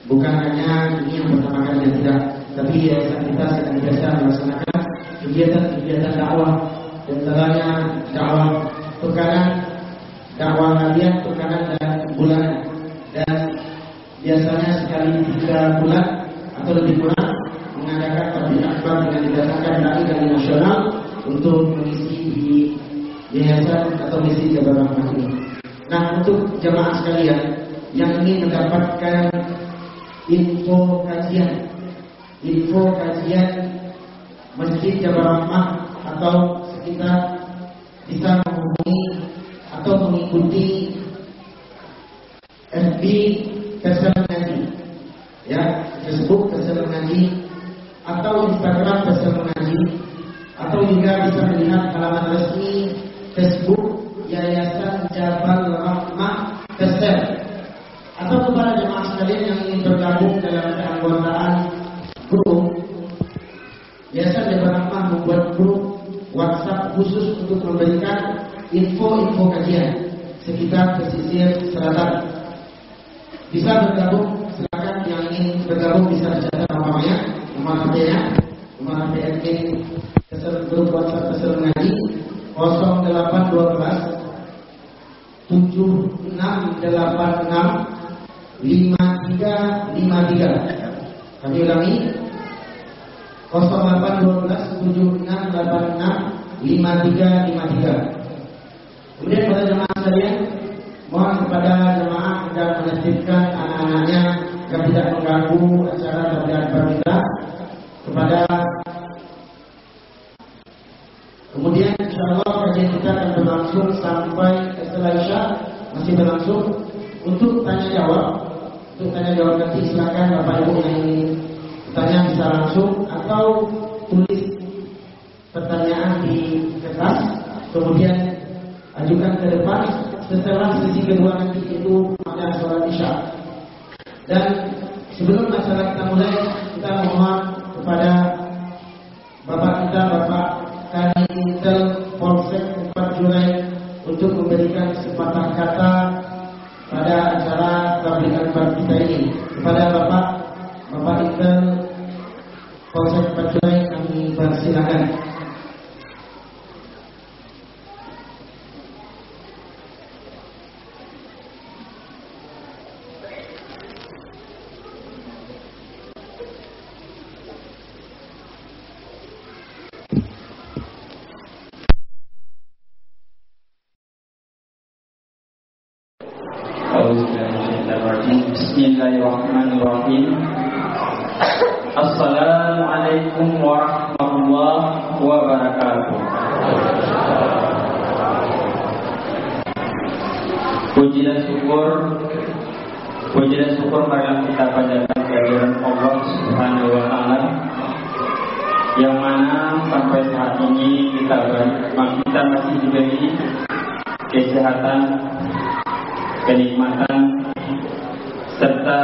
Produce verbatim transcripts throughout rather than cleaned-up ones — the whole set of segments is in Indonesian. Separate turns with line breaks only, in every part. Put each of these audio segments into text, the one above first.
bukan hanya ingin pertama kali tidak, tapi yayasan kita sedang biasa melaksanakan kegiatan-kegiatan dakwah, dan antaranya dakwah pekanan, dakwah harian, pekanan dan bulanan, dan biasanya sekali tiga bulan atau lebih kurang mengadakan tabligh akbar dengan didasarkan dai nasional untuk mengisi di yayasan atau misi Jabal Rahmah ini. Nah, untuk jemaah sekalian yang ingin mendapatkan info kajian, info kajian Masjid Jabal Rahmah atau sekitar, bisa menghubungi atau mengikuti F B Kesel Mengaji, ya, Facebook Kesel Mengaji, atau Instagram Kesel Mengaji, atau juga bisa melihat halaman resmi Facebook Yayasan Jabal Rahmah Kesel. Atau kepada jemaah sekalian yang ingin bergabung dalam keanggotaan grup, Yayasan Jabal Rahmah membuat grup WhatsApp khusus untuk memberikan info-info kajian sekitar pesisir selatan. Bisa bergabung, silakan yang ingin bergabung bisa catat namanya, nomor H P-nya, nomor H P R K Kesel, grup WhatsApp Kesel Mengaji nol delapan satu dua tujuh enam delapan enam lima tiga lima tiga. Kami ulangi, nol delapan satu dua tujuh enam delapan enam lima tiga lima tiga. Kemudian pada jemaah sekalian, mohon kepada jemaah yang menitipkan anak-anaknya agar tidak mengganggu acara tabligh akbar kita kepada. Kemudian insyaallah kajian kita akan berlangsung sampai setelah Isya, masih berlangsung. Untuk tanya jawab, untuk tanya jawab nanti silakan Bapak Ibu yang ingin bertanya bisa langsung atau tulis pertanyaan di kertas, kemudian ajukan ke depan setelah sesi kedua nanti, itu pada sholat Isya. Dan sebelum acara kita mulai, kita mohon kepada Bapak kita, Bapak Kanit Polsek empat Julai, untuk memberikan kesempatan kata pada acara tabligh akbar kita ini. Kepada Bapak Bapak Intel Polsek empat Julai kami persilakan.
Bismillahirrahmanirrahim. Assalamualaikum warahmatullahi wabarakatuh. Puji dan syukur, puji dan syukur marilah kita panjatkan kehadiran Allah Subhanahu wa taala, yang mana sampai saat ini kita kita masih diberi kesehatan, kenikmatan, serta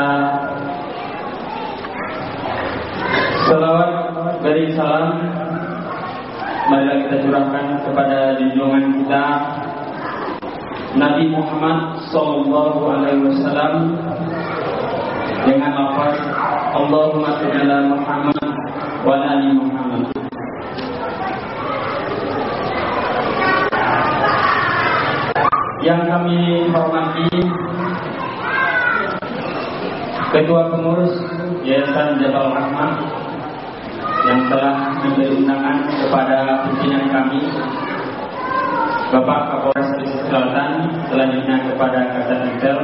selawat dari salam marilah kita curahkan kepada junjungan kita Nabi Muhammad sallallahu alaihi wasallam dengan lafaz Allahumma shalli ala Muhammad wa ala ali Muhammad. Yang kami hormati Ketua Pengurus Yayasan Jabal Rahmah yang telah memberi undangan kepada pimpinan kami, Bapak Kapolres Pesisir Selatan, selanjutnya kepada Kasat Intel,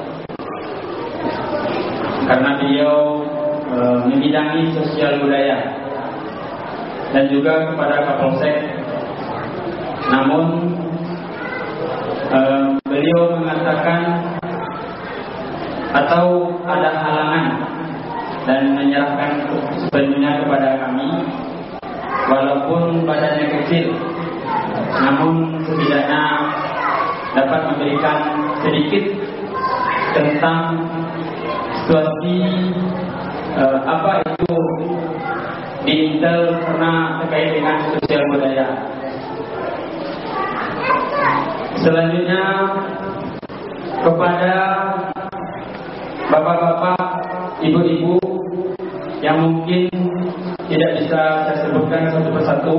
karena beliau e, membidangi sosial budaya, dan juga kepada Kapolsek. Namun e, beliau mengatakan atau ada halangan dan menyerahkan sepenuhnya kepada kami, walaupun badannya kecil, namun setidaknya dapat memberikan sedikit tentang situasi eh, apa itu di Intel pernah terkait dengan sosial budaya. Selanjutnya kepada bapak-bapak ibu-ibu yang mungkin tidak bisa saya sebutkan satu persatu,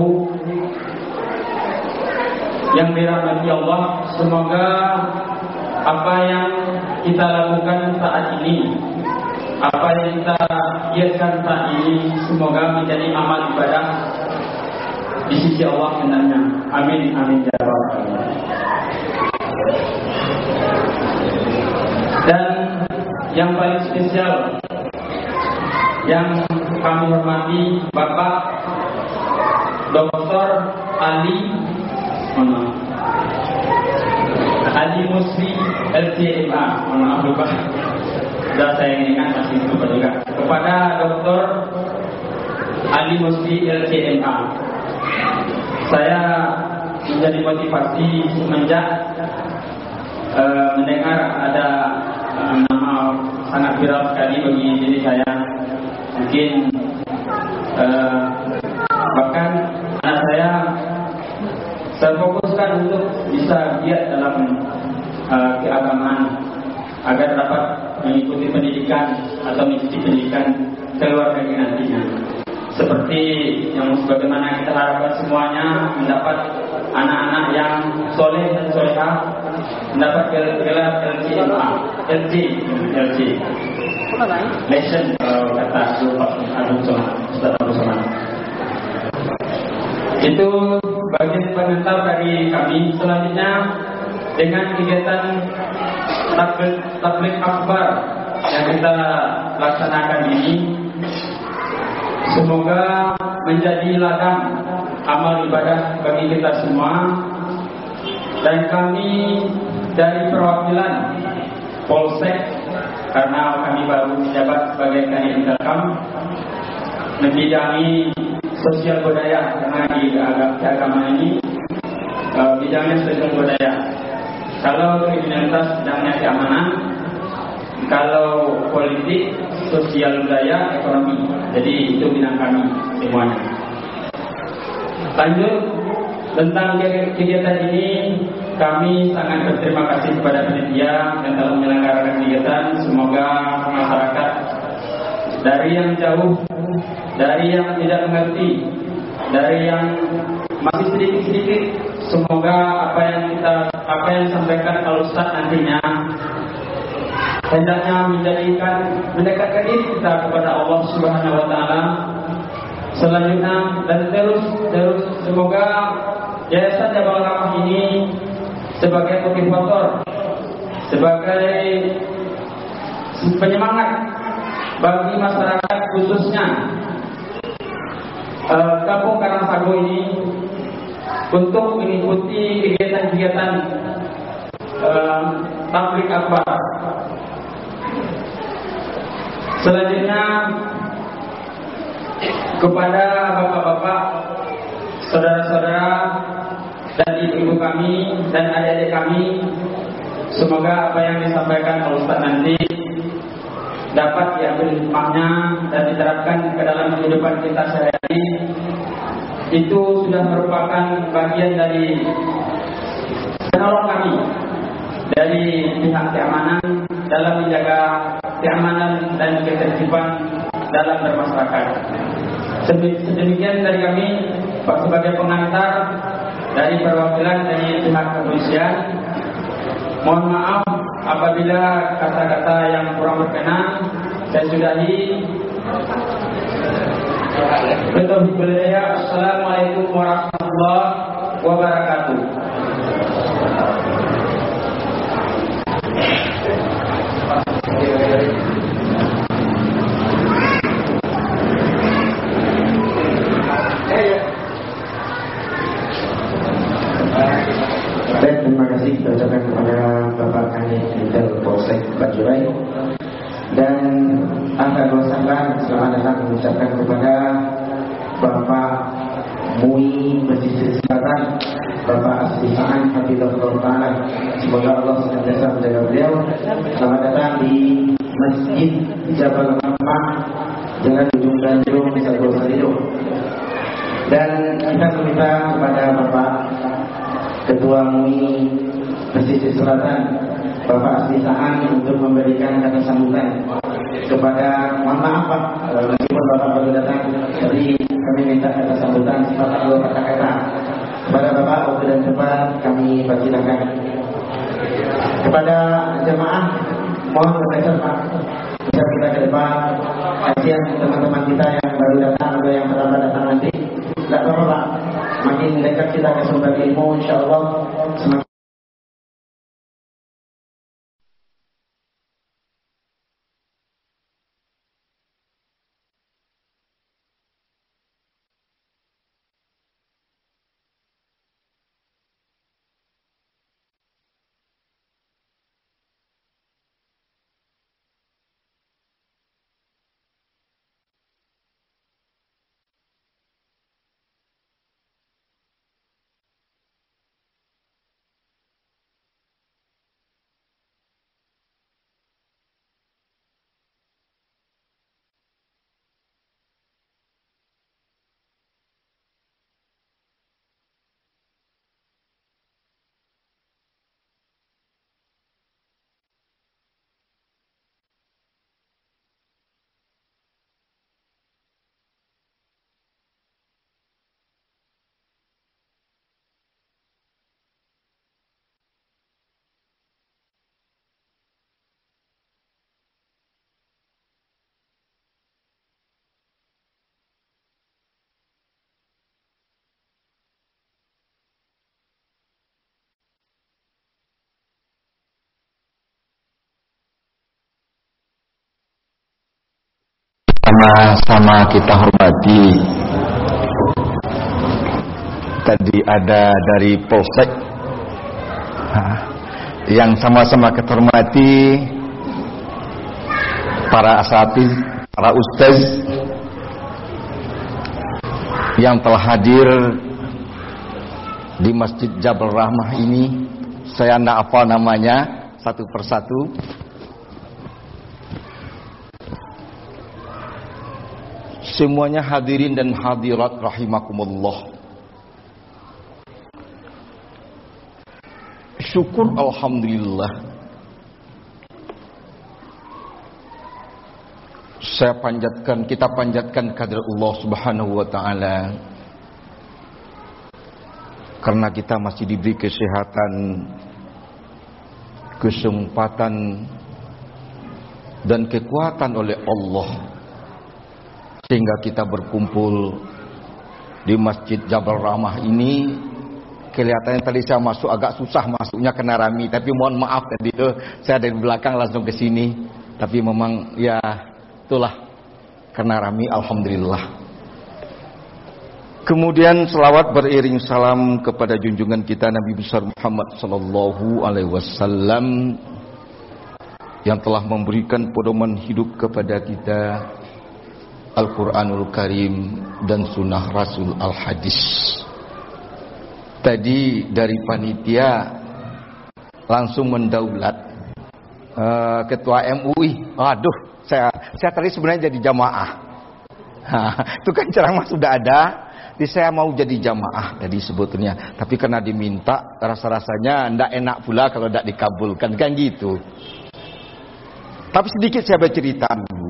yang dirahmati Allah, semoga apa yang kita lakukan saat ini, apa yang kita giatkan saat ini, semoga menjadi amal ibadah di sisi Allah hendaknya. Amin, amin ya rabbal alamin. Dan yang paling spesial yang kami hormati Bapak Doktor Ali mana? Ali Musri L C M A. Mohon maaf lupa. Sudah saya ingat masih lupa juga. Kepada Doktor Ali Musri L C M A, saya menjadi motivasi semenjak uh, mendengar ada uh, nama sangat viral sekali bagi diri saya. Mungkin uh, bahkan anak saya saya fokuskan untuk bisa giat dalam uh, keagamaan agar dapat mengikuti pendidikan atau mengikuti pendidikan keluar negeri nantinya. Seperti yang sebagaimana kita harapkan semuanya, mendapat anak-anak yang soleh dan solehah, mendapat gelar L C M A, L C, L C, lesson kalau kata Abu Somad. Itu bagian pengantar dari kami. Selanjutnya dengan kegiatan tabligh tabligh akbar yang kita laksanakan ini, semoga menjadi ladang amal ibadah bagi kita semua. Dan kami dari perwakilan Polsek, karena kami baru menjabat sebagai Kanit Intelkam, membidangi sosial budaya, karena di agama ini uh, bidangnya sosial budaya. Kalau kriminalitas bidangnya keamanan, kalau politik, sosial budaya, ekonomi. Jadi itu bidang kami semuanya. Lanjut tentang kegiatan ini, kami sangat berterima kasih kepada panitia yang telah menyelenggarakan kegiatan. Semoga masyarakat dari yang jauh, dari yang tidak mengerti, dari yang masih sedikit-sedikit, semoga apa yang kita apa yang disampaikan Al Ustaz nantinya hendaknya menjadikan mendekatkan diri kita kepada Allah Subhanahu wa taala. Selanjutnya dan terus terus semoga Yayasan Jabal Rahmah ini sebagai motivator, sebagai penyemangat bagi masyarakat khususnya uh, Kampung Karangsago ini untuk mengikuti kegiatan-kegiatan uh, tabligh akbar. Selanjutnya kepada bapak-bapak, saudara-saudara dan ibu-ibu kami dan adik-adik kami, semoga apa yang disampaikan oleh Ustaz nanti dapat diambil hikmahnya dan diterapkan ke dalam kehidupan kita sehari-hari. Itu sudah merupakan bagian dari penolong kami dari pihak keamanan dalam menjaga keamanan dan ketertiban dalam bermasyarakat. Sedemikian dari kami sebagai pengantar dari perwakilan dari pihak kepolisian. Mohon maaf apabila kata-kata yang kurang berkenan. Saya sudahi. Assalamualaikum warahmatullahi wabarakatuh.
Baik, terima kasih kita ucapkan kepada Bapak Kanit Intel Polsek Bajurai. Dan akan wasallam, selamat datang mengucapkan kepada Bapak Mui Pesisir Selatan, Bapak Asri Sa'an Hafizahullah Ta'ala. Semoga Allah senantiasa menjaga beliau. Selamat datang di Masjid Jabal Rahmah, Jalan Ujung Tanjung, Sago Sarido. Dan kita meminta kepada Bapak Ketua M U I Pesisir Selatan, Bapak Asri Sa'an, untuk memberikan kata sambutan kepada, mohon maaf Pak, meskipun Bapak baru datang, jadi kami minta kata sambutan sepatah dua kata-kata kepada Bapak. Waktu dan tempat kami persilakan. Kepada jemaah, mohon bergeser Pak, bisa kita ke depan. Kasihan teman-teman kita yang baru datang atau yang terlambat datang nanti. Tidak apa-apa Pak, makin dekat kita ke sumber ilmu, insya Allah semakin.
Sama-sama kita hormati. Tadi ada dari Polsek yang sama-sama kita hormati, para asatidz, para ustaz yang telah hadir di Masjid Jabal Rahmah ini. Saya tidak hafal namanya satu persatu. Semuanya hadirin dan hadirat rahimakumullah. Syukur alhamdulillah. Saya panjatkan, kita panjatkan kehadirat Allah Subhanahu wa taala. Karena kita masih diberi kesehatan, kesempatan dan kekuatan oleh Allah, sehingga kita berkumpul di Masjid Jabal Rahmah ini. Kelihatannya tadi saya masuk agak susah masuknya kena rami, tapi mohon maaf tadi itu saya dari belakang langsung ke sini. Tapi memang ya itulah kena rami, alhamdulillah. Kemudian selawat beriring salam kepada junjungan kita Nabi besar Muhammad sallallahu alaihi wasallam yang telah memberikan pedoman hidup kepada kita, Al-Quranul Karim dan Sunnah Rasul Al-Hadis. Tadi dari panitia langsung mendaulat uh, Ketua M U I. Aduh, saya saya tadi sebenarnya jadi jamaah. Itu kan ceramah sudah ada, jadi saya mau jadi jamaah tadi sebetulnya. Tapi karena diminta, rasa-rasanya ndak enak pula kalau ndak dikabulkan, kan gitu. Tapi sedikit saya bercerita dulu.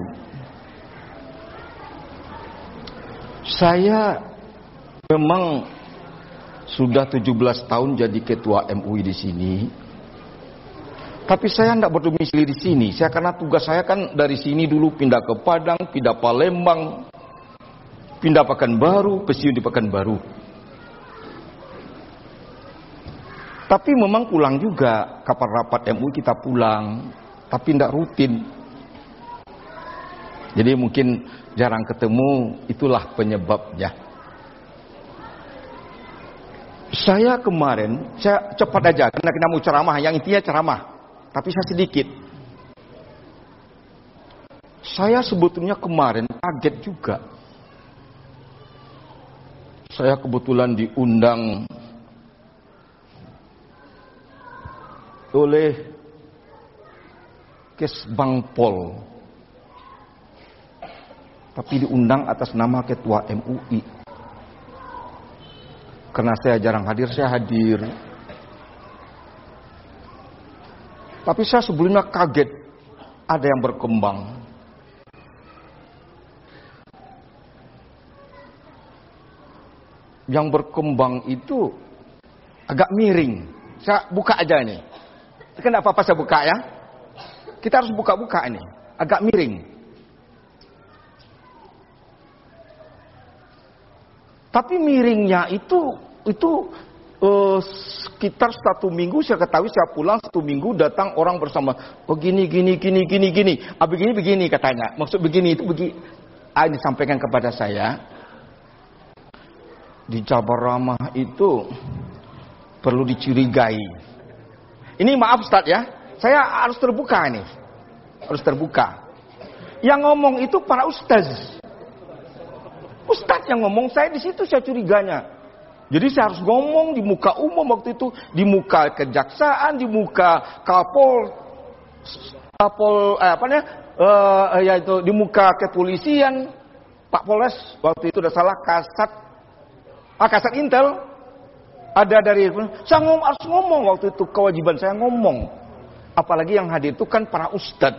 Saya memang sudah tujuh belas tahun jadi ketua M U I di sini. Tapi saya tidak berdomisili di sini. Saya karena tugas saya kan dari sini dulu pindah ke Padang, pindah Palembang, pindah Pekanbaru, pensiun di Pekanbaru. Tapi memang pulang juga, kapan rapat M U I kita pulang, tapi tidak rutin. Jadi mungkin jarang ketemu, itulah penyebabnya. Saya kemarin, saya cepat aja, karena kita mau ceramah, yang intinya ceramah. Tapi saya sedikit. Saya sebetulnya kemarin kaget juga. Saya kebetulan diundang oleh Kesbangpol, tapi diundang atas nama Ketua M U I. Karena saya jarang hadir, saya hadir. Tapi saya sebelumnya kaget ada yang berkembang. yang berkembang itu agak miring. Saya buka aja ini. Kenapa apa saya buka ya? Kita harus buka-buka ini. Agak miring. Tapi miringnya itu itu uh, sekitar satu minggu saya ketahui, saya pulang satu minggu datang orang bersama begini gini gini gini gini. Ah begini begini katanya. Maksud begini itu begini. Ah ini sampaikan kepada saya. Di Jabar Ramah itu perlu dicurigai. Ini maaf Ustaz ya, saya harus terbuka ini, harus terbuka. Yang ngomong itu para ustaz, ustaz yang ngomong, saya di situ saya curiganya. Jadi saya harus ngomong di muka umum waktu itu, di muka kejaksaan, di muka kapol, kapol, eh, apa namanya, eh, yaitu di muka kepolisian, Pak Polres waktu itu udah salah, kasat, ah kasat Intel. Ada dari, saya ngomong, harus ngomong waktu itu, kewajiban saya ngomong. Apalagi yang hadir itu kan para ustadz.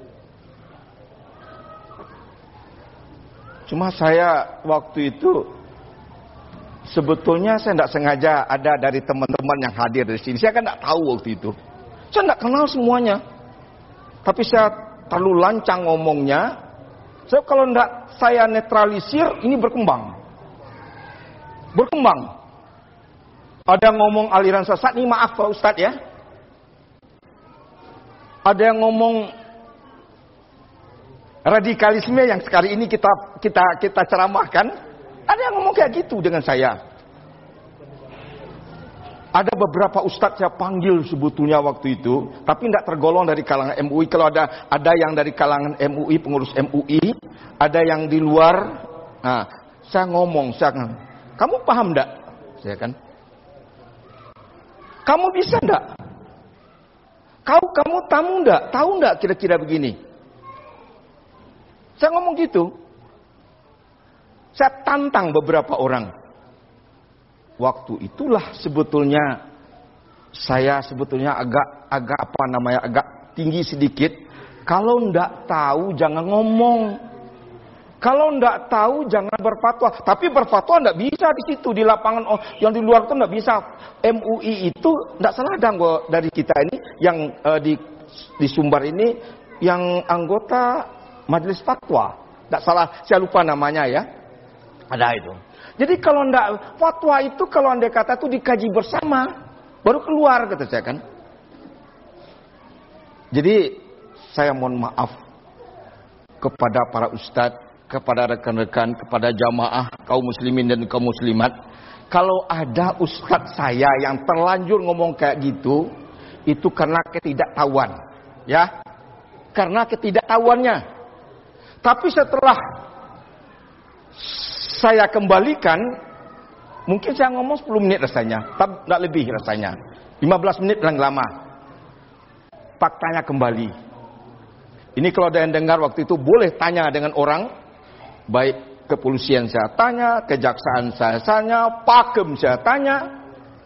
Cuma saya waktu itu, sebetulnya saya tidak sengaja ada dari teman-teman yang hadir di sini. Saya kan tidak tahu waktu itu. Saya tidak kenal semuanya. Tapi saya terlalu lancang ngomongnya. Saya kalau tidak saya netralisir, ini berkembang. Berkembang. Ada yang ngomong aliran sesat, ini maaf Pak Ustadz ya. Ada yang ngomong radikalisme yang sekarang ini kita kita kita ceramahkan. Ada yang ngomong kayak gitu dengan saya. Ada beberapa ustadz saya panggil sebetulnya waktu itu, tapi tidak tergolong dari kalangan M U I. Kalau ada ada yang dari kalangan M U I, pengurus M U I, ada yang di luar. Nah, saya ngomong, saya kamu paham enggak? Saya kan. Kamu bisa enggak? Kau kamu tamu enggak? Tahu enggak kira-kira begini? Saya ngomong gitu. Saya tantang beberapa orang. Waktu itulah sebetulnya saya sebetulnya agak agak apa namanya agak tinggi sedikit. Kalau enggak tahu jangan ngomong. Kalau enggak tahu jangan berfatwa. Tapi berfatwa enggak bisa di situ di lapangan, oh, yang di luar itu enggak bisa. M U I itu enggak salah ada dari kita ini yang uh, di di Sumbar ini yang anggota Majelis Fatwa. Enggak salah, saya lupa namanya ya. Ada itu. Jadi kalau enggak fatwa itu kalau andai kata itu dikaji bersama baru keluar kata saya kan. Jadi saya mohon maaf kepada para ustadz, kepada rekan-rekan, kepada jamaah kaum muslimin dan kaum muslimat. Kalau ada ustadz saya yang terlanjur ngomong kayak gitu, itu karena ketidaktahuan, ya, karena ketidaktahuannya. Tapi setelah saya kembalikan, mungkin saya ngomong sepuluh menit rasanya, tapi tidak lebih rasanya, lima belas menit paling lama. Faktanya kembali. Ini kalau ada yang dengar waktu itu boleh tanya dengan orang, baik kepolisian saya tanya, kejaksaan saya tanya, pakem saya tanya.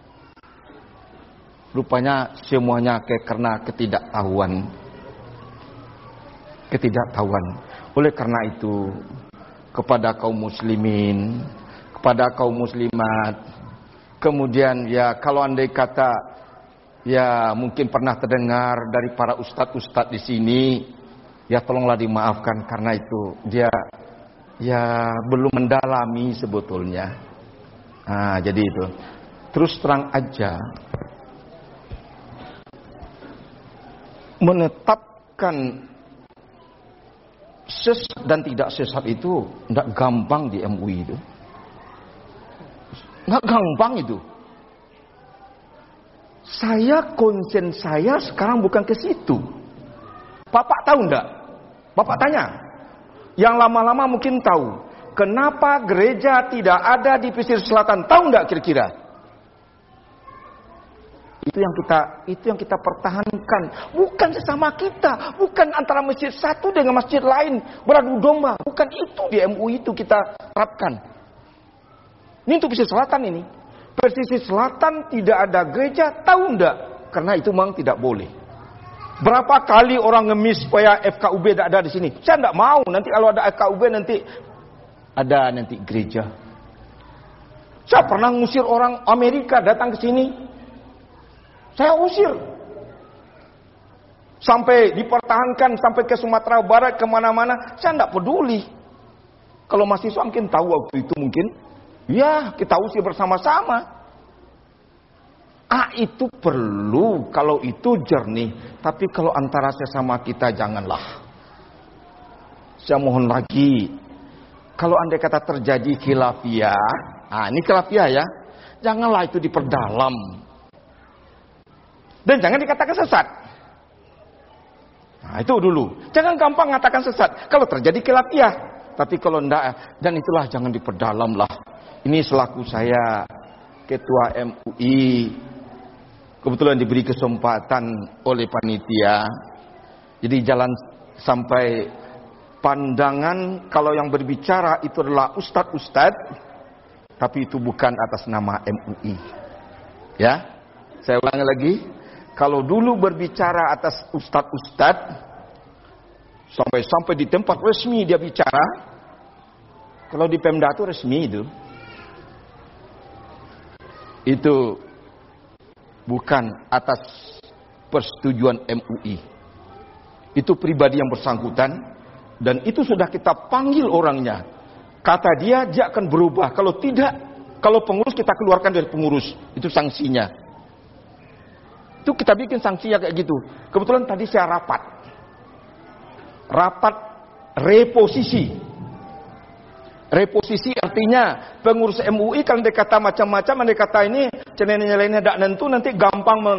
Rupanya semuanya ke, karena ketidaktahuan. Ketidaktahuan. Oleh karena itu, kepada kaum muslimin, kepada kaum muslimat, kemudian ya kalau andai kata ya mungkin pernah terdengar dari para ustadz-ustadz di sini, ya tolonglah dimaafkan karena itu dia ya belum mendalami sebetulnya. Nah, jadi itu. Terus terang aja, menetapkan sesat dan tidak sesat itu tidak gampang di M U I itu. Nggak gampang itu. Saya konsen saya sekarang bukan ke situ. Bapak tahu enggak? Bapak tanya. Yang lama-lama mungkin tahu. Kenapa gereja tidak ada di pesisir selatan? Tahu enggak kira-kira? Itu yang kita itu yang kita pertahankan. Bukan sesama kita. Bukan antara masjid satu dengan masjid lain beradu domba. Bukan itu di M U I itu kita terapkan. Ini untuk pesisir selatan ini. Pesisir selatan tidak ada gereja. Tahu enggak? Karena itu memang tidak boleh. Berapa kali orang ngemis supaya F K U B tidak ada di sini? Saya tidak mau. Nanti kalau ada F K U B nanti ada nanti gereja. Saya pernah ngusir orang Amerika datang ke sini. Saya usir. Sampai dipertahankan, sampai ke Sumatera Barat, kemana-mana. Saya tidak peduli. Kalau mahasiswa mungkin tahu waktu itu mungkin. Ya, kita usir bersama-sama. Ah, itu perlu. Kalau itu jernih. Tapi kalau antara sesama kita, janganlah. Saya mohon lagi. Kalau andai kata terjadi khilafiyah. Nah, ini khilafiyah ya. Janganlah itu diperdalam. Dan jangan dikatakan sesat. Nah, itu dulu. Jangan gampang mengatakan sesat. Kalau terjadi khilafiyah. Tapi kalau enggak, dan itulah jangan diperdalam lah. Ini selaku saya, Ketua M U I. Kebetulan diberi kesempatan oleh panitia. Jadi jalan sampai pandangan kalau yang berbicara itu adalah ustadz-ustadz. Tapi itu bukan atas nama M U I. Ya, saya ulangi lagi. Kalau dulu berbicara atas ustadz-ustadz, sampai-sampai di tempat resmi dia bicara. Kalau di Pemda itu resmi itu. Itu bukan atas persetujuan M U I. Itu pribadi yang bersangkutan. Dan itu sudah kita panggil orangnya. Kata dia, dia akan berubah. Kalau tidak, kalau pengurus kita keluarkan dari pengurus. Itu sanksinya. Itu kita bikin sanksinya kayak gitu. Kebetulan tadi saya rapat. Rapat reposisi. Reposisi artinya pengurus M U I kalau dia kata macam-macam, dia kata ini cenennya-cenennya tidak nentu, nanti gampang meng...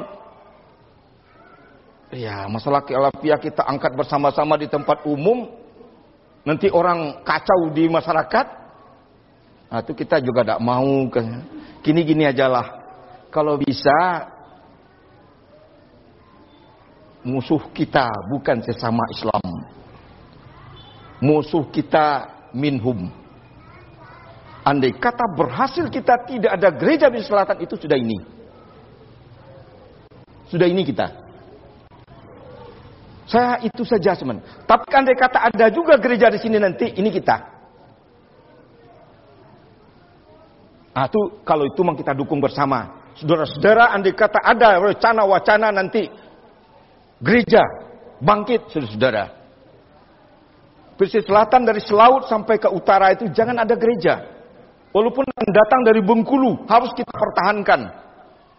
Ya, masalah khilafiyah kita angkat bersama-sama di tempat umum. Nanti orang kacau di masyarakat. Nah, itu kita juga tidak mau. Gini-gini aja lah. Kalau bisa, musuh kita bukan sesama Islam. Musuh kita minhum. Andai kata berhasil kita tidak ada gereja di selatan, itu sudah ini. Sudah ini kita. Saya itu saja teman. Tapi andai kata ada juga gereja di sini nanti, ini kita. Nah, itu kalau itu memang kita dukung bersama. Saudara-saudara, andai kata ada wacana-wacana nanti gereja bangkit, saudara-saudara. Pesisir selatan dari selaut sampai ke utara itu jangan ada gereja. Walaupun datang dari Bengkulu, harus kita pertahankan.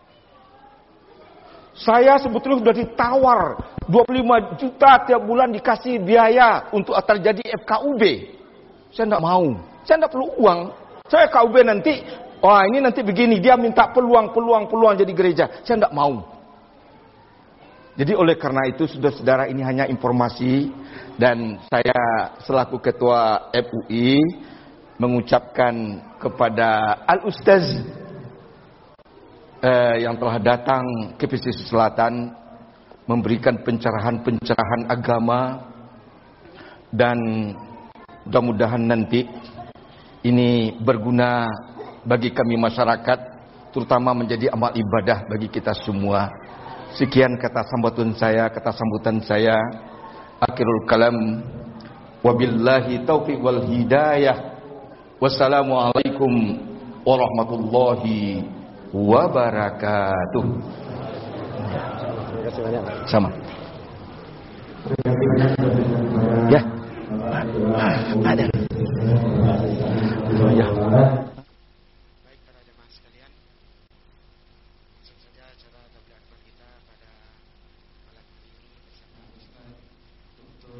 Saya sebetulnya sudah ditawar dua puluh lima juta tiap bulan dikasih biaya untuk terjadi F K U B. Saya tidak mau. Saya tidak perlu uang. Saya F K U B nanti, wah ini nanti begini, dia minta peluang-peluang-peluang jadi gereja. Saya tidak mau. Jadi oleh karena itu, saudara-saudara, ini hanya informasi. Dan saya selaku Ketua M U I mengucapkan kepada Al-Ustaz Eh, yang telah datang ke pesisir selatan memberikan pencerahan-pencerahan agama, dan mudah-mudahan nanti ini berguna bagi kami masyarakat, terutama menjadi amal ibadah bagi kita semua. Sekian kata sambutan saya, kata sambutan saya. Akhirul kalam, wabillahi taufiq wal hidayah. Wassalamualaikum warahmatullahi wabarakatuh. Terima kasih banyak. Sama. Ya. Ada. Ya. Baik para jemaah sekalian, langsung saja acara tabligh akbar kita pada malam hari ini bersama Ustaz Doktor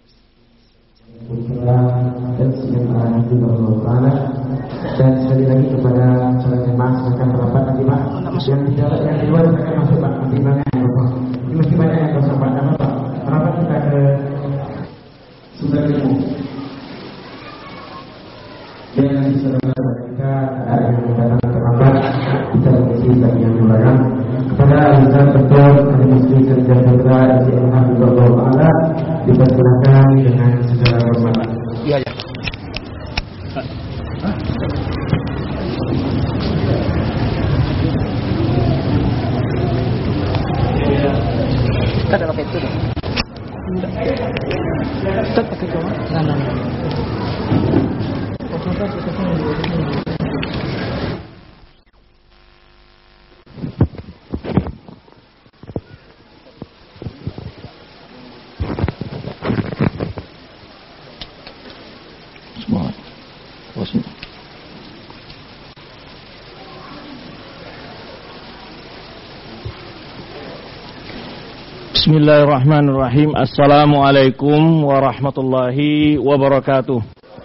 dan sekali lagi kepada saudara jemaah silakan merapat nanti Pak. Yang di dalam yang di luar silakan masuk Pak. Masih banyak yang kosong. Ini masih banyak yang kosong Pak. Karena Pak, merapat kita ke sumber ilmu. Dan nanti saudara kita ada yang datang terlambat bisa mengisi bagian yang belakang. Kepada Ustaz Doktor Adi Musli Kerja Putra S M H Bogor Taala dipersilakan dengan segala hormat.
Iya ya. Kita ada pakai itu dong. Kita pakai itu mah? Nah, nah.
Bismillahirrahmanirrahim. Assalamualaikum warahmatullahi wabarakatuh.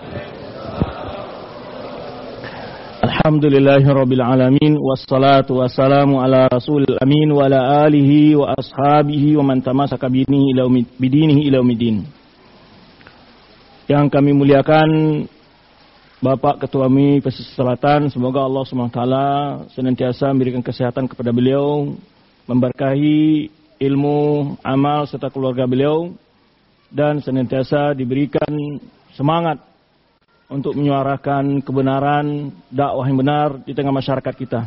Alhamdulillahirabbil alamin wassalatu wassalamu ala rasulil amin wa ala alihi wa ashabihi wa man tamassaka bidinihi ila bidinihi ila yaumil. Yang kami muliakan Bapak Ketua M I Pesisir Selatan, semoga Allah subhanahu wa taala senantiasa memberikan kesehatan kepada beliau, memberkahi ilmu, amal serta keluarga beliau, dan senantiasa diberikan semangat untuk menyuarakan kebenaran, dakwah yang benar di tengah masyarakat kita.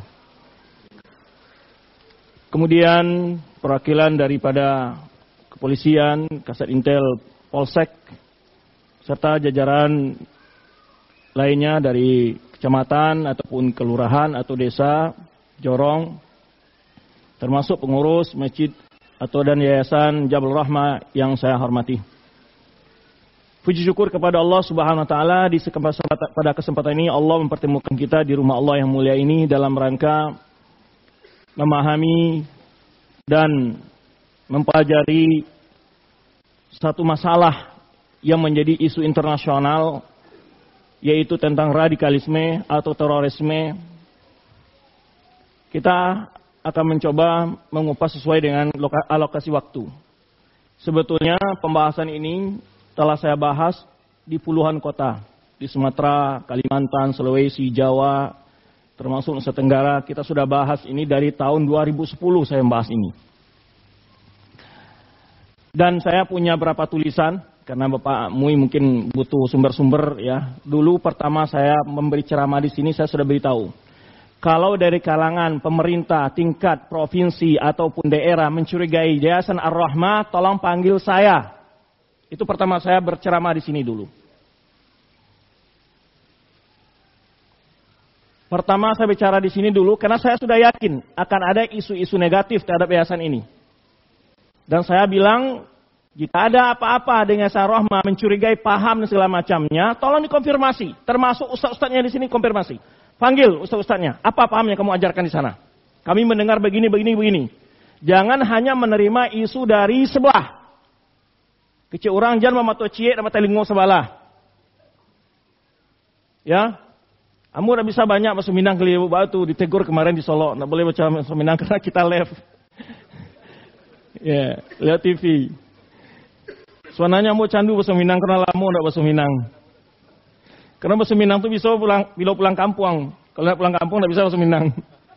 Kemudian perwakilan daripada kepolisian, Kasat Intel Polsek, serta jajaran lainnya dari kecamatan ataupun kelurahan atau desa Jorong, termasuk pengurus masjid atau dan yayasan Jabal Rahmah yang saya hormati. Puji syukur kepada Allah Subhanahu wa taala di pada kesempatan ini Allah mempertemukan kita di rumah Allah yang mulia ini dalam rangka memahami dan mempelajari satu masalah yang menjadi isu internasional, yaitu tentang radikalisme atau terorisme. Kita akan mencoba mengupas sesuai dengan alokasi waktu. Sebetulnya pembahasan ini telah saya bahas di puluhan kota, di Sumatera, Kalimantan, Sulawesi, Jawa, termasuk Nusa Tenggara. Kita sudah bahas ini dari tahun dua ribu sepuluh saya membahas ini. Dan saya punya beberapa tulisan, karena Bapak Mui mungkin butuh sumber-sumber ya. Dulu pertama saya memberi ceramah di sini, saya sudah beritahu. Kalau dari kalangan pemerintah tingkat provinsi ataupun daerah mencurigai Yayasan Ar-Rahmah, tolong panggil saya. Itu pertama saya berceramah di sini dulu. Pertama saya bicara di sini dulu karena saya sudah yakin akan ada isu-isu negatif terhadap yayasan ini. Dan saya bilang, jika ada apa-apa dengan Yayasan Ar-Rahmah mencurigai paham dan segala macamnya, tolong dikonfirmasi. Termasuk ustaz-ustaznya di sini konfirmasi. Panggil ustaz-ustaznya, apa paham yang kamu ajarkan di sana? Kami mendengar begini, begini, begini. Jangan hanya menerima isu dari sebelah. Kecil orang jangan mematok cie dan mata lingo sebelah. Ya, kamu udah bisa banyak bahasa Minang kali batu ditegur kemarin di Solo. Nggak boleh baca bahasa Minang karena kita live. Ya, yeah, lihat T V. Suananya mau candu bahasa Minang karena lama nggak bahasa Minang. Karena bahasa Minang tuh bisa pulang, bila pulang kampung. Kalau pulang kampung nggak bisa bahasa Minang.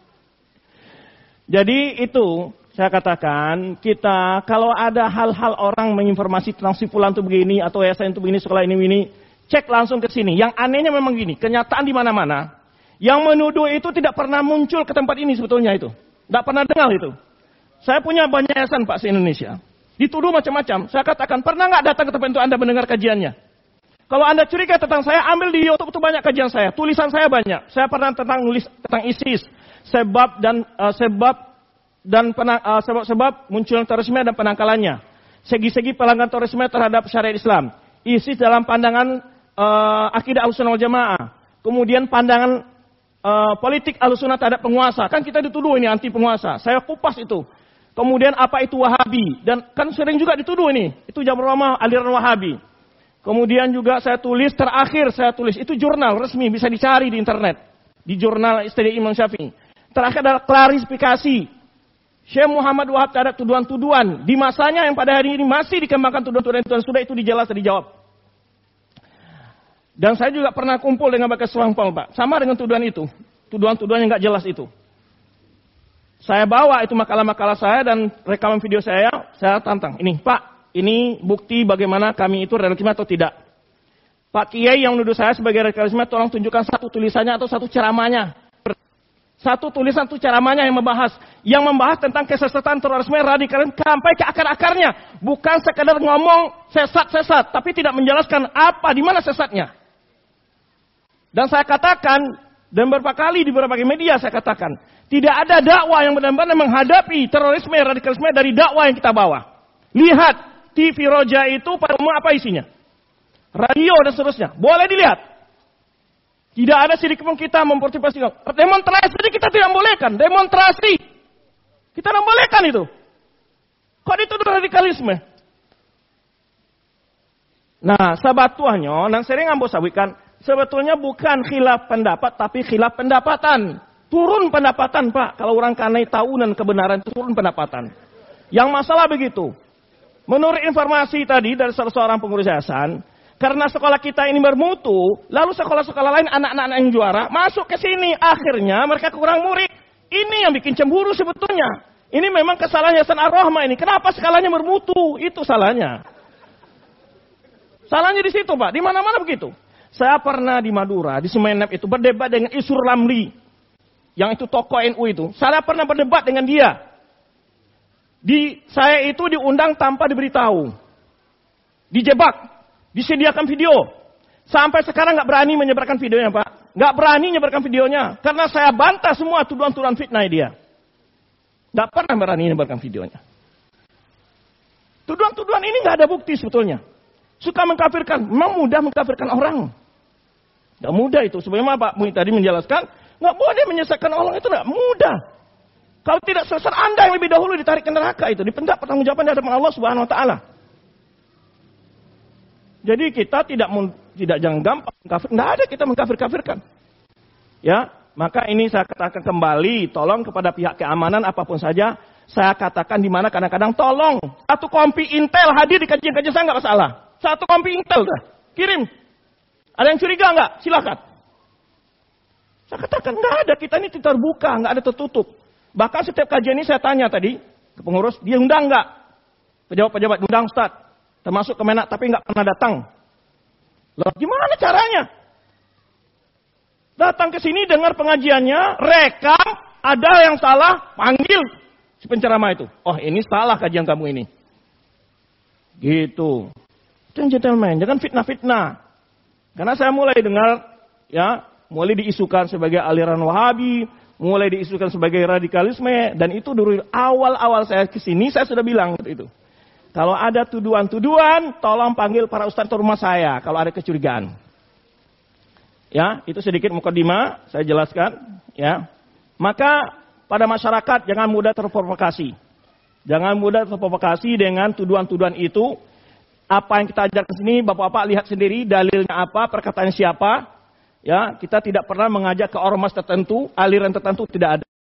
Jadi itu saya katakan, kita kalau ada hal-hal orang menginformasi tentang si fulan itu begini atau yayasan itu begini, sekolah ini begini, cek langsung ke sini. Yang anehnya memang gini, kenyataan di mana-mana. Yang menuduh itu tidak pernah muncul ke tempat ini sebetulnya itu. Tidak pernah dengar itu. Saya punya banyak yayasan Pak se-Indonesia. Dituduh macam-macam. Saya katakan, pernah nggak datang ke tempat itu Anda mendengar kajiannya? Kalau Anda curiga tentang saya, ambil di YouTube itu banyak kajian saya. Tulisan saya banyak. Saya pernah tentang nulis tentang ISIS, sebab dan uh, sebab dan penang, uh, sebab-sebab munculnya terorisme dan penangkalannya. Segi-segi pelanggaran terorisme terhadap syariat Islam. ISIS dalam pandangan uh, akidah Ahlussunnah wal Jamaah. Kemudian pandangan uh, politik Ahlussunnah terhadap penguasa. Kan kita dituduh ini anti penguasa. Saya kupas itu. Kemudian apa itu Wahabi? Dan kan sering juga dituduh ini. Itu Jabal Rahmah aliran Wahabi. Kemudian juga saya tulis, terakhir saya tulis, itu jurnal resmi, bisa dicari di internet. Di jurnal S T D Imam Syafi'i. Terakhir adalah klarifikasi Syekh Muhammad Wahab terhadap tuduhan-tuduhan. Di masanya yang pada hari ini masih dikembangkan tuduhan-tuduhan itu, sudah itu dijelas dan dijawab. Dan saya juga pernah kumpul dengan Bapak Swampol, Pak. Sama dengan tuduhan itu. Tuduhan-tuduhan yang nggak jelas itu. Saya bawa itu makalah-makalah saya dan rekaman video saya, saya tantang. Ini, Pak. Ini bukti bagaimana kami itu radikalisme atau tidak. Pak Kiai yang menuduh saya sebagai radikalisme, tolong tunjukkan satu tulisannya atau satu ceramahnya. Satu tulisan, satu ceramahnya yang membahas. Yang membahas tentang kesesatan terorisme, radikalisme, sampai ke akar-akarnya. Bukan sekedar ngomong sesat-sesat, tapi tidak menjelaskan apa, di mana sesatnya. Dan saya katakan, dan beberapa kali di berbagai media saya katakan, tidak ada dakwah yang benar-benar menghadapi terorisme, radikalisme dari dakwah yang kita bawa. Lihat. T V Roja itu pada umum apa isinya? Radio dan seterusnya. Boleh dilihat. Tidak ada sedikit pun kita mempertimbangkan. Demonstrasi kita tidak bolehkan. Demonstrasi. Kita tidak bolehkan itu. Kok dituduh radikalisme? Nah, sebetulnya, nang sering ambo sawikan, sebetulnya bukan khilaf pendapat, tapi khilaf pendapatan. Turun pendapatan, Pak. Kalau orang kanai tahunan kebenaran, turun pendapatan. Yang masalah begitu. Menurut informasi tadi dari salah seorang pengurus yayasan, karena sekolah kita ini bermutu, lalu sekolah-sekolah lain anak-anak yang juara masuk ke sini. Akhirnya mereka kurang murid. Ini yang bikin cemburu sebetulnya. Ini memang kesalahan Yayasan Ar-Rahmah ini. Kenapa skalanya bermutu? Itu salahnya. Salahnya di situ, Pak. Di mana-mana begitu. Saya pernah di Madura, di Semenep itu berdebat dengan Isur Lamli. Yang itu tokoh N U itu. Saya pernah berdebat dengan dia. Di saya itu diundang tanpa diberitahu. Dijebak. Disediakan video. Sampai sekarang nggak berani menyebarkan videonya, Pak. Nggak berani menyebarkan videonya. Karena saya bantah semua tuduhan-tuduhan fitnah dia. Nggak pernah berani menyebarkan videonya. Tuduhan-tuduhan ini nggak ada bukti sebetulnya. Suka mengkafirkan. Memang mudah mengkafirkan orang. Nggak mudah itu. Sebenarnya Pak Mui tadi menjelaskan. Nggak boleh menyesatkan orang itu nggak mudah. Kalau tidak selesai Anda yang lebih dahulu ditarik ke neraka itu. Dipendak pertanggungjawaban di hadapan Allah Subhanahu Wa Taala. Jadi kita tidak tidak jangan gampang mengkafir. Nggak ada kita mengkafir-kafirkan. Ya, maka ini saya katakan kembali. Tolong kepada pihak keamanan apapun saja. Saya katakan di mana kadang-kadang tolong. Satu kompi Intel hadir di kajian-kajian saya nggak masalah. Satu kompi Intel dah. Kirim. Ada yang curiga nggak? Silakan. Saya katakan nggak ada. Kita ini terbuka, nggak ada tertutup. Bahkan setiap kajian ini saya tanya tadi ke pengurus, dia undang nggak? Pejabat-pejabat undang Ustaz, termasuk Kemenak, tapi nggak pernah datang. Loh, gimana caranya? Datang ke sini dengar pengajiannya, rekam, ada yang salah, panggil si penceramah itu. Oh, ini salah kajian kamu ini. Gitu. Dan gentleman, jangan fitnah-fitnah. Karena saya mulai dengar, ya, mulai diisukan sebagai aliran Wahabi, mulai diisukan sebagai radikalisme, dan itu dari awal-awal saya kesini, saya sudah bilang itu. Kalau ada tuduhan-tuduhan, tolong panggil para ustadz ke rumah saya, kalau ada kecurigaan. Ya, itu sedikit mukadimah, saya jelaskan. Ya, maka pada masyarakat jangan mudah terprovokasi. Jangan mudah terprovokasi dengan tuduhan-tuduhan itu. Apa yang kita ajarkan sini, bapak-bapak lihat sendiri dalilnya apa, perkataan siapa. Ya, kita tidak pernah mengajak ke ormas tertentu, aliran tertentu tidak ada.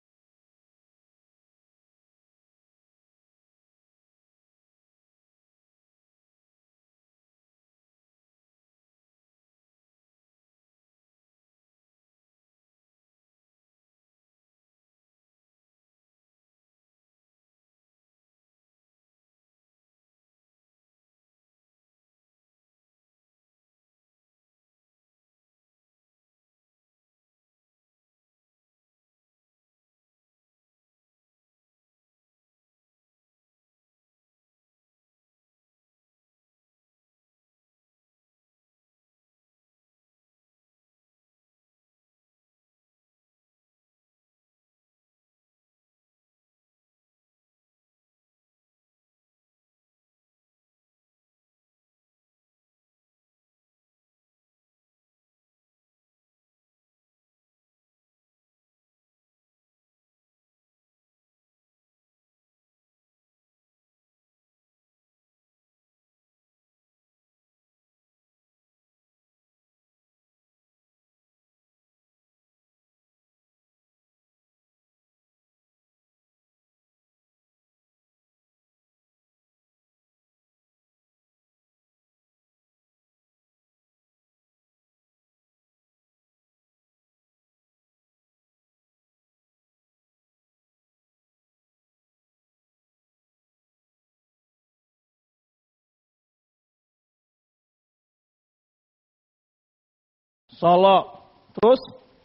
Solo, terus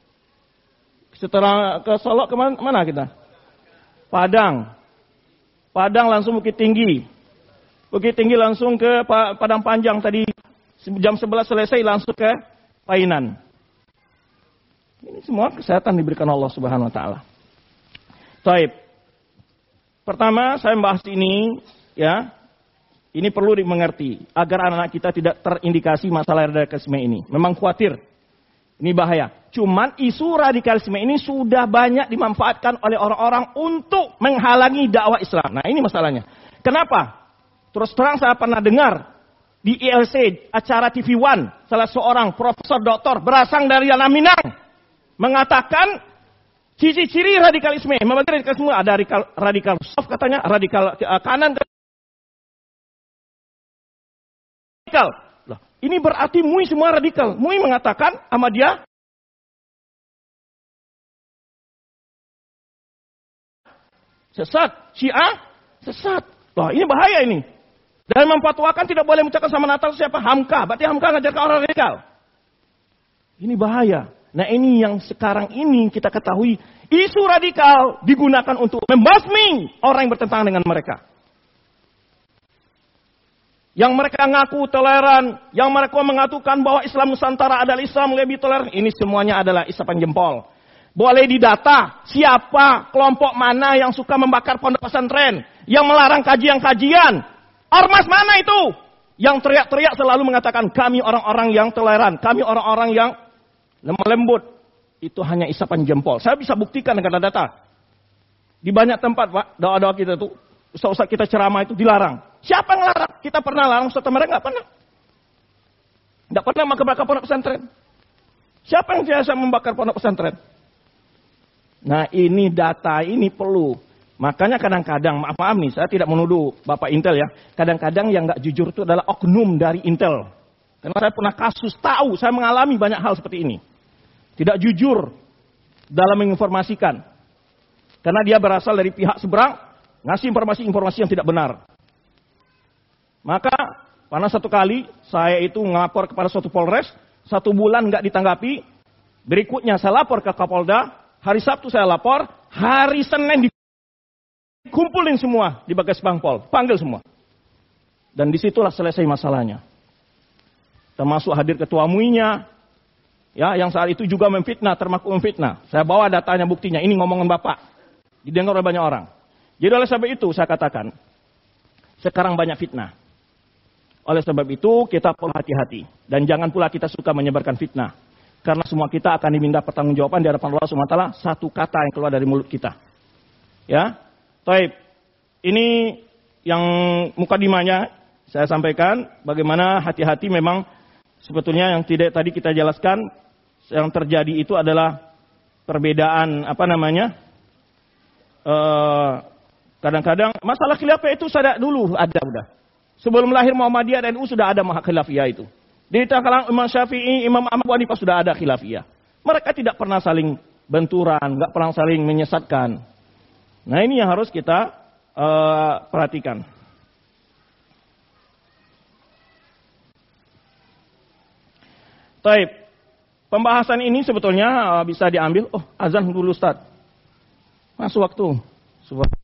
setelah ke Solo kemana mana kita? Padang, Padang langsung Bukit Tinggi, Bukit Tinggi langsung ke Padang Panjang tadi jam sebelas selesai langsung ke Painan. Ini semua kesehatan diberikan Allah Subhanahu Wa Taala. Taib. Pertama saya membahas ini, ya, ini perlu dimengerti agar anak-anak kita tidak terindikasi masalah radikalisme ini. Memang khawatir. Ini bahaya. Cuman isu radikalisme ini sudah banyak dimanfaatkan oleh orang-orang untuk menghalangi dakwah Islam. Nah ini masalahnya. Kenapa? Terus terang saya pernah dengar di I L C, acara T V One, salah seorang profesor doktor berasal dari Alam Minang mengatakan ciri-ciri radikalisme. Membagi radikalisme ada radikal, radikal soft katanya, radikal uh, kanan, radikal. Loh, ini berarti M U I semua radikal. M U I mengatakan Ahmadiyah sesat, Syiah sesat. Loh, ini bahaya ini. Dan memfatwakan tidak boleh mengucapkan sama Natal siapa? Hamka. Berarti Hamka ngajarkan orang radikal. Ini bahaya. Nah ini yang sekarang ini kita ketahui. Isu radikal digunakan untuk membasmi orang yang bertentangan dengan mereka. Yang mereka ngaku toleran. Yang mereka mengatakan bahwa Islam Nusantara adalah Islam lebih toleran. Ini semuanya adalah isapan jempol. Boleh didata siapa kelompok mana yang suka membakar pondok pesantren. Yang melarang kajian-kajian. Ormas mana itu? Yang teriak-teriak selalu mengatakan kami orang-orang yang toleran. Kami orang-orang yang lemah lembut. Itu hanya isapan jempol. Saya bisa buktikan dengan data. Di banyak tempat Pak, doa-doa kita itu, ustaz-ustaz kita ceramah itu dilarang. Siapa yang larang? Kita pernah larang ustaz mereka? Enggak pernah. Enggak pernah membakar pondok pesantren. Siapa yang biasa membakar pondok pesantren? Nah ini data ini perlu. Makanya kadang-kadang, maaf maaf nih, saya tidak menuduh Bapak Intel ya. Kadang-kadang yang nggak jujur itu adalah oknum dari Intel. Karena saya pernah kasus tahu, saya mengalami banyak hal seperti ini. Tidak jujur dalam menginformasikan. Karena dia berasal dari pihak seberang, ngasih informasi-informasi yang tidak benar. Maka, pernah satu kali, saya itu ngelapor kepada suatu Polres, satu bulan nggak ditanggapi. Berikutnya saya lapor ke Kapolda, hari Sabtu saya lapor, hari Senin di kumpulin semua di Bagas Bangpol, panggil semua. Dan disitulah selesai masalahnya. Termasuk hadir ketua M U I-nya, ya, yang saat itu juga memfitnah, termasuk memfitnah. Saya bawa datanya, buktinya. Ini ngomongan Bapak. Didengar oleh banyak orang. Jadi oleh sebab itu saya katakan, sekarang banyak fitnah. Oleh sebab itu kita perlu hati-hati. Dan jangan pula kita suka menyebarkan fitnah. Karena semua kita akan diminta pertanggungjawaban di hadapan Allah subhanahu wa taala satu kata yang keluar dari mulut kita. Ya. Baik, ini yang mukadimahnya saya sampaikan bagaimana hati-hati memang sebetulnya yang tidak tadi kita jelaskan yang terjadi itu adalah perbedaan apa namanya kadang-kadang uh, masalah khilafah itu sudah dulu ada udah sebelum lahir Muhammadiyah dan N U sudah ada khilafiyah itu di kalangan Imam Syafi'i, Imam Ahmad Hanifah sudah ada khilafiyah. Mereka tidak pernah saling benturan, nggak pernah saling menyesatkan. Nah ini yang harus kita uh, perhatikan. Taib, pembahasan ini sebetulnya uh, bisa diambil. Oh, azan dulu Ustaz. Masuk waktu. Subhanallah.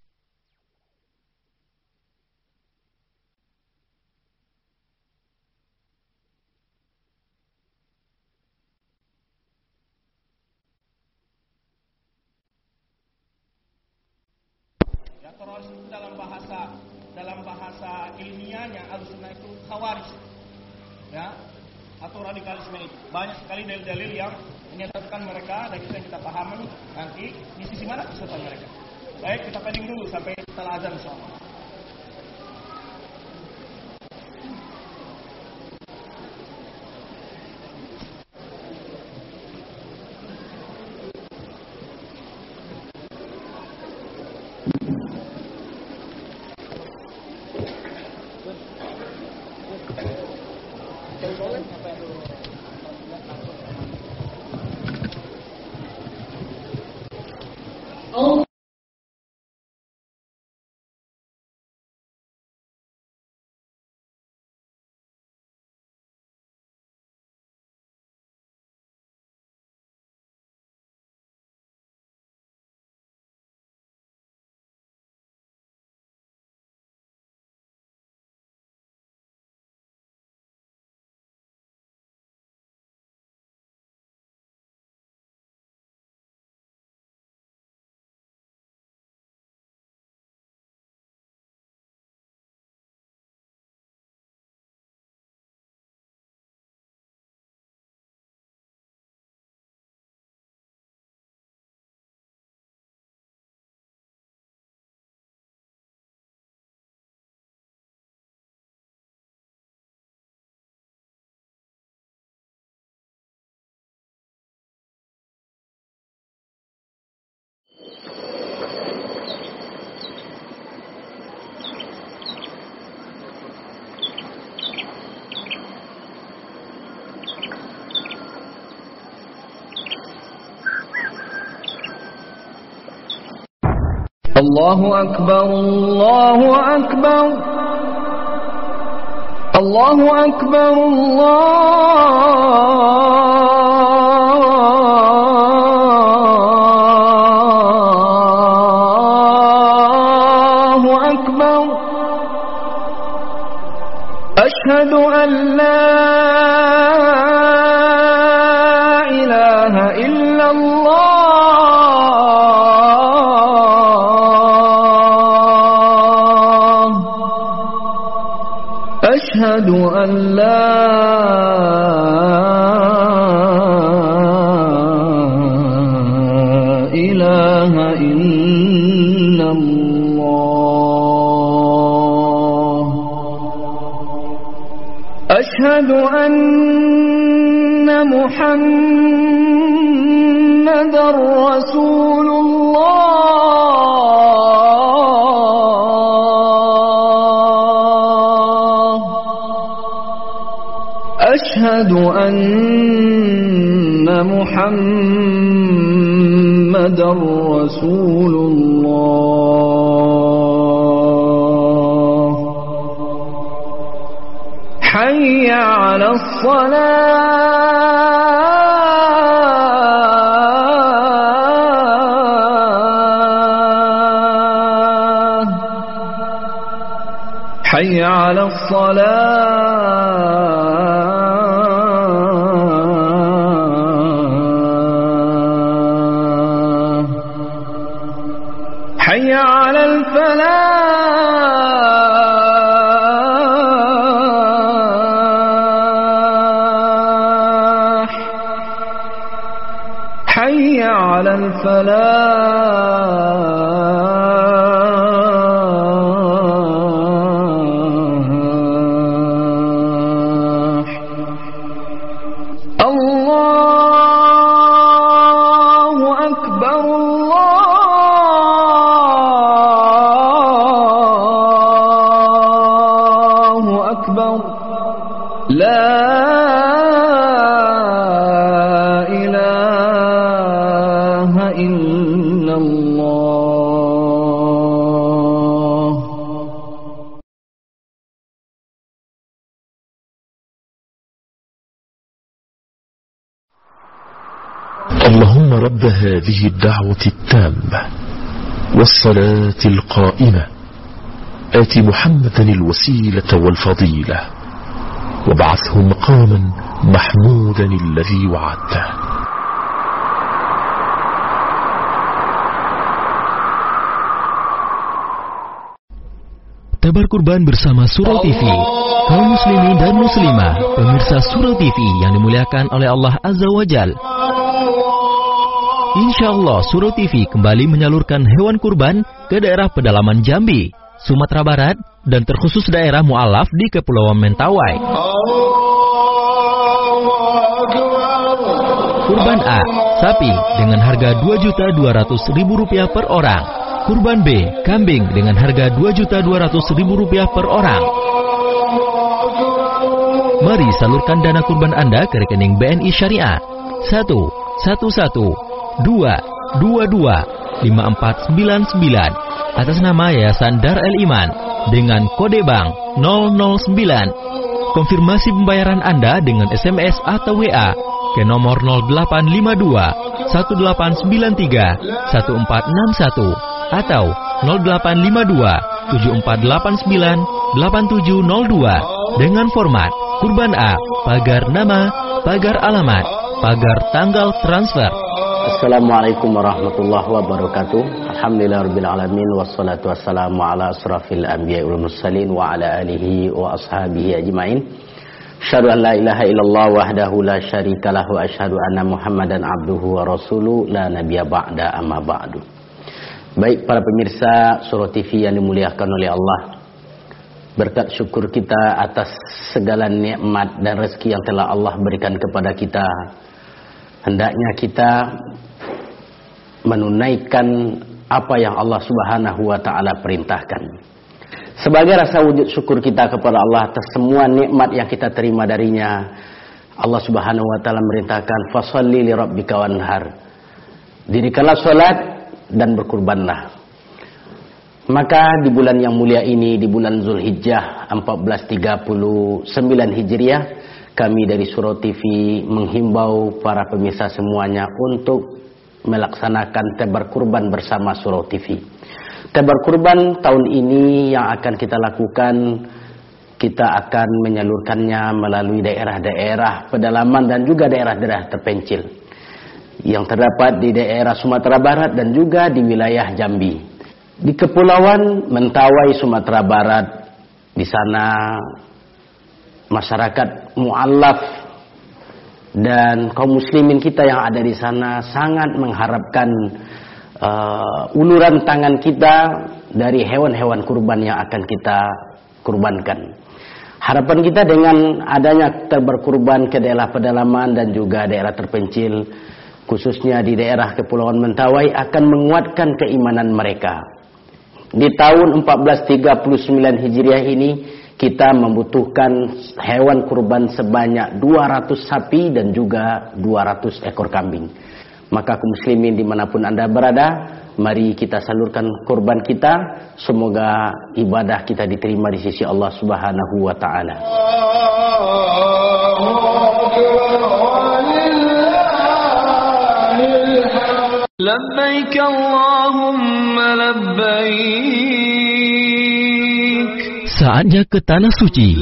Dalam bahasa dalam bahasa ilmiahnya al-sunnah itu khawarij, ya, atau radikalisme itu banyak sekali dalil-dalil yang menyatakan mereka dan kita kita pahami nanti di sisi mana kesesatan mereka. Baik, kita pending dulu sampai setelah azan insyaallah.
Allahu Akbar, Allahu Akbar, Allahu Akbar, Allahu Akbar. Ashhadu an la ilaha illallah. أشهد أن لا إله إلا الله. أشهد أن محمدا رسول الله. أشهد أن محمدا رسول الله. حي على الصلاة، حي على الصلاة. حي على الفلاح، حي على الفلاح. الله أكبر، الله أكبر. لا إله إلا الله.
اللهم رب هذه الدعوة التامة والصلاة القائمة آت محمدا الوسيلة والفضيلة وابعثه مقاما محمودا الذي وعدته.
Tebar kurban bersama Surau T V. Kaum muslimin dan muslimah, pemirsa Surau T V yang dimuliakan oleh Allah Azza wa Jal. Insya Allah Surau T V kembali menyalurkan hewan kurban ke daerah pedalaman Jambi, Sumatera Barat, dan terkhusus daerah Mu'alaf di Kepulauan Mentawai. Kurban A, sapi dengan harga dua juta dua ratus ribu rupiah per orang. Kurban B, kambing dengan harga dua juta dua ratus ribu rupiah per orang. Mari salurkan dana kurban Anda ke rekening B N I Syariah satu satu satu dua dua dua lima empat sembilan sembilan atas nama Yayasan Dar El Iman dengan kode bank nol nol sembilan. Konfirmasi pembayaran Anda dengan S M S atau W A ke nomor nol delapan lima dua satu delapan sembilan tiga satu empat enam satu atau nol delapan lima dua tujuh empat delapan sembilan delapan tujuh nol dua dengan format kurban A, pagar nama, pagar alamat, pagar tanggal transfer.
Assalamualaikum warahmatullahi wabarakatuh. Alhamdulillahirabbil alamin wassalatu wassalamu ala asrafil anbiya'i wal mursalin wa ala alihi wa ashabihi ajmain. Asyhadu an la ilaha illallah wahdahu la syarikalah wa asyhadu anna Muhammadan abduhu wa rasuluh la nabiyya ba'da amma ba'du. Baik para pemirsa Surau T V yang dimuliakan oleh Allah, berkat syukur kita atas segala nikmat dan rezeki yang telah Allah berikan kepada kita, hendaknya kita menunaikan apa yang Allah Subhanahu wa taala perintahkan. Sebagai rasa wujud syukur kita kepada Allah atas semua nikmat yang kita terima darinya, Allah Subhanahu wa taala merintahkan fasholli li rabbika wanhar. Dirikanlah salat dan berkurbanlah. Maka di bulan yang mulia ini, di bulan Zulhijjah empat belas tiga puluh sembilan Hijriah, kami dari Surau T V menghimbau para pemirsa semuanya untuk melaksanakan tebar kurban bersama Surau T V. Tebar kurban tahun ini yang akan kita lakukan, kita akan menyalurkannya melalui daerah-daerah pedalaman dan juga daerah-daerah terpencil yang terdapat di daerah Sumatera Barat dan juga di wilayah Jambi. Di Kepulauan Mentawai, Sumatera Barat, di sana masyarakat mu'allaf dan kaum muslimin kita yang ada di sana sangat mengharapkan uh, uluran tangan kita dari hewan-hewan kurban yang akan kita kurbankan. Harapan kita dengan adanya terberkurban ke daerah pedalaman dan juga daerah terpencil, khususnya di daerah Kepulauan Mentawai, akan menguatkan keimanan mereka. Di tahun empat belas tiga puluh sembilan Hijriah ini, kita membutuhkan hewan kurban sebanyak dua ratus sapi dan juga dua ratus ekor kambing. Maka kaum muslimin dimanapun Anda berada, mari kita salurkan kurban kita. Semoga ibadah kita diterima di sisi Allah Subhanahu wa Ta'ala.
Labbaik Allahumma labbaik.
Saatnya ke Tanah Suci.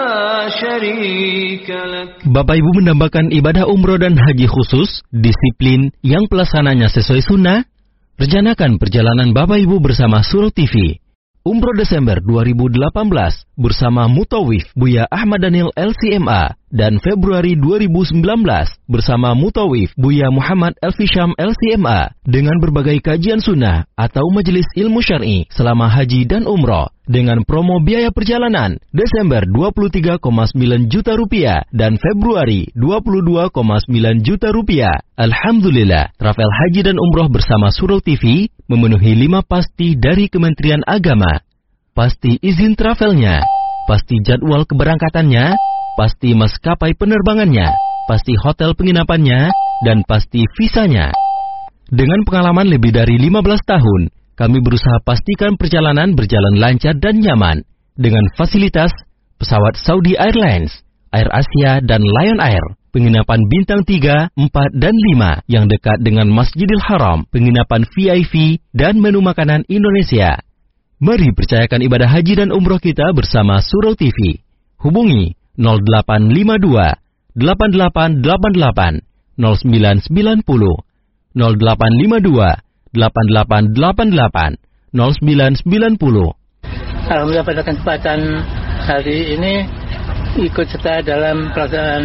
Bapak Ibu mendambakan ibadah umroh dan haji khusus, disiplin yang pelaksananya sesuai sunnah. Rencanakan perjalanan Bapak Ibu bersama Surau T V. Umroh Desember dua ribu delapan belas bersama Mutawif Buya Ahmad Daniel L C M A, dan Februari dua ribu sembilan belas bersama Mutawif Buya Muhammad Elfisham L C M A dengan berbagai kajian sunnah atau majelis ilmu syar'i selama haji dan umroh dengan promo biaya perjalanan Desember dua puluh tiga koma sembilan juta rupiah dan Februari dua puluh dua koma sembilan juta rupiah. Alhamdulillah, travel haji dan umroh bersama Surau T V memenuhi lima pasti dari Kementerian Agama. Pasti izin travelnya, pasti jadwal keberangkatannya, pasti maskapai penerbangannya, pasti hotel penginapannya, dan pasti visanya. Dengan pengalaman lebih dari lima belas tahun, kami berusaha pastikan perjalanan berjalan lancar dan nyaman dengan fasilitas pesawat Saudi Airlines, Air Asia, dan Lion Air, penginapan bintang tiga, empat, dan lima yang dekat dengan Masjidil Haram, penginapan V I V, dan menu makanan Indonesia. Mari percayakan ibadah haji dan umroh kita bersama Surau T V. Hubungi nol delapan lima dua, delapan delapan delapan delapan, nol sembilan sembilan nol, nol delapan lima dua, delapan delapan delapan delapan, nol sembilan sembilan nol.
Alhamdulillah pada kesempatan hari ini ikut serta dalam pelaksanaan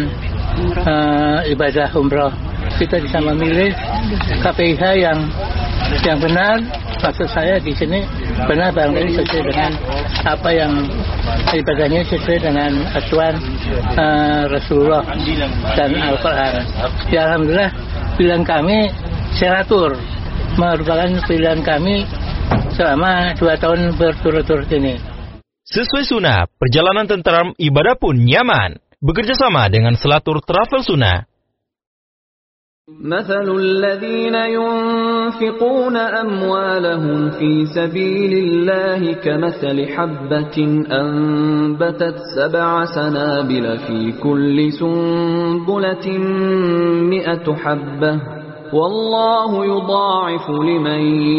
uh, ibadah umroh. Kita bisa memilih K P I H yang yang benar. Maksud saya di sini benar barangkali sesuai dengan apa yang ibadahnya sesuai dengan aturan uh, Rasulullah dan Al-Quran. Ya, alhamdulillah pilihan kami seratur merupakan pilihan kami selama dua tahun berturut-turut ini.
Sesuai sunnah, perjalanan tenteram, ibadah pun nyaman. Bekerja sama dengan Selatur Travel Sunnah.
مثل الذين ينفقون أموالهم في سبيل الله كمثل حبة أنبتت سبع سنابل في كل سنبلة مئة حبة والله يضاعف لمن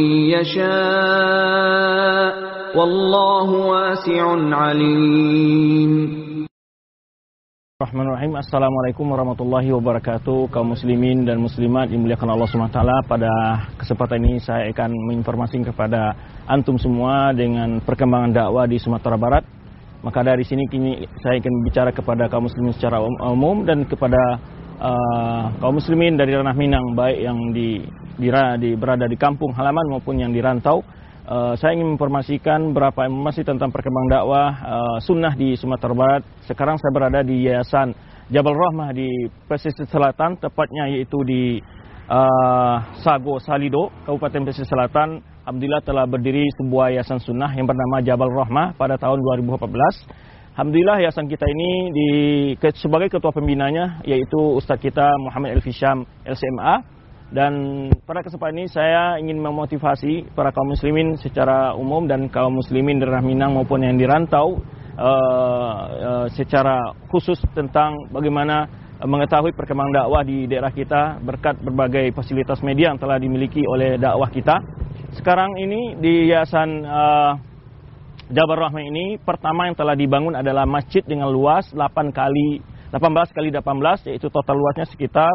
يشاء والله واسع عليم.
Bismillahirrahmanirrahim. Assalamualaikum warahmatullahi wabarakatuh. Kaum muslimin dan muslimat dimuliakan Allah subhanahu wa taala. Pada kesempatan ini saya akan menginformasikan kepada antum semua dengan perkembangan dakwah di Sumatera Barat. Maka dari sini kini saya akan bicara kepada kaum muslimin secara umum dan kepada uh, kaum muslimin dari ranah Minang, baik yang di, di, di berada di kampung halaman maupun yang di rantau. Uh, saya ingin menginformasikan beberapa informasi tentang perkembangan dakwah uh, sunnah di Sumatera Barat. Sekarang saya berada di Yayasan Jabal Rahmah di Pesisir Selatan, tepatnya yaitu di uh, Sago Salido, Kabupaten Pesisir Selatan. Alhamdulillah telah berdiri sebuah yayasan sunnah yang bernama Jabal Rahmah pada tahun dua ribu empat belas. Alhamdulillah yayasan kita ini di, sebagai ketua pembinanya yaitu Ustadz kita Muhammad Elfisham L C M A. Dan pada kesempatan ini saya ingin memotivasi para kaum muslimin secara umum dan kaum muslimin di daerah Minang maupun yang dirantau uh, uh, secara khusus tentang bagaimana mengetahui perkembangan dakwah di daerah kita berkat berbagai fasilitas media yang telah dimiliki oleh dakwah kita. Sekarang ini di Yayasan uh, Jabal Rahmah ini pertama yang telah dibangun adalah masjid dengan luas delapan kali delapan belas kali delapan belas, yaitu total luasnya sekitar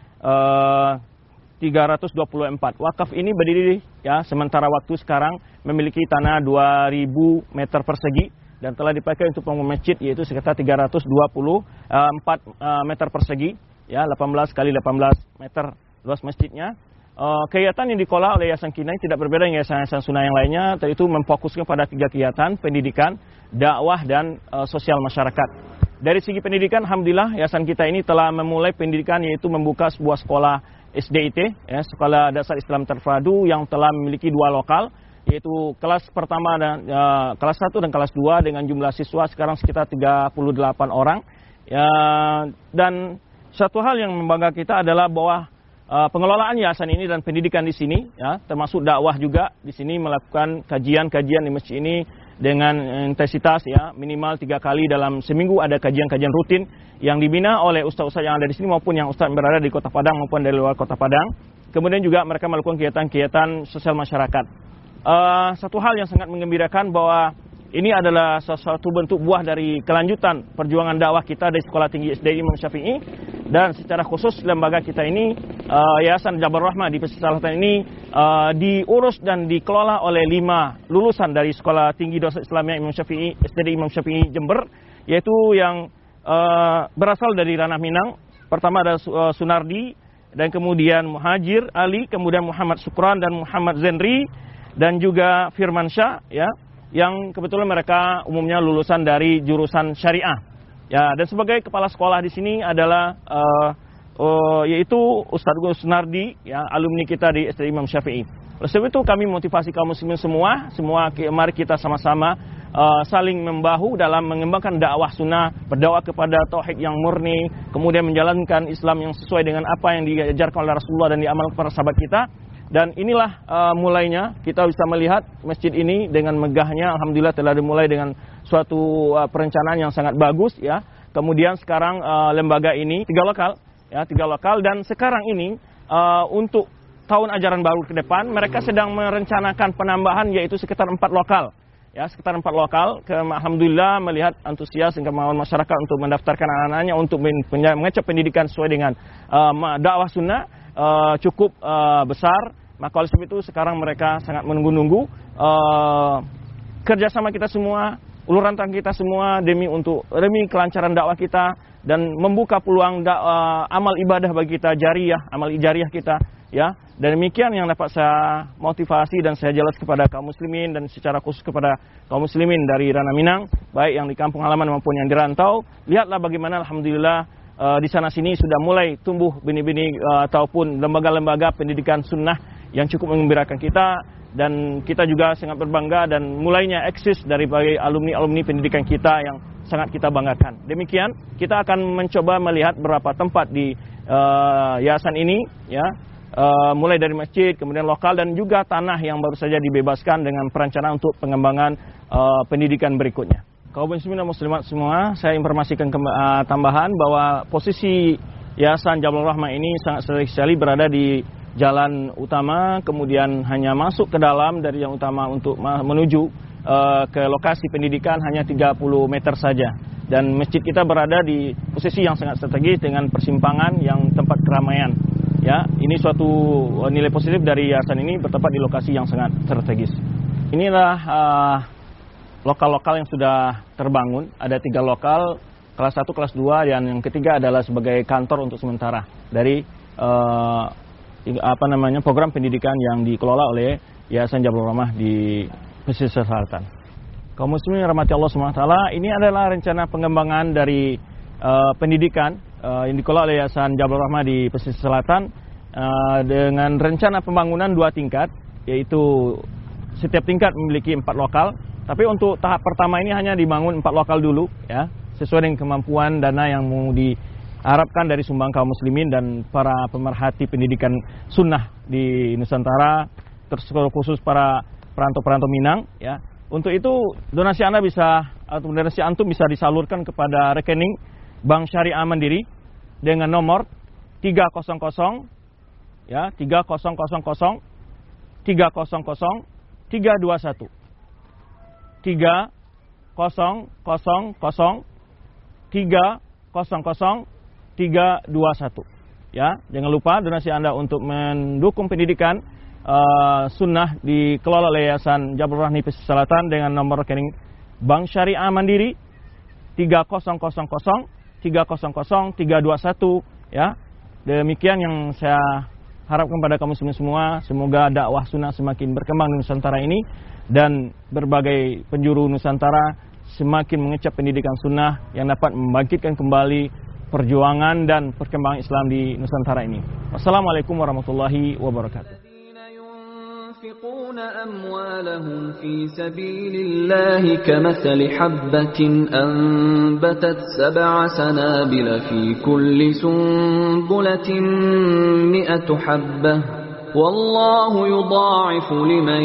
uh, tiga ratus dua puluh empat. Wakaf ini berdiri ya sementara waktu sekarang memiliki tanah dua ribu meter persegi dan telah dipakai untuk pembangunan masjid, yaitu sekitar tiga ratus dua puluh empat uh, meter persegi ya, delapan belas kali delapan belas meter luas masjidnya. Uh, kegiatan yang dikelola oleh Yayasan kita tidak berbeda dengan yayasan-yayasan sunnah yang lainnya, yaitu memfokuskan pada tiga kegiatan: pendidikan, dakwah, dan uh, sosial masyarakat. Dari segi pendidikan, alhamdulillah Yayasan kita ini telah memulai pendidikan, yaitu membuka sebuah sekolah S D I T, ya, Sekolah Dasar Islam Terpadu yang telah memiliki dua lokal, yaitu kelas pertama dan uh, kelas satu dan kelas dua dengan jumlah siswa sekarang sekitar tiga puluh delapan orang. Ya, dan satu hal yang membanggakan kita adalah bahwa uh, pengelolaan yayasan ini dan pendidikan di sini, ya, termasuk dakwah juga di sini melakukan kajian-kajian di masjid ini dengan intensitas ya minimal tiga kali dalam seminggu. Ada kajian-kajian rutin yang dibina oleh ustaz-ustaz yang ada di sini maupun yang ustaz berada di Kota Padang maupun dari luar Kota Padang. Kemudian juga mereka melakukan kegiatan-kegiatan sosial masyarakat. Uh, satu hal yang sangat menggembirakan bahwa ini adalah sesuatu bentuk buah dari kelanjutan perjuangan dakwah kita dari Sekolah Tinggi S D I Imam Syafi'i, dan secara khusus lembaga kita ini, uh, Yayasan Jabal Rahmah di Pesisir Selatan ini uh, diurus dan dikelola oleh lima lulusan dari Sekolah Tinggi Dosa Islamiyah Imam Syafi'i S D I Imam Syafi'i Jember, yaitu yang uh, berasal dari ranah Minang. Pertama ada uh, Sunardi, dan kemudian Muhajir Ali, kemudian Muhammad Sukran dan Muhammad Zenri, dan juga Firman Syah ya, yang kebetulan mereka umumnya lulusan dari jurusan syariah. Ya, dan sebagai kepala sekolah di sini adalah uh, uh, yaitu Ustadz Gus Nardi, ya, alumni kita di S D I Imam Syafi'i. Oleh sebab itu kami motivasi kaum muslimin semua, semua mari kita sama-sama uh, saling membahu dalam mengembangkan dakwah sunnah, berdakwah kepada tauhid yang murni, kemudian menjalankan Islam yang sesuai dengan apa yang diajarkan oleh Rasulullah dan diamalkan para sahabat kita. Dan inilah uh, mulainya kita bisa melihat masjid ini dengan megahnya, alhamdulillah telah dimulai dengan suatu uh, perencanaan yang sangat bagus ya. Kemudian sekarang uh, lembaga ini tiga lokal ya, tiga lokal dan sekarang ini uh, untuk tahun ajaran baru ke depan mereka sedang merencanakan penambahan, yaitu sekitar empat lokal. Ya, sekitar empat lokal. Ke, alhamdulillah melihat antusias dan kemauan masyarakat untuk mendaftarkan anak-anaknya untuk mengecap pendidikan sesuai dengan uh, dakwah sunnah uh, cukup uh, besar. Maka oleh sebab itu sekarang mereka sangat menunggu-nunggu uh, kerjasama kita semua, uluran tangan kita semua demi untuk demi kelancaran dakwah kita dan membuka peluang dakwah, amal ibadah bagi kita, jariyah, amal jariah kita ya. Dan demikian yang dapat saya motivasi dan saya jelas kepada kaum muslimin dan secara khusus kepada kaum muslimin dari ranah Minang, baik yang di kampung halaman maupun yang di rantau. Lihatlah bagaimana alhamdulillah uh, di sana sini sudah mulai tumbuh benih-benih uh, ataupun lembaga-lembaga pendidikan sunnah yang cukup mengembirakan kita, dan kita juga sangat berbangga dan mulainya eksis dari bagi alumni-alumni pendidikan kita yang sangat kita banggakan. Demikian kita akan mencoba melihat beberapa tempat di uh, yayasan ini ya, uh, mulai dari masjid, kemudian lokal dan juga tanah yang baru saja dibebaskan dengan perencanaan untuk pengembangan uh, pendidikan berikutnya. Kaum muslimin dan muslimat semua, saya informasikan ke, uh, tambahan bahwa posisi Yayasan Jabal Rahmah ini sangat sekali berada di jalan utama, kemudian hanya masuk ke dalam dari yang utama untuk menuju uh, ke lokasi pendidikan hanya tiga puluh meter saja. Dan masjid kita berada di posisi yang sangat strategis dengan persimpangan yang tempat keramaian. Ya, ini suatu nilai positif dari yayasan ini bertempat di lokasi yang sangat strategis. Inilah uh, lokal-lokal yang sudah terbangun. Ada tiga lokal, kelas satu, kelas dua, dan yang ketiga adalah sebagai kantor untuk sementara dari uh, apa namanya program pendidikan yang dikelola oleh Yayasan Jabal Rahmah di Pesisir Selatan. Kaum muslimin rahmati Allah subhanahu wa taala, ini adalah rencana pengembangan dari uh, pendidikan uh, yang dikelola oleh Yayasan Jabal Rahmah di Pesisir Selatan uh, dengan rencana pembangunan dua tingkat, yaitu setiap tingkat memiliki empat lokal. Tapi untuk tahap pertama ini hanya dibangun empat lokal dulu ya, sesuai dengan kemampuan dana yang mau di harapkan dari sumbang kaum muslimin dan para pemerhati pendidikan sunnah di Nusantara, terus khusus para perantau-perantau Minang, ya. Untuk itu donasi Anda bisa atau donasi antum bisa disalurkan kepada rekening Bank Syariah Mandiri dengan nomor tiga nol nol ya tiga nol nol tiga nol nol tiga dua satu tiga nol nol tiga nol nol tiga dua satu. Ya, jangan lupa donasi Anda untuk mendukung pendidikan uh, sunnah dikelola oleh Yayasan Jabal Rahmi Pesisir Selatan dengan nomor rekening Bank Syariah Mandiri tiga nol nol tiga nol nol tiga dua satu, ya. Demikian yang saya harapkan pada kaum muslimin semua, semoga dakwah sunnah semakin berkembang di Nusantara ini dan berbagai penjuru Nusantara semakin mengecap pendidikan sunnah yang dapat membangkitkan kembali perjuangan dan perkembangan Islam di Nusantara ini. Wassalamualaikum warahmatullahi wabarakatuh.
ينفقون أموالهم في سبيل الله كمثل حبة أنبتت سبع سنابل في كل سنبلة مئة حبة والله يضاعف لمن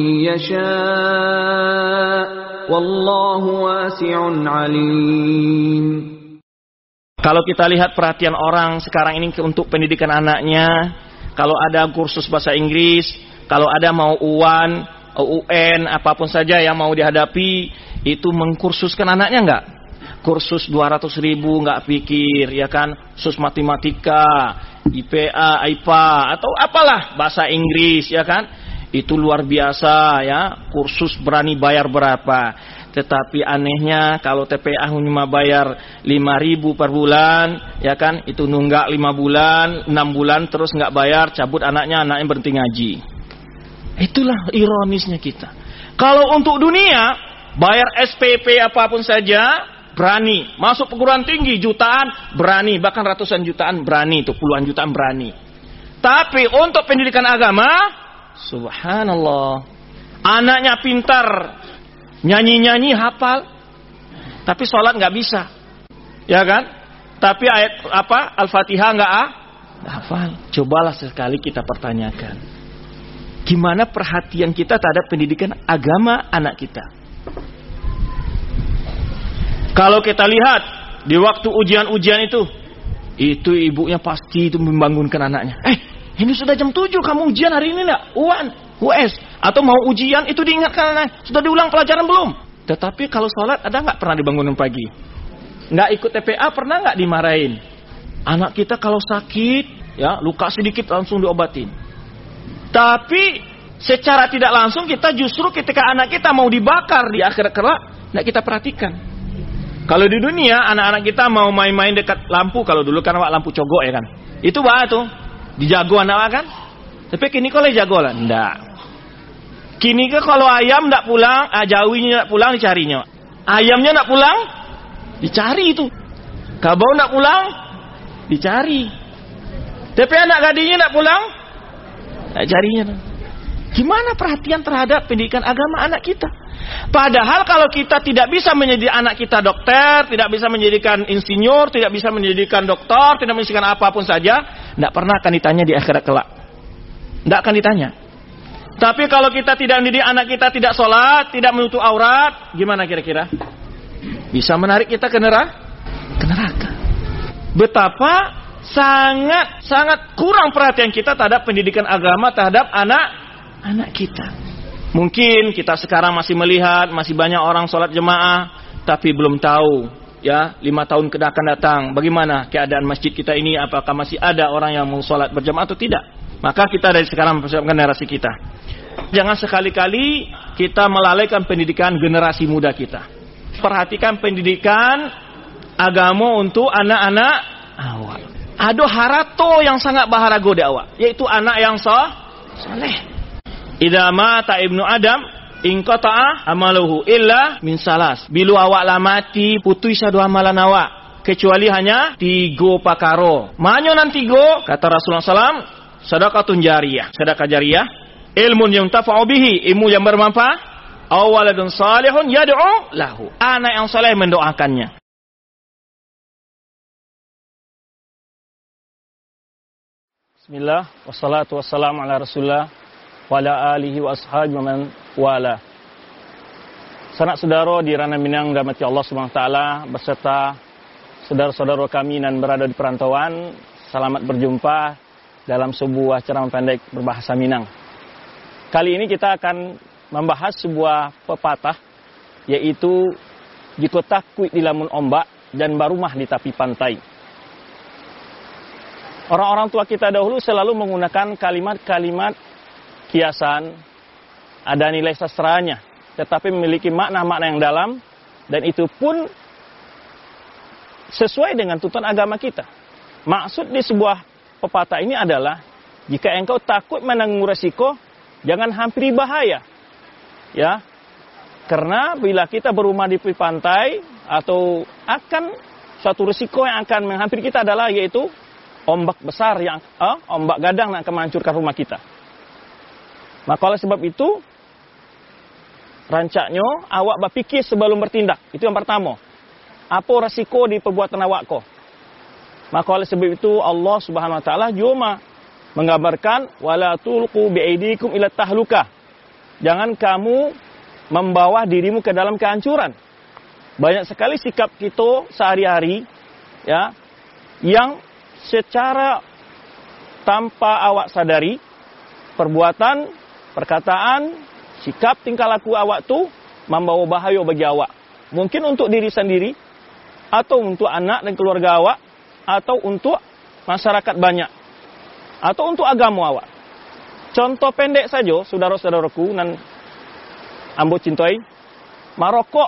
يشاء والله واسع عليم.
Kalau kita lihat perhatian orang sekarang ini untuk pendidikan anaknya, kalau ada kursus bahasa Inggris, kalau ada mau U A N, U N, apapun saja yang mau dihadapi, itu mengkursuskan anaknya enggak? Kursus dua ratus ribu enggak pikir, ya kan? Kursus matematika, I P A, I P A, atau apalah bahasa Inggris, ya kan? Itu luar biasa, ya. Kursus berani bayar berapa? Tetapi anehnya kalau T P A cuma bayar lima ribu per bulan, ya kan? Itu nunggak lima bulan, enam bulan terus nggak bayar, cabut anaknya, anaknya berhenti ngaji. Itulah ironisnya kita. Kalau untuk dunia, bayar S P P apapun saja, berani. Masuk perguruan tinggi, jutaan, berani. Bahkan ratusan jutaan, berani. Itu puluhan jutaan, berani. Tapi untuk pendidikan agama, subhanallah. Anaknya pintar, nyanyi-nyanyi hafal, tapi sholat nggak bisa, ya kan? Tapi ayat apa Al-Fatihah nggak ah? hafal. Cobalah sekali kita pertanyakan, gimana perhatian kita terhadap pendidikan agama anak kita? Kalau kita lihat di waktu ujian-ujian itu, itu ibunya pasti itu membangunkan anaknya. Eh, ini sudah jam tujuh, kamu ujian hari ini nggak? U A N, U S, atau mau ujian itu diingatkan anaknya, sudah diulang pelajaran belum? Tetapi kalau sholat ada nggak pernah dibangunin pagi? Nggak ikut T P A pernah nggak dimarahin? Anak kita kalau sakit, ya luka sedikit langsung diobatin. Tapi secara tidak langsung kita justru ketika anak kita mau dibakar di akhirat kelak, nggak kita perhatikan. Kalau di dunia anak-anak kita mau main-main dekat lampu, kalau dulu kan lampu cogok ya kan, itu bah tuh dijago anak kan. Tapi kini kalau jago lah, ndak. Kini ke kalau ayam ndak pulang, ah, jawinya ndak pulang dicarinya. Ayamnya ndak pulang, dicari itu. Kabau ndak pulang, dicari. Tapi anak gadingnya ndak pulang, ndak carinya. Gimana perhatian terhadap pendidikan agama anak kita? Padahal kalau kita tidak bisa menjadi anak kita dokter, tidak bisa menjadikan insinyur, tidak bisa menjadikan dokter, tidak menjadikan apapun saja, tidak pernah akan ditanya di akhirat kelak. Tidak akan ditanya. Tapi kalau kita tidak mendidik anak kita tidak sholat, tidak menutup aurat, gimana kira-kira? Bisa menarik kita ke neraka? Ke neraka. Betapa sangat sangat kurang perhatian kita terhadap pendidikan agama terhadap anak-anak kita. Mungkin kita sekarang masih melihat masih banyak orang sholat jemaah, tapi belum tahu ya lima tahun ke akan datang bagaimana keadaan masjid kita ini, apakah masih ada orang yang mau sholat berjamaah atau tidak. Maka kita dari sekarang mempersiapkan generasi kita. Jangan sekali-kali kita melalaikan pendidikan generasi muda kita. Perhatikan pendidikan agama untuk anak-anak awal. Ada harato yang sangat baharago di awal, yaitu anak yang soleh. Idza mata ibnu Adam inqata'a amaluhu illa min salas. Bila awak lah mati putus satu amalan awak kecuali hanya tiga pakaro. Manyo nan tiga kata Rasulullah sallallahu alaihi wasallam, sedekahun jariyah. Sedekah jariyah, ilmun yang tafa'u bihi, ilmu yang bermanfaat, aw waladun salihun yad'u lahu. Anak yang saleh mendoakannya. Bismillah, wassalatu wassalamu ala rasulullah wa ala alihi wa ashabihi wa man wala. Sanak saudara di Ranah Minang dirahmati Allah Subhanahu wa taala beserta saudara-saudara kami yang berada di perantauan, selamat berjumpa dalam sebuah ceramah pendek berbahasa Minang. Kali ini kita akan membahas sebuah pepatah, yaitu jika takut di lamun ombak dan barumah di tepi pantai. Orang-orang tua kita dahulu selalu menggunakan kalimat-kalimat kiasan, ada nilai sastranya, tetapi memiliki makna-makna yang dalam, dan itu pun sesuai dengan tuntunan agama kita. Maksud di sebuah pepatah ini adalah, jika engkau takut menanggung resiko, jangan hampiri bahaya. Ya, karena bila kita berumah di pantai, atau akan suatu resiko yang akan menghampiri kita adalah yaitu ombak besar yang eh, ombak gadang yang akan menghancurkan rumah kita. Maka oleh sebab itu, rancaknya awak berpikir sebelum bertindak. Itu yang pertama. Apa resiko di perbuatan awak ko? Maka oleh sebab itu Allah Subhanahu wa taala juga menggambarkan wala tulqu biaidikum ila tahluka. Jangan kamu membawa dirimu ke dalam kehancuran. Banyak sekali sikap kita sehari-hari ya yang secara tanpa awak sadari, perbuatan, perkataan, sikap, tingkah laku awak tu membawa bahaya bagi awak. Mungkin untuk diri sendiri, atau untuk anak dan keluarga awak, atau untuk masyarakat banyak, atau untuk agama awak. Contoh pendek saja, saudara-saudaraku dan ambo cintai, merokok.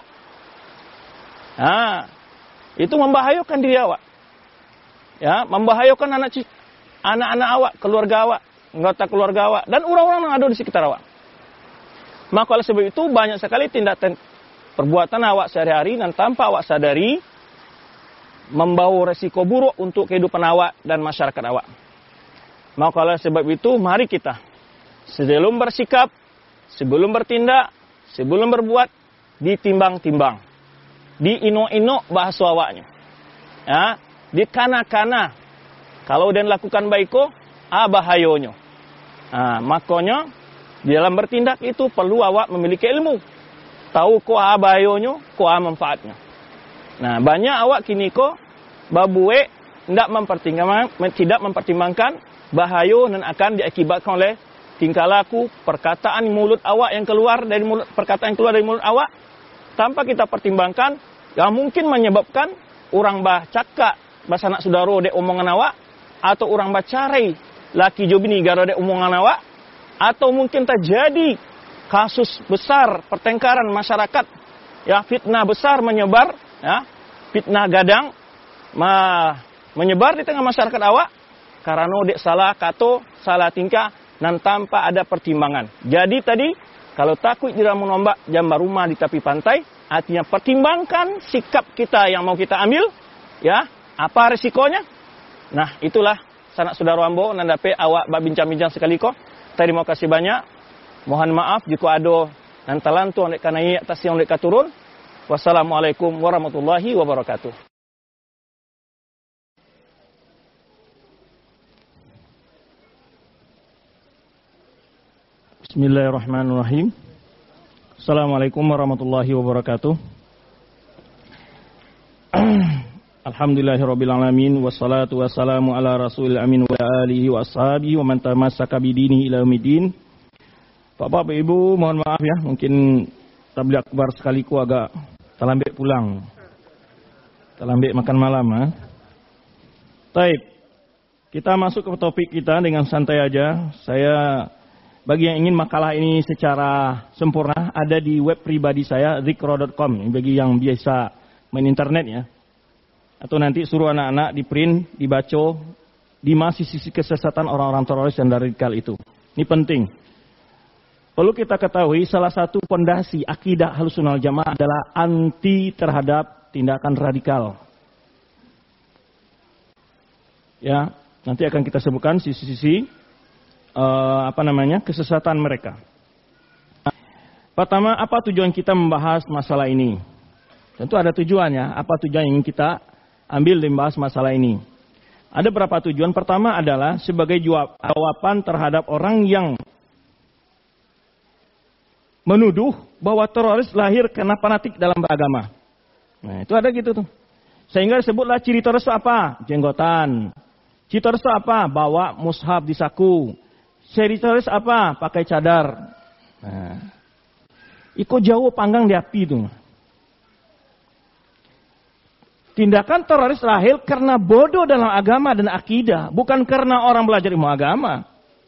Nah, itu membahayakan diri awak. Ya, membahayakan anak anak-anak awak, keluarga awak, anggota keluarga awak, dan orang-orang yang ada di sekitar awak. Maka oleh sebab itu banyak sekali tindakan perbuatan awak sehari-hari dan tanpa awak sadari membawa resiko buruk untuk kehidupan awak dan masyarakat awak. Maka oleh sebab itu mari kita sebelum bersikap, sebelum bertindak, sebelum berbuat ditimbang-timbang, diino-ino bahasa awaknya. Ya, di kana-kana kalau dia lakukan baiko, ah bahayonyo. Nah, makanya di dalam bertindak itu perlu awak memiliki ilmu, tahu ko ah bahayonyo, ko ah manfaatnya. Nah, banyak awak kini ko babue tidak mempertimbangkan, tidak mempertimbangkan bahayo dan akan diakibatkan oleh tingkah laku, perkataan mulut awak yang keluar dari mulut, perkataan yang keluar dari mulut awak tanpa kita pertimbangkan, yang mungkin menyebabkan orang bah cakap bahasa anak saudara dek omongan awak, atau orang bacarai laki jobini gara dek omongan awak, atau mungkin terjadi kasus besar pertengkaran masyarakat, ya fitnah besar menyebar, ya fitnah gadang ma, menyebar di tengah masyarakat awak karena dek salah kato, salah tingkah dan tanpa ada pertimbangan. Jadi tadi kalau takut di dalam ombak jambar rumah di tepi pantai, artinya pertimbangkan sikap kita yang mau kita ambil, ya. Apa resikonya? Nah, itulah sanak saudara ambo nandape awak berbincang-bincang sekali kok. Terima kasih banyak. Mohon maaf jika ada nan talantu andek kanai atas yang andek katurun. Wassalamualaikum warahmatullahi wabarakatuh. Bismillahirrahmanirrahim. Assalamualaikum warahmatullahi wabarakatuh. Alhamdulillahirabbil alamin wassalatu wassalamu ala rasulil amin wa alihi wa ashabihi wa man tamassaka bidinihi ila yaumiddin. Bapak Ibu, mohon maaf ya, mungkin tabligh akbar sekali ku agak terlambat pulang. Terlambat makan malam, ha. Baik. Kita masuk ke topik kita dengan santai aja. Saya bagi yang ingin makalah ini secara sempurna ada di web pribadi saya zikro dot com. Bagi yang biasa main internet ya. Atau nanti suruh anak-anak di print, dibaca, di masih sisi kesesatan orang-orang teroris dan radikal itu. Ini penting. Perlu kita ketahui salah satu pondasi akidah Ahlussunnah wal Jamaah adalah anti terhadap tindakan radikal. Ya, nanti akan kita sebutkan sisi-sisi uh, apa namanya kesesatan mereka. Pertama, apa tujuan kita membahas masalah ini? Tentu ada tujuannya. Apa tujuan yang ingin kita ambil dan membahas masalah ini? Ada beberapa tujuan. Pertama adalah sebagai jawaban terhadap orang yang menuduh bahwa teroris lahir karena fanatik dalam beragama. Nah, itu ada gitu tuh. Sehingga disebutlah ciri teroris itu apa? Jenggotan. Ciri teroris itu apa? Bawa mushaf di saku. Ciri teroris apa? Pakai cadar. Nah, ikut jauh panggang di api itu. Tindakan teroris lahir karena bodoh dalam agama dan akidah, bukan karena orang belajar ilmu agama.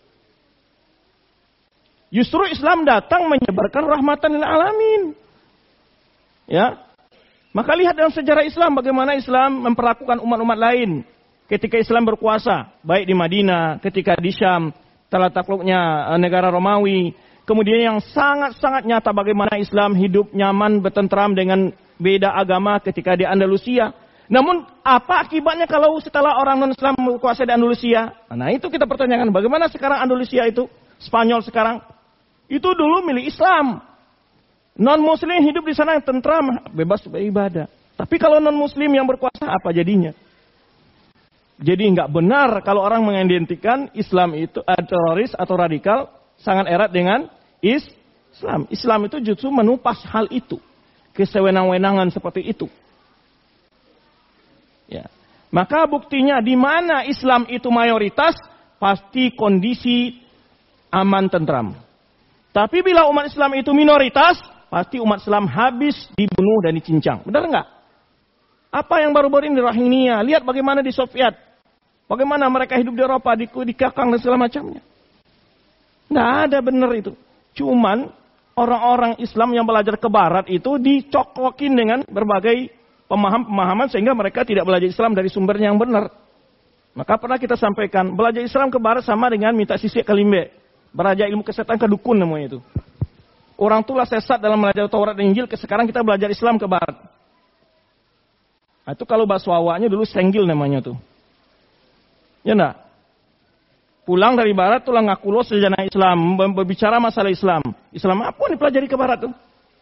Justru Islam datang menyebarkan rahmatan lil alamin. Ya. Maka lihat dalam sejarah Islam bagaimana Islam memperlakukan umat-umat lain ketika Islam berkuasa, baik di Madinah, ketika di Syam, setelah takluknya negara Romawi, kemudian yang sangat-sangat nyata bagaimana Islam hidup nyaman, bertentram dengan beda agama ketika di Andalusia. Namun apa akibatnya kalau setelah orang non-Islam berkuasa di Andalusia? Nah itu kita pertanyakan, bagaimana sekarang Andalusia itu, Spanyol sekarang? Itu dulu milik Islam. Non-Muslim hidup di sana yang tentram, bebas beribadah. Tapi kalau non-Muslim yang berkuasa, apa jadinya? Jadi nggak benar kalau orang mengidentikan Islam itu uh, teroris atau radikal sangat erat dengan Islam. Islam itu justru menumpas hal itu, kesewenang-wenangan seperti itu. Ya. Maka buktinya di mana Islam itu mayoritas, pasti kondisi aman tentram. Tapi bila umat Islam itu minoritas, pasti umat Islam habis dibunuh dan dicincang. Benar nggak? Apa yang baru-baru ini di Rohingya? Lihat bagaimana di Soviet. Bagaimana mereka hidup di Eropa, di, dikekang dan segala macamnya. Nggak ada benar itu. Cuman orang-orang Islam yang belajar ke Barat itu dicoklokin dengan berbagai pemahaman-pemahaman sehingga mereka tidak belajar Islam dari sumbernya yang benar. Maka pernah kita sampaikan, belajar Islam ke Barat sama dengan minta sisik ke limbe. Belajar ilmu kesehatan ke dukun namanya itu. Orang tulah sesat dalam belajar Taurat dan Injil, sekarang kita belajar Islam ke Barat. Nah, itu kalau bahasa Wawanya dulu senggil namanya tuh. Ya enggak? Pulang dari Barat tulah ngaku lo sejarah Islam, berbicara masalah Islam. Islam apa yang dipelajari ke Barat tuh?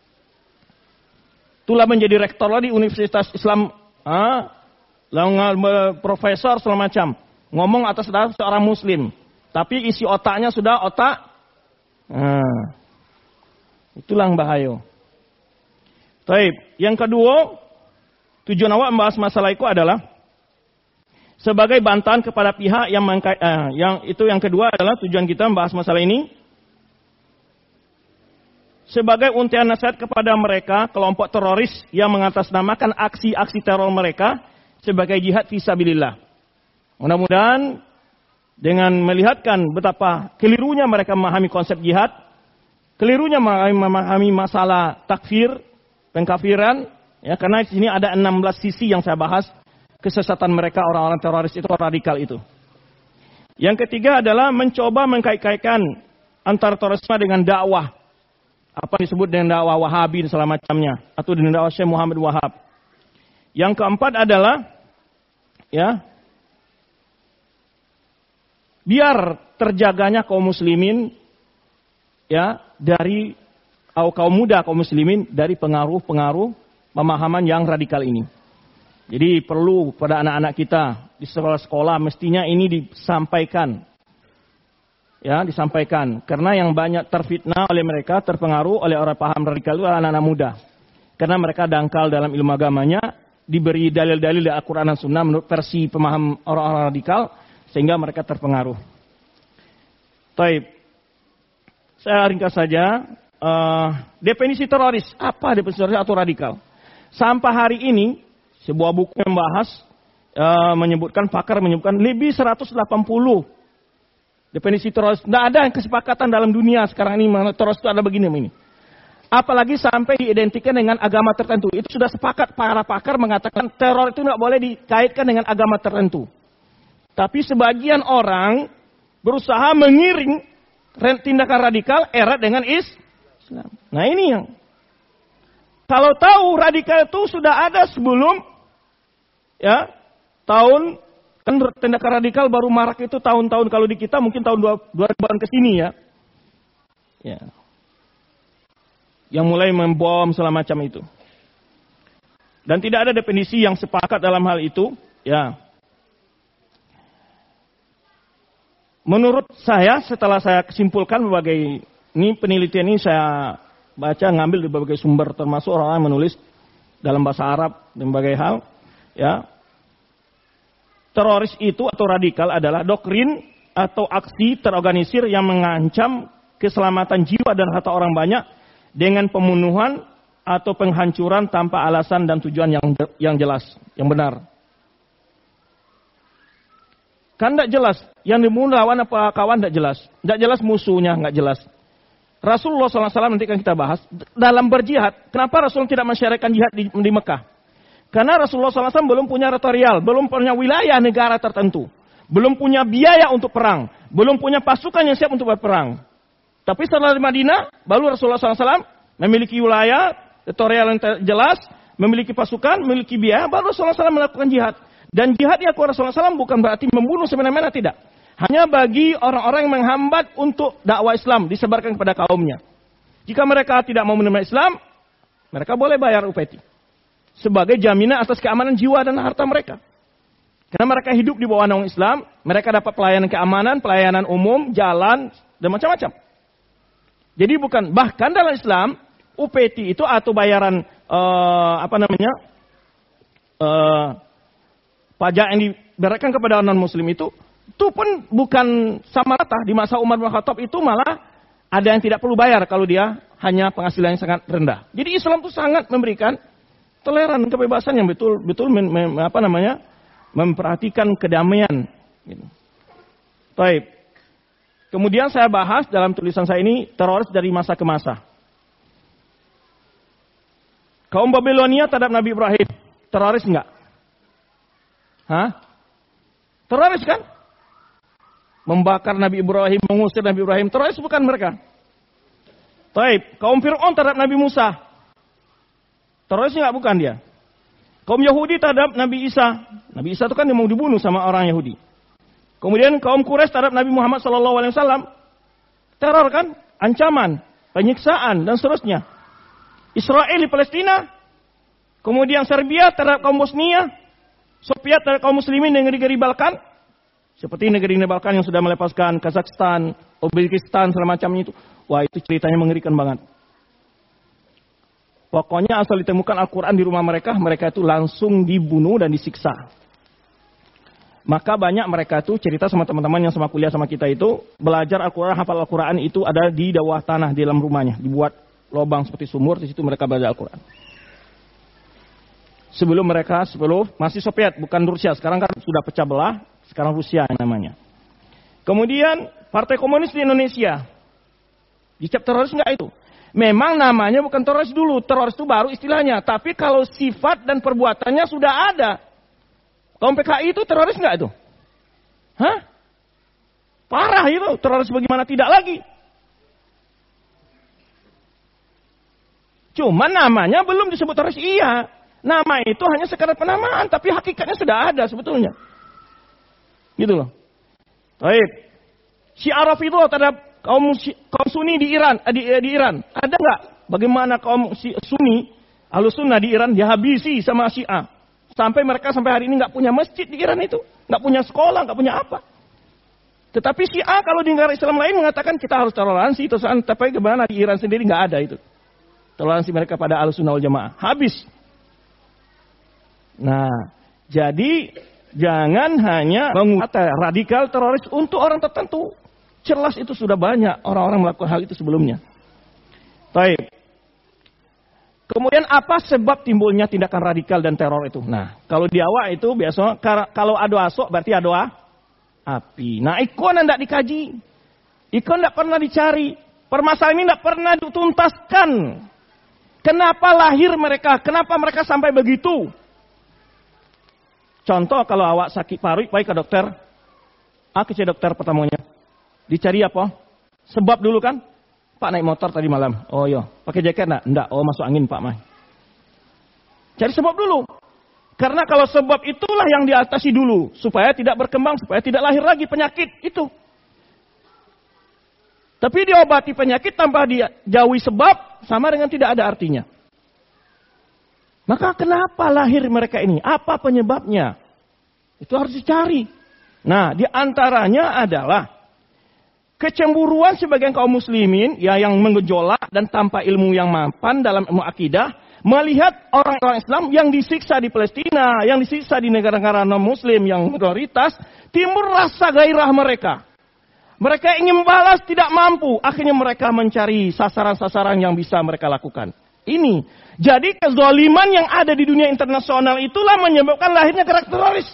Tulah menjadi rektor lah di Universitas Islam, ah, lalu profesor segala macam. Ngomong atas dasar seorang Muslim. Tapi isi otaknya sudah otak. Nah, itulah yang bahaya. Baik, yang kedua, tujuan awak membahas masalah itu adalah sebagai bantahan kepada pihak yang mengkait, eh, yang itu yang kedua adalah tujuan kita membahas masalah ini sebagai untian nasihat kepada mereka kelompok teroris yang mengatasnamakan aksi-aksi teror mereka sebagai jihad fisabilillah. Mudah-mudahan dengan melihatkan betapa kelirunya mereka memahami konsep jihad, kelirunya memahami masalah takfir, pengkafiran, ya, karena di sini ada enam belas sisi yang saya bahas kesesatan mereka orang-orang teroris itu, radikal itu. Yang ketiga adalah mencoba mengkait-kaitkan antara terorisme dengan dakwah, apa disebut dengan dakwah Wahabi dan segala macamnya, atau dengan dakwah Syekh Muhammad Wahab. Yang keempat adalah, ya, biar terjaganya kaum muslimin, ya, dari atau kaum muda kaum muslimin dari pengaruh-pengaruh pemahaman yang radikal ini. Jadi perlu pada anak-anak kita di sekolah-sekolah mestinya ini disampaikan. Ya, disampaikan karena yang banyak terfitnah oleh mereka, terpengaruh oleh orang paham radikal itu adalah anak-anak muda. Karena mereka dangkal dalam ilmu agamanya, diberi dalil-dalil dari Al-Qur'an dan Sunnah menurut versi pemaham orang-orang radikal, sehingga mereka terpengaruh. Taib. Saya ringkas saja. Uh, definisi teroris. Apa definisi teroris atau radikal? Sampai hari ini, sebuah buku yang membahas, uh, menyebutkan, pakar menyebutkan lebih seratus delapan puluh definisi teroris. Tidak ada kesepakatan dalam dunia sekarang ini, mana teroris itu ada begini begini. Apalagi sampai diidentikan dengan agama tertentu. Itu sudah sepakat para pakar mengatakan teror itu tidak boleh dikaitkan dengan agama tertentu. Tapi sebagian orang berusaha mengiring tindakan radikal erat dengan Islam. Nah ini yang, kalau tahu radikal itu sudah ada sebelum, ya, tahun, kan tindakan radikal baru marak itu tahun-tahun, kalau di kita mungkin tahun dua ribuan ke sini ya. Ya. Yang mulai membom segala macam itu. Dan tidak ada definisi yang sepakat dalam hal itu, ya. menurut saya setelah saya kesimpulkan berbagai ini penelitian ini saya baca ngambil di berbagai sumber termasuk orang yang menulis dalam bahasa Arab dan berbagai hal, ya. Teroris itu atau radikal adalah doktrin atau aksi terorganisir yang mengancam keselamatan jiwa dan harta orang banyak dengan pembunuhan atau penghancuran tanpa alasan dan tujuan yang yang jelas, yang benar. Kan tidak jelas, yang dibunuh lawan apa kawan tidak jelas, tidak jelas musuhnya nggak jelas. Rasulullah shallallahu alaihi wasallam nanti kan kita bahas dalam berjihad. Kenapa Rasul tidak mensyariatkan jihad di, di Mekah? Karena Rasulullah shallallahu alaihi wasallam belum punya teritorial, belum punya wilayah negara tertentu, belum punya biaya untuk perang, belum punya pasukan yang siap untuk berperang. Tapi setelah di Madinah, baru Rasulullah shallallahu alaihi wasallam memiliki wilayah teritorial yang jelas, memiliki pasukan, memiliki biaya, baru Rasulullah shallallahu alaihi wasallam melakukan jihad. Dan jihad yang Rasulullah shallallahu alaihi wasallam bukan berarti membunuh semena-mena, tidak. Hanya bagi orang-orang yang menghambat untuk dakwah Islam disebarkan kepada kaumnya. Jika mereka tidak mau menerima Islam, mereka boleh bayar upeti sebagai jaminan atas keamanan jiwa dan harta mereka. Karena mereka hidup di bawah naungan Islam, mereka dapat pelayanan keamanan, pelayanan umum, jalan, dan macam-macam. Jadi bukan, bahkan dalam Islam, upeti itu atau bayaran uh, apa namanya uh, pajak yang diberikan kepada non-Muslim itu, itu pun bukan sama rata. Di masa Umar bin Khattab itu malah ada yang tidak perlu bayar kalau dia hanya penghasilan yang sangat rendah. Jadi Islam itu sangat memberikan toleran, kebebasan yang betul-betul mem, mem, apa namanya memperhatikan kedamaian. Gitu. Baik. Kemudian saya bahas dalam tulisan saya ini teroris dari masa ke masa. Kaum Babilonia terhadap Nabi Ibrahim teroris enggak? Hah? Teroris kan? Membakar Nabi Ibrahim, mengusir Nabi Ibrahim, teroris bukan mereka. Taib, kaum Fir'aun terhadap Nabi Musa, teroris enggak? Bukan dia. Kaum Yahudi terhadap Nabi Isa, Nabi Isa itu kan yang mau dibunuh sama orang Yahudi. Kemudian kaum Quraisy terhadap Nabi Muhammad Sallallahu Alaihi Wasallam, teror kan, ancaman, penyiksaan dan seterusnya. Israel di Palestina, kemudian Serbia terhadap kaum Bosnia, Soviet terhadap kaum Muslimin di negeri-negeri Balkan. Seperti negeri-negeri Balkan yang sudah melepaskan Kazakhstan, Uzbekistan, segala macamnya itu. Wah, itu ceritanya mengerikan banget. Pokoknya asal ditemukan Al-Quran di rumah mereka, mereka itu langsung dibunuh dan disiksa. Maka banyak mereka itu cerita sama teman-teman yang sama kuliah sama kita itu, belajar Al-Quran, hafal Al-Quran itu ada di bawah tanah di dalam rumahnya. Dibuat lubang seperti sumur, di situ mereka belajar Al-Quran. Sebelum mereka, sebelum masih Soviet, bukan Rusia. Sekarang kan sudah pecah belah. Sekarang Rusia namanya. Kemudian Partai Komunis di Indonesia. Dicap teroris enggak itu? Memang namanya bukan teroris dulu. Teroris itu baru istilahnya. Tapi kalau sifat dan perbuatannya sudah ada. Kaum P K I itu teroris enggak itu? Hah? Parah itu. Teroris bagaimana tidak lagi. Cuma namanya belum disebut teroris. Iya. Nama itu hanya sekadar penamaan. Tapi hakikatnya sudah ada sebetulnya. Gitu loh. Baik. Syiar Rafidhah terhadap kaum kaum Sunni di Iran, di, di Iran. Ada enggak? Bagaimana kaum Sunni, Ahlus Sunnah di Iran dihabisi sama Syiah. Sampai mereka sampai hari ini enggak punya masjid di Iran itu, enggak punya sekolah, enggak punya apa. Tetapi Syiah kalau di negara Islam lain mengatakan kita harus toleransi, terus tapi gimana di Iran sendiri enggak ada itu. Toleransi mereka pada Ahlus Sunnah wal Jamaah. Habis. Nah, jadi jangan hanya mengatakan radikal teroris untuk orang tertentu. Jelas itu sudah banyak orang-orang melakukan hal itu sebelumnya. Baik. Kemudian apa sebab timbulnya tindakan radikal dan teror itu? Nah, kalau di awal itu biasa kalau ada asok berarti ada api. Nah, ikon tidak dikaji. Ikon tidak pernah dicari. Permasalahan ini tidak pernah dituntaskan. Kenapa lahir mereka? Kenapa mereka sampai begitu? Contoh kalau awak sakit paru, baik ke dokter. Ah, ke dokter pertamanya. Dicari apa? Sebab dulu kan? Pak naik motor tadi malam. Oh iya. Pakai jaket enggak? Enggak. Oh masuk angin Pak Mai. Cari sebab dulu. Karena kalau sebab itulah yang diatasi dulu. Supaya tidak berkembang. Supaya tidak lahir lagi penyakit. Itu. Tapi diobati penyakit tanpa dijauhi sebab. Sama dengan tidak ada artinya. Maka kenapa lahir mereka ini? Apa penyebabnya? Itu harus dicari. Nah, di antaranya adalah kecemburuan sebagian kaum muslimin ya yang mengejolak dan tanpa ilmu yang mapan dalam ilmu akidah melihat orang-orang Islam yang disiksa di Palestina, yang disiksa di negara-negara non-muslim yang minoritas, timbul rasa gairah mereka. Mereka ingin balas, tidak mampu. Akhirnya mereka mencari sasaran-sasaran yang bisa mereka lakukan. Ini. Jadi kezaliman yang ada di dunia internasional itulah menyebabkan lahirnya gerak teroris.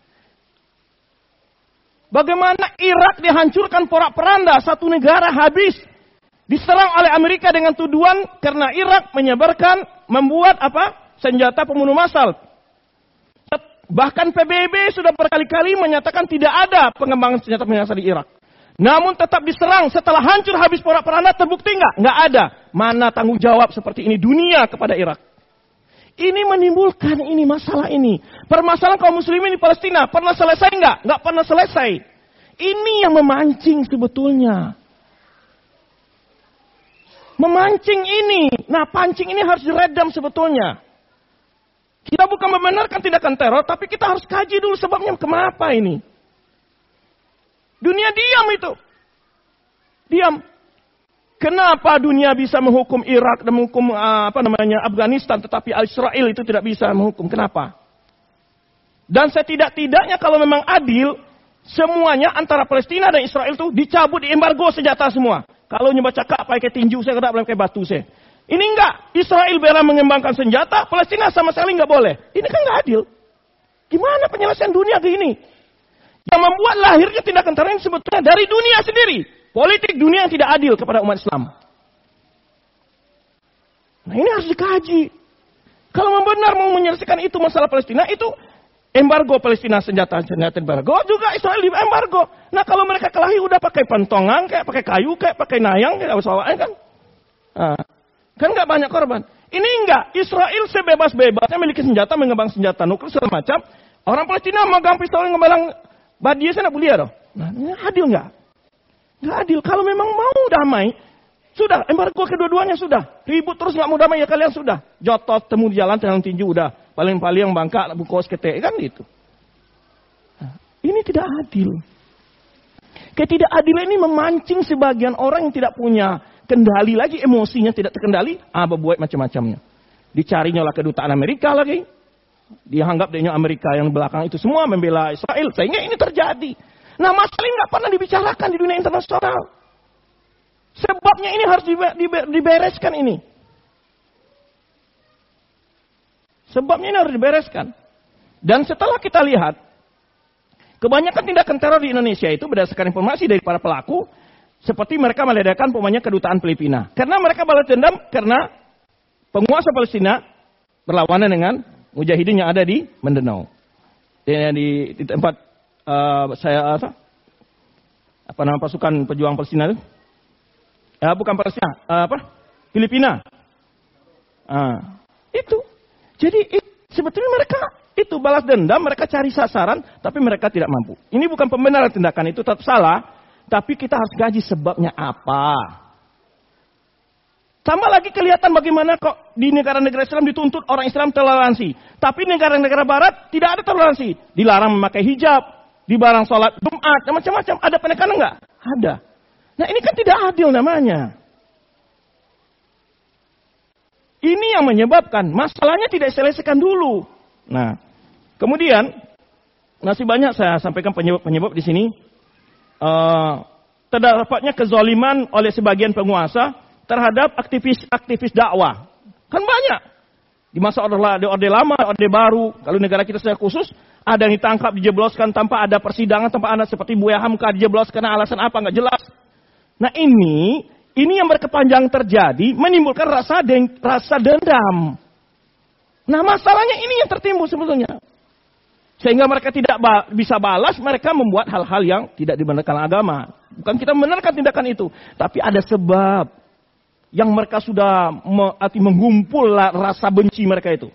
Bagaimana Irak dihancurkan porak-poranda, satu negara habis. Diserang oleh Amerika dengan tuduhan karena Irak menyebarkan, membuat apa? Senjata pembunuh massal. Bahkan P B B sudah berkali-kali menyatakan tidak ada pengembangan senjata pembunuh massal di Irak. Namun tetap diserang setelah hancur habis porak-poranda, terbukti enggak? Enggak ada. Mana tanggung jawab seperti ini dunia kepada Irak? Ini menimbulkan ini masalah ini. Permasalahan kaum muslimin di Palestina pernah selesai enggak? Enggak pernah selesai. Ini yang memancing sebetulnya. Memancing ini. Nah, pancing ini harus diredam sebetulnya. Kita bukan membenarkan tindakan teror, tapi kita harus kaji dulu sebabnya kenapa ini. Dunia diam itu. Diam. Kenapa dunia bisa menghukum Irak dan menghukum apa namanya Afghanistan, tetapi Israel itu tidak bisa menghukum? Kenapa? Dan setidak-tidaknya kalau memang adil, semuanya antara Palestina dan Israel itu dicabut, diembargo senjata semua. Kalau nyoba cakap pakai tinju, saya tidak boleh pakai batu saya. Ini enggak. Israel bela mengembangkan senjata, Palestina sama sekali enggak boleh. Ini kan enggak adil. Gimana penyelesaian dunia begini? Yang membuat lahirnya tindakan teror ini sebetulnya dari dunia sendiri. Politik dunia yang tidak adil kepada umat Islam. Nah ini harus dikaji. Kalau benar mau menyelesaikan itu masalah Palestina, itu embargo Palestina senjata, senjata embargo, juga Israel di embargo. Nah kalau mereka kelahi udah pakai pentongan, kayak pakai kayu, kayak pakai nayang, kayak pesawatnya kan. Nah, kan nggak banyak korban. Ini enggak, Israel sebebas-bebasnya memiliki senjata, mengembang senjata nuklir segala macam. Orang Palestina megang pistol ngebalang badia sana boleh dong. Nah, ini adil nggak? Nggak adil. Kalau memang mau damai, sudah embargo kedua-duanya sudah. Ribut terus nggak mau damai ya kalian sudah. Jotot temu di jalan tenang tinju udah. Paling-paling bangka bukos kete kan gitu. Nah, ini tidak adil. Ketidakadilan ini memancing sebagian orang yang tidak punya kendali lagi, emosinya tidak terkendali, ah berbuat macam-macamnya. Dicarinya lah kedutaan Amerika lagi. Dianggap dengan Amerika yang belakang itu semua membela Israel. Sehingga ini terjadi. Nah masalah ini nggak pernah dibicarakan di dunia internasional. Sebabnya ini harus dibereskan ini. Sebabnya ini harus dibereskan. Dan setelah kita lihat, kebanyakan tindakan teror di Indonesia itu berdasarkan informasi dari para pelaku, seperti mereka meledakkan pemainnya kedutaan Filipina. Karena mereka balas dendam karena penguasa Palestina berlawanan dengan mujahidin yang ada di Mindanao. Di, di, di tempat uh, saya apa? Apa nama pasukan pejuang Palestina itu? Ya, bukan Palestina, uh, apa? Filipina. Uh, itu. Jadi it, sebetulnya mereka itu balas dendam, mereka cari sasaran, tapi mereka tidak mampu. Ini bukan pembenaran tindakan itu tetap salah, tapi kita harus gaji sebabnya apa. Tambah lagi kelihatan bagaimana kok di negara-negara Islam dituntut orang Islam toleransi. Tapi negara-negara Barat tidak ada toleransi. Dilarang memakai hijab, dilarang sholat Jumat, dan macam-macam. Ada penekanan nggak? Ada. Nah ini kan tidak adil namanya. Ini yang menyebabkan masalahnya tidak diselesaikan dulu. Nah, kemudian masih banyak saya sampaikan penyebab-penyebab di sini. Uh, terdapatnya kezaliman oleh sebagian penguasa terhadap aktivis-aktivis dakwah. Kan banyak. Di masa orde, orde lama, orde baru, kalau negara kita secara khusus, ada yang ditangkap, dijebloskan tanpa ada persidangan, tanpa ada seperti Buya Hamka dijebloskan karena alasan apa, nggak jelas. Nah ini, ini yang berkepanjangan terjadi, menimbulkan rasa, deng, rasa dendam. Nah masalahnya ini yang tertimbul sebetulnya. Sehingga mereka tidak ba- bisa balas, mereka membuat hal-hal yang tidak dibenarkan agama. Bukan kita membenarkan tindakan itu, tapi ada sebab yang mereka sudah me, arti menggumpul rasa benci mereka itu.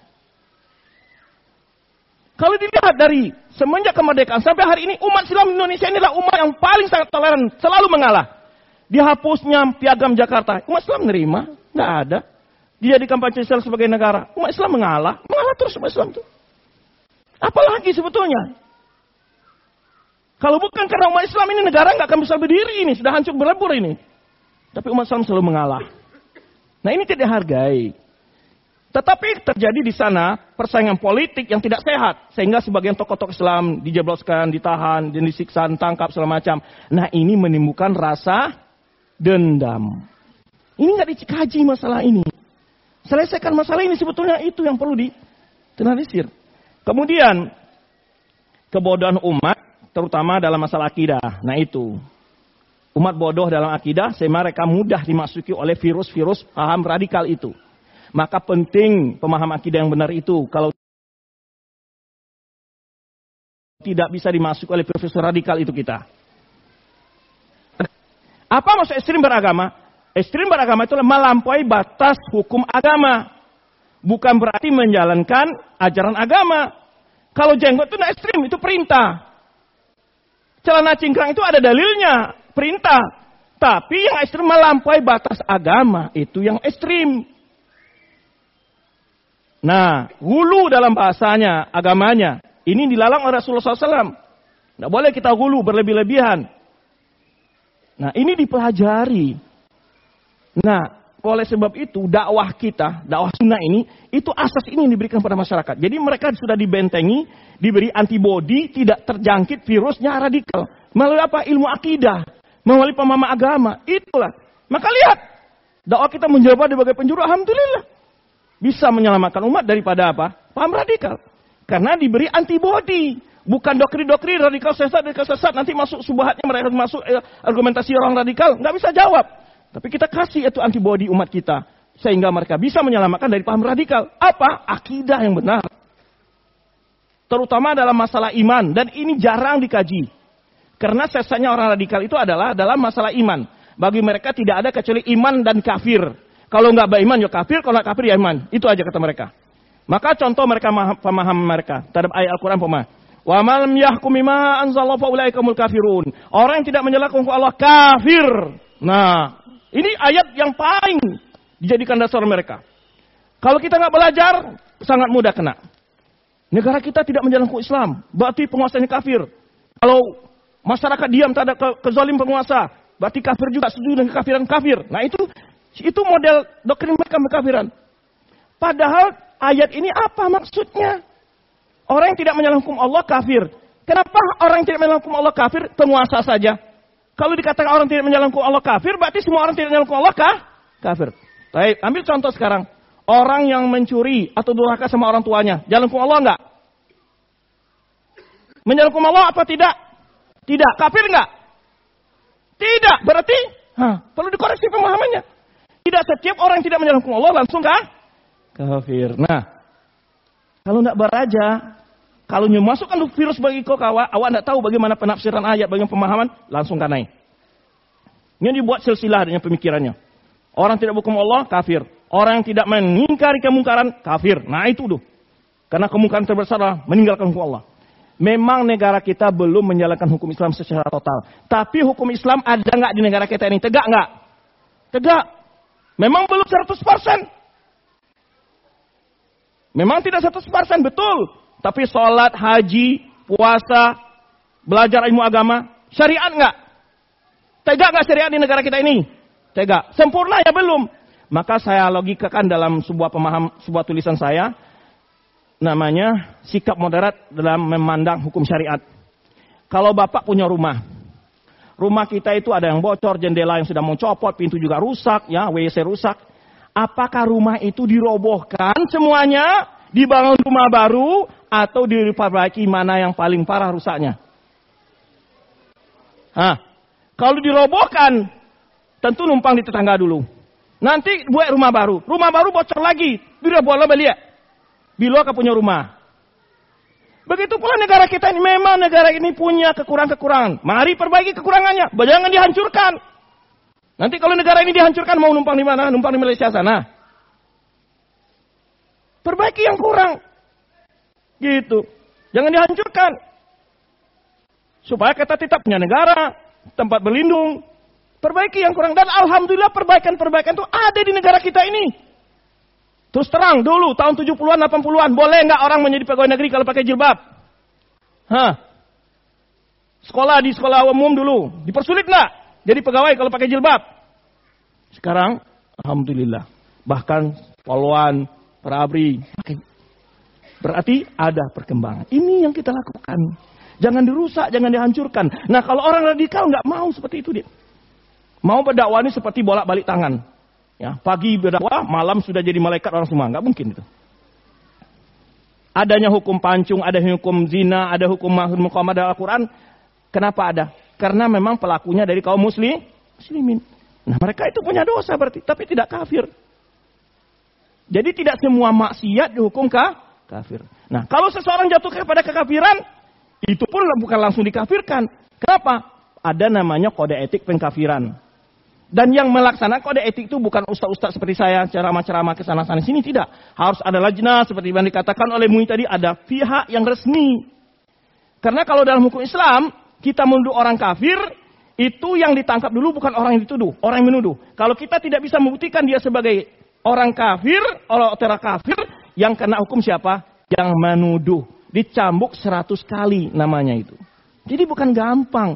Kalau dilihat dari semenjak kemerdekaan sampai hari ini, umat Islam Indonesia inilah umat yang paling sangat toleran, selalu mengalah. Dihapusnya piagam Jakarta, umat Islam menerima, nggak ada. Dijadikan Pancasila sebagai negara, umat Islam mengalah, mengalah terus umat Islam itu. Apalagi sebetulnya? Kalau bukan karena umat Islam ini, negara nggak akan bisa berdiri ini. Sudah hancur berlebur ini. Tapi umat Islam selalu mengalah. Nah ini tidak dihargai. Tetapi terjadi di sana persaingan politik yang tidak sehat. Sehingga sebagian tokoh-tokoh Islam dijebloskan, ditahan, dan disiksa, ditangkap, segala macam. Nah ini menimbulkan rasa dendam. Ini nggak dikaji masalah ini. Selesaikan masalah ini, sebetulnya itu yang perlu ditenalisir. Kemudian, kebodohan umat, terutama dalam masalah akidah. Nah itu. Umat bodoh dalam akidah, sehingga mereka mudah dimasuki oleh virus-virus paham radikal itu. Maka penting pemahaman akidah yang benar itu. Kalau tidak bisa dimasuki oleh virus radikal itu kita. Apa maksud ekstrim beragama? Ekstrim beragama itu melampaui batas hukum agama. Bukan berarti menjalankan ajaran agama. Kalau jenggot itu tidak ekstrim, itu perintah. Celana cingkrang itu ada dalilnya, perintah. Tapi yang ekstrim melampaui batas agama, itu yang ekstrim. Nah, gulu dalam bahasanya, agamanya. Ini dilarang oleh Rasulullah shallallahu alaihi wasallam. Tidak boleh kita gulu, berlebih-lebihan. Nah, ini dipelajari. Nah, oleh sebab itu, dakwah kita, dakwah sunnah ini, itu asas ini yang diberikan pada masyarakat. Jadi mereka sudah dibentengi, diberi antibodi, tidak terjangkit virusnya radikal. Melalui apa? Ilmu akidah. Melalui pemahaman agama. Itulah. Maka lihat, dakwah kita menjabat di berbagai penjuru, alhamdulillah. Bisa menyelamatkan umat daripada apa? Paham radikal. Karena diberi antibodi. Bukan doktrin-doktrin radikal sesat, radikal sesat. Nanti masuk subahatnya, mereka masuk eh, argumentasi orang radikal. Nggak bisa jawab. Tapi kita kasih itu antibodi umat kita. Sehingga mereka bisa menyelamatkan dari paham radikal. Apa? Akidah yang benar. Terutama dalam masalah iman. Dan ini jarang dikaji. Karena sesatnya orang radikal itu adalah dalam masalah iman. Bagi mereka tidak ada kecuali iman dan kafir. Kalau nggak beriman ya kafir, kalau nggak kafir ya iman. Itu aja kata mereka. Maka contoh mereka pemahaman mereka terhadap ayat Al-Quran pemahaman. Wa man yahkum bima anzalallahu fa ulaika humul kafirun. Orang yang tidak menyalahkan hukum Allah kafir. Nah, ini ayat yang paling dijadikan dasar mereka. Kalau kita nggak belajar, sangat mudah kena. Negara kita tidak menjalankan hukum Islam, berarti penguasanya kafir. Kalau masyarakat diam tak ada ke kezalim penguasa, berarti kafir juga, setuju dengan kekafiran kafir. Nah itu itu model doktrin mereka kekafiran. Padahal ayat ini apa maksudnya? Orang yang tidak menjalankan hukum Allah kafir. Kenapa orang yang tidak menjalankan hukum Allah kafir? Penguasa saja. Kalau dikatakan orang tidak menjalankan hukum Allah kafir, berarti semua orang tidak menjalankan hukum Allah kah? Kafir. Baik, ambil contoh sekarang. Orang yang mencuri atau durhaka sama orang tuanya, jalan hukum Allah enggak? Menjalankan hukum Allah apa tidak? Tidak. Kafir enggak? Tidak. Berarti hah, perlu dikoreksi pemahamannya. Tidak setiap orang yang tidak menjalankan hukum Allah langsung kah? Kafir. Nah, kalau tidak beraja, kalau memasukkan virus bagi kau awak, awak tidak tahu bagaimana penafsiran ayat, bagaimana pemahaman, langsung kanai. Ini dibuat silsilah dengan pemikirannya. Orang tidak berhukum Allah, kafir. Orang yang tidak mengingkari kemungkaran, kafir. Nah itu tuh. Karena kemungkaran terbesar adalah meninggalkan hukum Allah. Memang negara kita belum menjalankan hukum Islam secara total. Tapi hukum Islam ada nggak di negara kita ini? Tegak nggak? Tegak. Memang belum seratus persen. Memang tidak seratus persen, betul. Tapi sholat, haji, puasa, belajar ilmu agama, syariat nggak? Tegak nggak syariat di negara kita ini? Tegak. Sempurna ya belum. Maka saya logikakan dalam sebuah pemaham, sebuah tulisan saya, namanya sikap moderat dalam memandang hukum syariat. Kalau bapak punya rumah, rumah kita itu ada yang bocor, jendela yang sudah mau copot, pintu juga rusak, ya, W C rusak. Apakah rumah itu dirobohkan semuanya, dibangun rumah baru, atau diperbaiki mana yang paling parah rusaknya? Hah, kalau dirobohkan, tentu numpang di tetangga dulu. Nanti buat rumah baru, rumah baru bocor lagi, bila boleh beli. Bila kau punya rumah. Begitu pula negara kita ini, memang negara ini punya kekurangan-kekurangan. Mari perbaiki kekurangannya, jangan dihancurkan. Nanti kalau negara ini dihancurkan, mau numpang di mana? Numpang di Malaysia sana. Perbaiki yang kurang. Gitu. Jangan dihancurkan. Supaya kita tetap punya negara, tempat berlindung. Perbaiki yang kurang. Dan alhamdulillah perbaikan-perbaikan itu ada di negara kita ini. Terus terang, dulu tahun tujuh puluhan, delapan puluhan, boleh nggak orang menjadi pegawai negeri kalau pakai jilbab? Hah? Sekolah di sekolah umum dulu, dipersulit nggak? Jadi pegawai kalau pakai jilbab. Sekarang, alhamdulillah. Bahkan poluan, perabri. Berarti ada perkembangan. Ini yang kita lakukan. Jangan dirusak, jangan dihancurkan. Nah kalau orang radikal nggak mau seperti itu dia. Mau berdakwah ini seperti bolak-balik tangan. Ya, pagi berdakwah, malam sudah jadi malaikat orang semua. Nggak mungkin itu. Adanya hukum pancung, ada hukum zina, ada hukum muqaddimah dalam Al-Quran. Kenapa ada? Karena memang pelakunya dari kaum muslim, muslimin. Nah mereka itu punya dosa berarti, tapi tidak kafir. Jadi tidak semua maksiat dihukum kah? Kafir. Nah, kalau seseorang jatuh kepada kekafiran, itu pun bukan langsung dikafirkan. Kenapa? Ada namanya kode etik pengkafiran. Dan yang melaksanakan kode etik itu bukan ustaz-ustaz seperti saya, ceramah-ceramah ke sana-sana sini, tidak. Harus ada lajnah, seperti yang dikatakan oleh Mui tadi, ada pihak yang resmi. Karena kalau dalam hukum Islam, kita menuduh orang kafir, itu yang ditangkap dulu bukan orang yang dituduh, orang yang menuduh. Kalau kita tidak bisa membuktikan dia sebagai orang kafir, orang kafir, yang kena hukum siapa? Yang menuduh. Dicambuk seratus kali namanya itu. Jadi bukan gampang.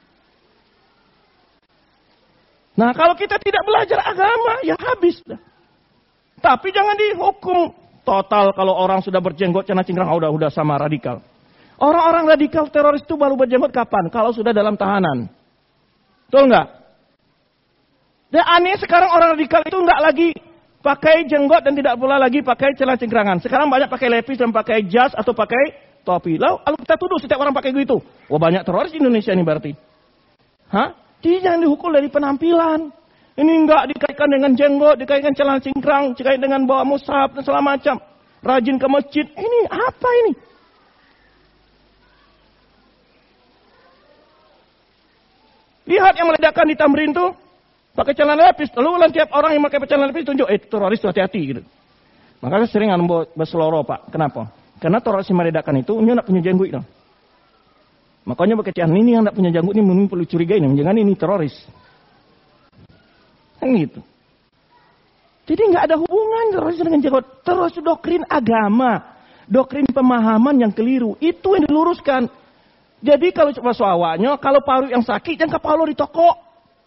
Nah kalau kita tidak belajar agama, ya habis. Tapi jangan dihukum total kalau orang sudah berjenggot, celana cingkrang, oh, udah, udah sama radikal. Orang-orang radikal teroris itu baru berjenggot kapan? Kalau sudah dalam tahanan. Betul nggak? Dan aneh sekarang orang radikal itu nggak lagi pakai jenggot dan tidak pula lagi pakai celana cingkrangan. Sekarang banyak pakai lepis dan pakai jas atau pakai topi. Lalu kita tuduh setiap orang pakai gitu. Wah banyak teroris di Indonesia ini berarti. Hah? Jadi jangan dihukum dari penampilan. Ini enggak dikaitkan dengan jenggot, dikaitkan celana cingkrang, dikaitkan dengan bawa mushaf dan segala macam. Rajin ke masjid. Ini apa ini? Lihat yang meledakkan di Tamrin tuh. Pakai celana lepis, lalu tiap orang yang pakai celana lepis tunjuk, eh teroris tuh hati-hati gitu. Makanya sering anu berseloro Pak. Kenapa? Karena teroris yang meledakkan itu, dia tidak punya janggut. No. Makanya berkecian ini yang tidak punya janggut ini mungkin perlu curiga ini, jangan ini teroris. Kan gitu. Jadi nggak ada hubungan teroris dengan janggut. Teroris itu doktrin agama, doktrin pemahaman yang keliru. Itu yang diluruskan. Jadi kalau coba awalnya, kalau paru yang sakit jangan kepala di toko.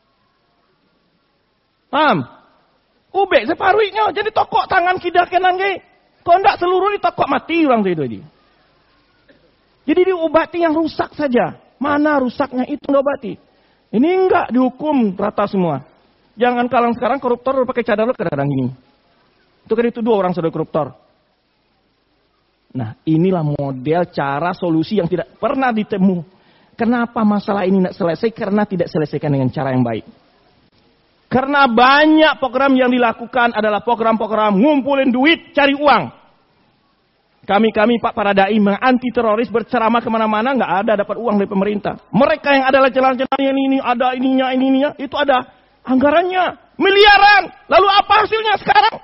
Paham? Ubek separuhnya jadi tokok tangan kida kanan ge. Kau ndak seluruh di tokok mati orang itu dia. Jadi diobati yang rusak saja. Mana rusaknya itu diobati. Ini enggak dihukum rata semua. Jangan kalang sekarang koruptor pakai cadar kadang-kadang ini. Itu kan itu dua orang sudah koruptor. Nah, inilah model cara solusi yang tidak pernah ditemu. Kenapa masalah ini tidak selesai? Karena tidak selesaikan dengan cara yang baik. Karena banyak program yang dilakukan adalah program-program ngumpulin duit, cari uang. Kami-kami Pak para dai anti teroris berceramah kemana-mana, nggak ada dapat uang dari pemerintah. Mereka yang adalah jalan-jalan yang ini, ada ininya, ininya, itu ada anggarannya miliaran. Lalu apa hasilnya sekarang?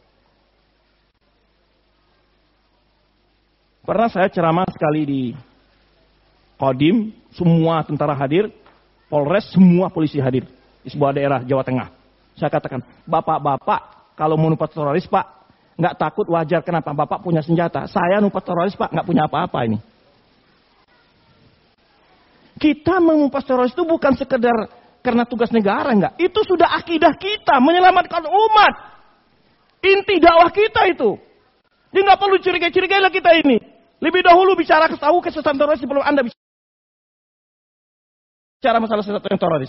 Pernah saya ceramah sekali di Kodim, semua tentara hadir, Polres, semua polisi hadir. Di sebuah daerah Jawa Tengah. Saya katakan, bapak-bapak kalau mau numpas teroris Pak, nggak takut wajar. Kenapa? Bapak punya senjata. Saya numpas teroris Pak, nggak punya apa-apa ini. Kita menumpas teroris itu bukan sekedar karena tugas negara, enggak. Itu sudah akidah kita, menyelamatkan umat. Inti dakwah kita itu. Jadi nggak perlu curiga-curiga lah kita ini. Lebih dahulu bicara tahu kesesatan teroris sebelum Anda bicara masalah kesesatan teroris.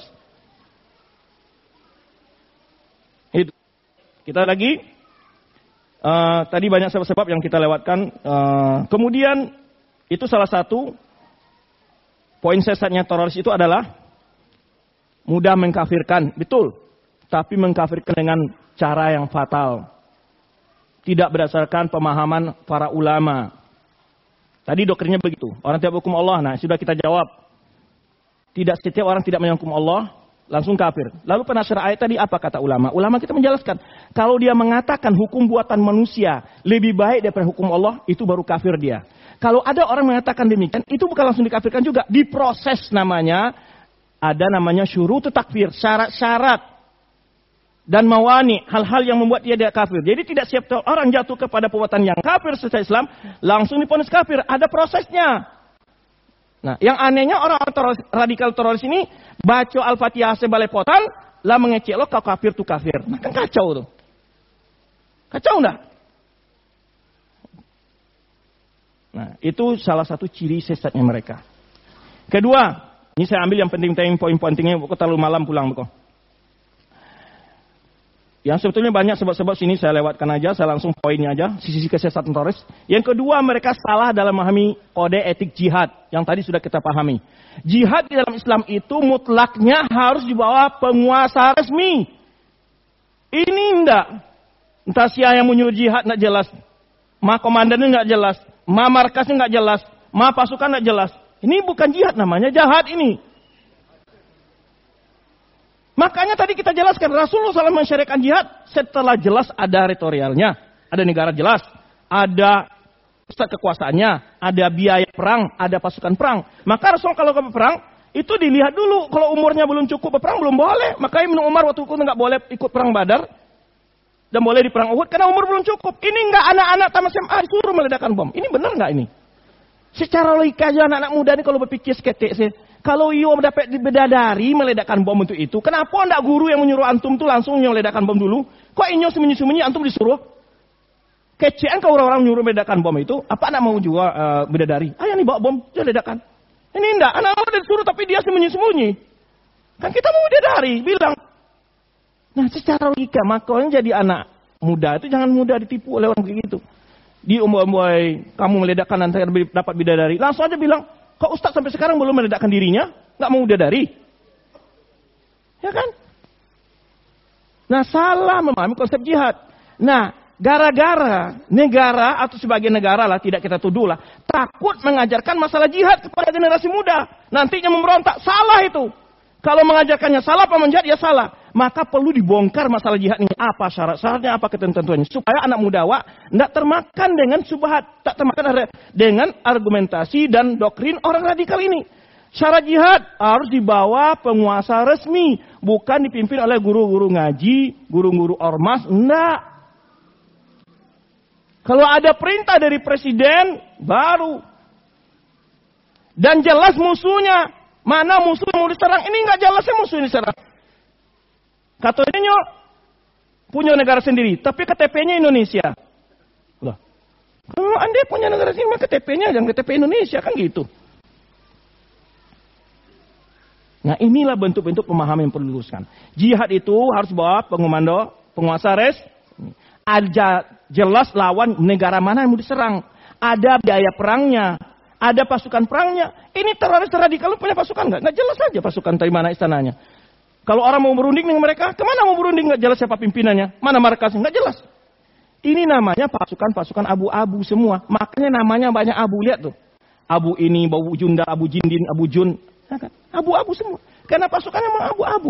Itu. Kita lagi uh, tadi banyak sebab-sebab yang kita lewatkan. Uh, kemudian itu salah satu poin sesatnya teroris itu adalah mudah mengkafirkan, betul. Tapi mengkafirkan dengan cara yang fatal, tidak berdasarkan pemahaman para ulama. Tadi doktrinnya begitu. Orang tidak hukum Allah. Nah sudah kita jawab. Tidak setiap orang tidak menyangkum Allah langsung kafir. Lalu penafsir ayat tadi apa kata ulama? Ulama kita menjelaskan, kalau dia mengatakan hukum buatan manusia lebih baik daripada hukum Allah, itu baru kafir dia. Kalau ada orang mengatakan demikian, itu bukan langsung dikafirkan juga. Diproses namanya, ada namanya syurut takfir, syarat-syarat dan mawani, hal-hal yang membuat dia tidak kafir. Jadi tidak setiap orang jatuh kepada perbuatan yang kafir secara Islam langsung diponis kafir. Ada prosesnya. Nah, yang anehnya orang teroris, radikal teroris ini baca Al-Fatihah sebalepotan, lah mengecek lo kau kafir tuh kafir. Nah, kan kacau tuh. Kacau enggak? Nah, itu salah satu ciri sesatnya mereka. Kedua, ini saya ambil yang penting-penting, poin-poin pentingnya, kok terlalu malam pulang kok. Yang sebetulnya banyak sebab-sebab sini saya lewatkan aja, saya langsung poinnya aja, sisi kesesatan teroris. Yang kedua, mereka salah dalam memahami kode etik jihad yang tadi sudah kita pahami. Jihad di dalam Islam itu mutlaknya harus dibawa penguasa resmi. Ini enggak. Entah siapa yang menyuruh jihad enggak jelas. Ma komandannya enggak jelas. Ma markasnya enggak jelas. Ma pasukan enggak jelas. Ini bukan jihad, namanya jahat ini. Makanya tadi kita jelaskan Rasulullah shallallahu alaihi wasallam mensyariatkan jihad setelah jelas ada teritorialnya, ada negara jelas, ada pusat kekuasaannya, ada biaya perang, ada pasukan perang. Maka Rasul kalau ke perang itu dilihat dulu, kalau umurnya belum cukup berperang belum boleh. Makanya Ibnu Umar waktu itu nggak boleh ikut perang Badar dan boleh di perang Uhud karena umur belum cukup. Ini nggak anak-anak tamat S M A disuruh meledakkan bom. Ini benar nggak ini? Secara logika aja anak-anak muda ini kalau berpikir seketik sih. Kalau iyo dapat bidadari meledakkan bom untuk itu, kenapa enggak guru yang menyuruh antum tuh langsung meledakkan bom dulu? Kok inyo sembunyi-sembunyi antum disuruh? Kecean kalau orang-orang menyuruh meledakkan bom itu, apa anak mau juga uh, bidadari? Ayo nih bawa bom, dia ledakan. Ini enggak, anak udah disuruh tapi dia sembunyi-sembunyi. Kan kita mau bidadari, bilang. Nah secara logika, makanya jadi anak muda itu jangan mudah ditipu oleh orang begitu. Di umur-umur kamu meledakkan nanti dapat bidadari, langsung aja bilang, kok Ustaz sampai sekarang belum meledakkan dirinya? Nggak mau bidadari? Ya kan? Nah, salah memahami konsep jihad. Nah, gara-gara negara atau sebagian negara lah, tidak kita tuduh lah, takut mengajarkan masalah jihad kepada generasi muda. Nantinya memberontak. Salah itu. Kalau mengajarkannya salah, paman jihad, ya salah. Maka perlu dibongkar masalah jihad ini. Apa syarat-syaratnya, apa ketentuannya. Supaya anak muda wak tidak termakan dengan subhat. Tak termakan dengan argumentasi dan doktrin orang radikal ini. Syarat jihad harus dibawa penguasa resmi. Bukan dipimpin oleh guru-guru ngaji, guru-guru ormas. Enggak. Kalau ada perintah dari presiden, baru. Dan jelas musuhnya. Mana musuh yang mau diserang? Ini enggak jelasnya musuh yang diserang. Katanya punya negara sendiri, tapi K T P-nya Indonesia. Loh, kalau Anda punya negara sendiri, K T P-nya jangan K T P Indonesia, kan gitu. Nah inilah bentuk-bentuk pemahaman yang perlu diluruskan. Jihad itu harus bawa pengomando, penguasa res, ada jelas lawan negara mana yang mau diserang. Ada biaya perangnya, ada pasukan perangnya. Ini teroris radikal punya pasukan nggak? Nggak jelas aja pasukan dari mana istananya. Kalau orang mau berunding dengan mereka, kemana mau berunding? Nggak jelas siapa pimpinannya, mana markasnya, nggak jelas. Ini namanya pasukan-pasukan abu-abu semua. Makanya namanya banyak abu, lihat tuh. Abu ini, Abu Junda, Abu Jindin, Abu Jun. Ya kan? Abu-abu semua. Karena pasukannya memang abu-abu.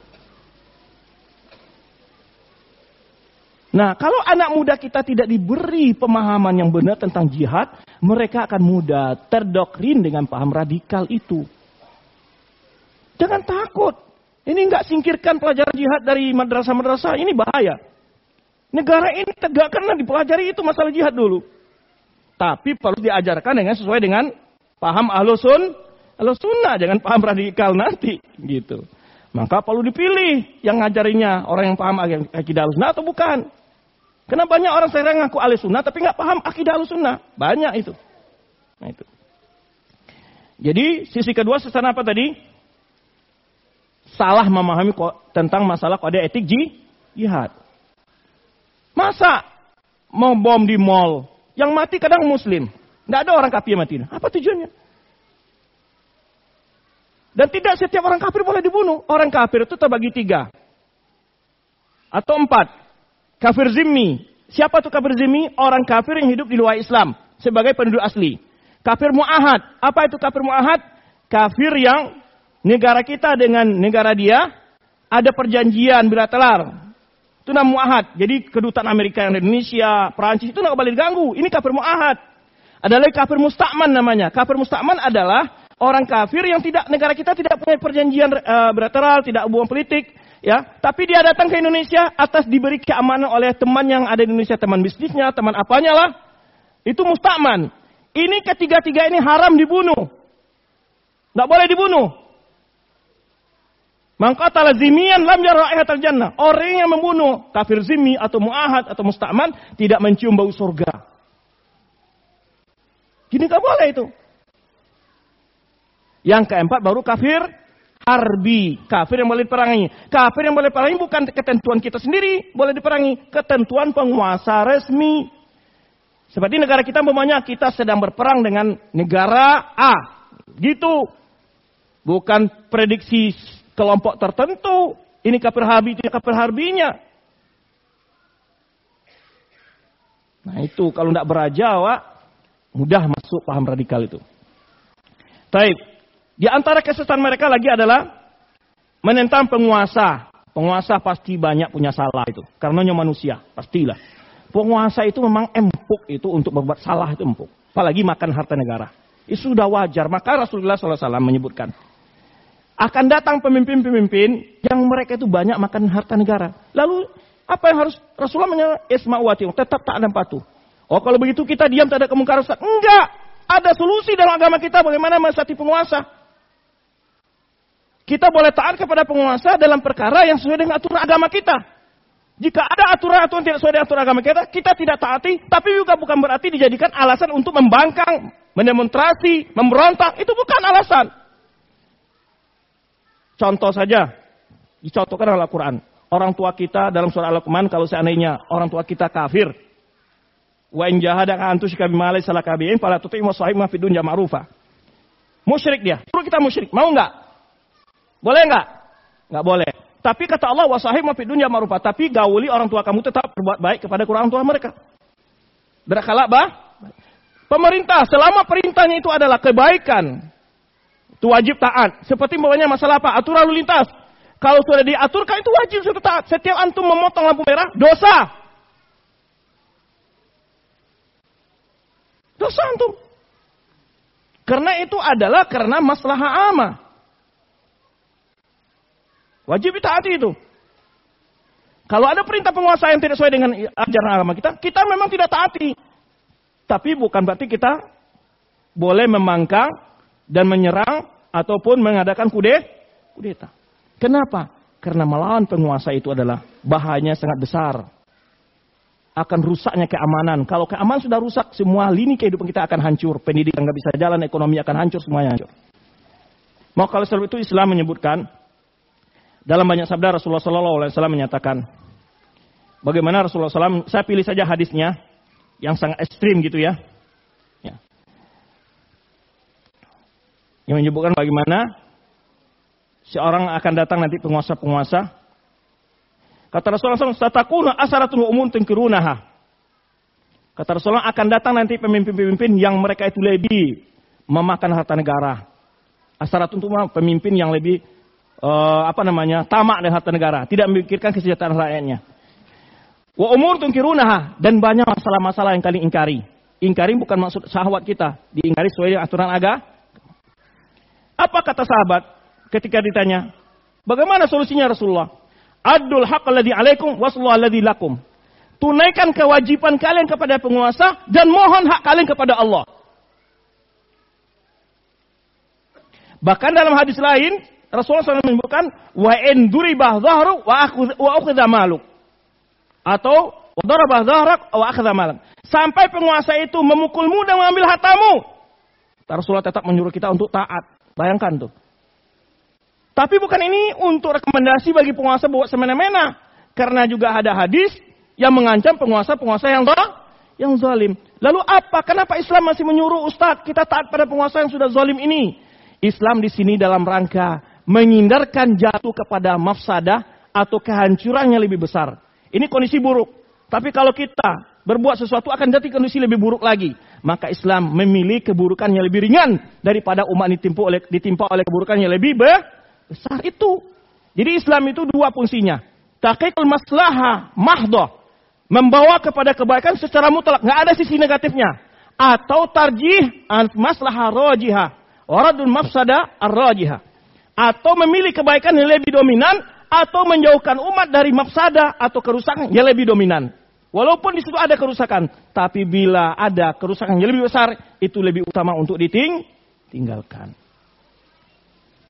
Nah, kalau anak muda kita tidak diberi pemahaman yang benar tentang jihad, mereka akan mudah terdoktrin dengan paham radikal itu. Jangan takut. Ini enggak singkirkan pelajaran jihad dari madrasah-madrasah. Ini bahaya. Negara ini tegakkanlah dipelajari itu masalah jihad dulu. Tapi perlu diajarkan dengan sesuai dengan paham ahlus sun, ahlus sunnah. Jangan paham radikal nanti. Gitu. Maka perlu dipilih yang ngajarinya. Orang yang paham akidah ahlus sunnah atau bukan. Karena banyak orang sekarang ngaku ahlus sunnah tapi enggak paham akidah ahlus sunnah. Banyak itu. Nah itu. Jadi sisi kedua sesana apa tadi? Salah memahami tentang masalah kode etik jihad. Masa mau bom di mall, yang mati kadang muslim. Tidak ada orang kafir yang mati. Apa tujuannya? Dan tidak setiap orang kafir boleh dibunuh. Orang kafir itu terbagi tiga. Atau empat. Kafir zimmi. Siapa itu kafir zimmi? Orang kafir yang hidup di luar Islam. Sebagai penduduk asli. Kafir mu'ahad. Apa itu kafir mu'ahad? Kafir yang negara kita dengan negara dia ada perjanjian bilateral. Itu namanya mu'ahad. Jadi kedutaan Amerika yang di Indonesia, Perancis itu nggak boleh diganggu. Ini kafir mu'ahad. Ada lagi kafir musta'man namanya. Kafir musta'man adalah orang kafir yang tidak negara kita tidak punya perjanjian uh, bilateral, tidak hubungan politik, ya. Tapi dia datang ke Indonesia atas diberi keamanan oleh teman yang ada di Indonesia, teman bisnisnya, teman apanya lah. Itu musta'man. Ini ketiga-tiga ini haram dibunuh. Tidak boleh dibunuh. Man qatala zimmiyan lam yara raihatal jannah. Orang yang membunuh kafir zimmi atau muahad atau musta'man tidak mencium bau surga. Gini gak boleh itu. Yang keempat baru kafir harbi. Kafir yang boleh diperangi. Kafir yang boleh diperangi bukan ketentuan kita sendiri. Boleh diperangi. Ketentuan penguasa resmi. Seperti negara kita umpamanya kita sedang berperang dengan negara A. Gitu. Bukan prediksi kelompok tertentu. Ini kafir harbi, itu kafir harbinya. Nah itu kalau tidak beraja, Wak, mudah masuk paham radikal itu. Taib. Di antara kesesatan mereka lagi adalah menentang penguasa. Penguasa pasti banyak punya salah itu. Karenanya manusia, pastilah. Penguasa itu memang empuk itu untuk berbuat salah itu empuk. Apalagi makan harta negara. Itu sudah wajar. Maka Rasulullah shallallahu alaihi wasallam menyebutkan. Akan datang pemimpin-pemimpin yang mereka itu banyak makan harta negara. Lalu apa yang harus Rasulullah menyatakan? Isma'u wa ati'u, tetap taat dan patuh. Oh kalau begitu kita diam tak ada kemungkaran Ustaz. Enggak. Ada solusi dalam agama kita bagaimana menasihati penguasa. Kita boleh taat kepada penguasa dalam perkara yang sesuai dengan aturan agama kita. Jika ada aturan-aturan tidak sesuai dengan aturan agama kita, kita tidak taati, tapi juga bukan berarti dijadikan alasan untuk membangkang, mendemonstrasi, memberontak. Itu bukan alasan. Contoh saja, dicontohkan dalam Al-Quran. Orang tua kita dalam surah Al-Luqman, kalau seandainya orang tua kita kafir, wa in jahadaka an tusyrika bima laysa laka bihi fala tuti'hum wa sahibhum fid dunya ma'rufa. Musyrik dia, suruh kita musyrik, mau enggak? Boleh enggak? Enggak boleh. Tapi kata Allah wa sahibhum fid dunya ma'rufa, tapi gauli orang tua kamu tetap berbuat baik kepada orang tua mereka. Berakhlak bah? Pemerintah selama perintahnya itu adalah kebaikan, itu wajib taat. Seperti bawahnya masalah apa? Aturan lalu lintas. Kalau sudah diaturkan itu wajib sudah taat. Setiap antum memotong lampu merah, dosa. Dosa antum. Karena itu adalah karena maslahah amah. Wajib ditaati itu. Kalau ada perintah penguasa yang tidak sesuai dengan ajaran agama kita, kita memang tidak taati. Tapi bukan berarti kita boleh membangkang dan menyerang ataupun mengadakan kudet, kudeta. Kenapa? Karena melawan penguasa itu adalah bahayanya sangat besar. Akan rusaknya keamanan. Kalau keamanan sudah rusak, semua lini kehidupan kita akan hancur. Pendidikan nggak bisa jalan, ekonomi akan hancur, semuanya hancur. Maka oleh sebab itu Islam menyebutkan dalam banyak sabda Rasulullah shallallahu alaihi wasallam menyatakan bagaimana Rasulullah shallallahu alaihi wasallam. Saya pilih saja hadisnya yang sangat ekstrim gitu ya. Yang menyebutkan bagaimana seorang akan datang nanti penguasa-penguasa. Kata Rasulullah shallallahu alaihi wasallam, "Satakuna asaratun umun tunkirunaha." Kata Rasulullah akan datang nanti pemimpin-pemimpin yang mereka itu lebih memakan harta negara. Asaratun itu pemimpin yang lebih uh, apa namanya tamak dengan harta negara, tidak memikirkan kesejahteraan rakyatnya. Wa umur tunkirunaha, dan banyak masalah-masalah yang kalian ingkari. Ingkari bukan maksud syahwat kita, diingkari sesuai dengan aturan agama. Apa kata sahabat ketika ditanya, bagaimana solusinya Rasulullah? Adul haqq alladhi alaikum waslu alladhi lakum. Tunaikan kewajiban kalian kepada penguasa dan mohon hak kalian kepada Allah. Bahkan dalam hadis lain, Rasulullah shallallahu alaihi wasallam menyebutkan, wa in duribah dhahru wa akhudha maluk. Atau wa darabah dhahrak wa akhudha maluk. Sampai penguasa itu memukulmu dan mengambil hartamu. Rasulullah tetap menyuruh kita untuk taat. Bayangkan tuh. Tapi bukan ini untuk rekomendasi bagi penguasa buat semena-mena. Karena juga ada hadis yang mengancam penguasa-penguasa yang yang zalim. Lalu apa? Kenapa Islam masih menyuruh Ustadz kita taat pada penguasa yang sudah zalim ini? Islam di sini dalam rangka menghindarkan jatuh kepada mafsadah atau kehancuran yang lebih besar. Ini kondisi buruk. Tapi kalau kita berbuat sesuatu akan jadi kondisi lebih buruk lagi. Maka Islam memilih keburukan yang lebih ringan daripada umat ditimpa oleh, ditimpa oleh keburukan yang lebih besar itu. Jadi Islam itu dua fungsinya. Taqiqul maslahah mahdoh. Membawa kepada kebaikan secara mutlak. Nggak ada sisi negatifnya. Atau tarjih maslahah rajihah. Waradul mafsada ar-rajihah. Atau memilih kebaikan yang lebih dominan. Atau menjauhkan umat dari mafsada atau kerusakan yang lebih dominan. Walaupun di situ ada kerusakan, tapi bila ada kerusakan yang lebih besar, itu lebih utama untuk ditinggalkan.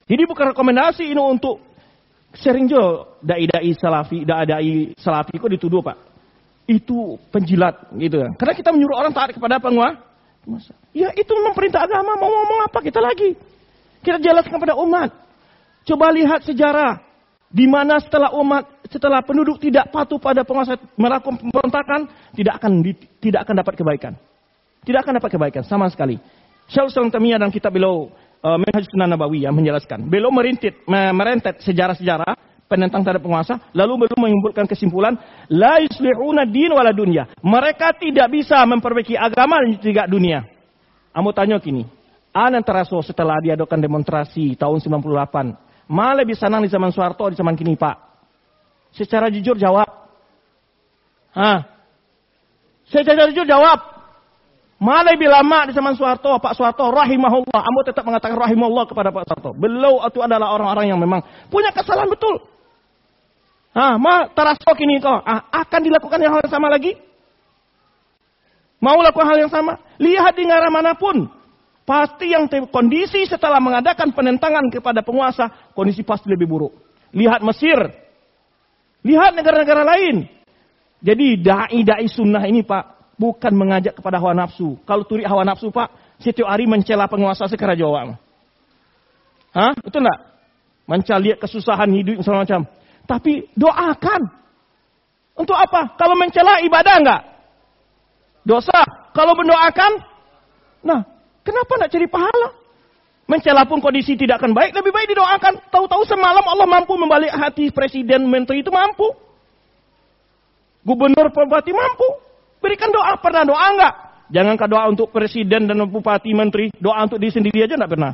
Jadi bukan rekomendasi ini untuk sering jo dai-dai salafi, dai-dai salafi kok dituduh Pak. Itu penjilat gitu kan. Karena kita menyuruh orang taat kepada penguasa. Ya itu memang perintah agama, mau ngomong apa kita lagi. Kita jelaskan kepada umat. Coba lihat sejarah. Di mana setelah umat, setelah penduduk tidak patuh pada penguasa melakukan pemberontakan, tidak akan tidak akan dapat kebaikan. Tidak akan dapat kebaikan sama sekali. Syaikhul Islam Taimiyah dalam kitab beliau uh, Minhajus Sunnah Nabawiyah menjelaskan. Beliau merintit, merentet sejarah-sejarah penentang terhadap penguasa, lalu beliau menyimpulkan kesimpulan, la yuslihuna din wala dunya. Mereka tidak bisa memperbaiki agama dan juga dunia. Kamu tanya gini, Anan teraso setelah diadakan demonstrasi tahun sembilan puluh delapan, mana lebih senang di zaman Soeharto di zaman kini Pak? Secara jujur jawab. Hah? Secara jujur jawab. Mana lebih lama di zaman Soeharto, Pak Soeharto rahimahullah. Kamu tetap mengatakan rahimahullah kepada Pak Soeharto. Beliau itu adalah orang-orang yang memang punya kesalahan betul. Ah, ma teraso kini kau ah, akan dilakukan hal yang sama lagi? Mau lakukan hal yang sama? Lihat di negara manapun. Pasti yang kondisi setelah mengadakan penentangan kepada penguasa, kondisi pasti lebih buruk. Lihat Mesir. Lihat negara-negara lain. Jadi dai-dai sunnah ini Pak, bukan mengajak kepada hawa nafsu. Kalau turi hawa nafsu Pak, setiap hari mencela penguasa secara Jawa. Hah? Betul enggak? Mencela kesusahan hidup segala macam. Tapi doakan. Untuk apa? Kalau mencela ibadah enggak? Dosa. Kalau mendoakan, nah, kenapa nak cari pahala? Mencela pun kondisi tidak akan baik, lebih baik didoakan. Tahu-tahu semalam Allah mampu membalik hati presiden, menteri itu mampu. Gubernur, bupati mampu. Berikan doa, pernah doa enggak? Jangankan doa untuk presiden dan bupati, menteri, doa untuk diri sendiri aja enggak pernah.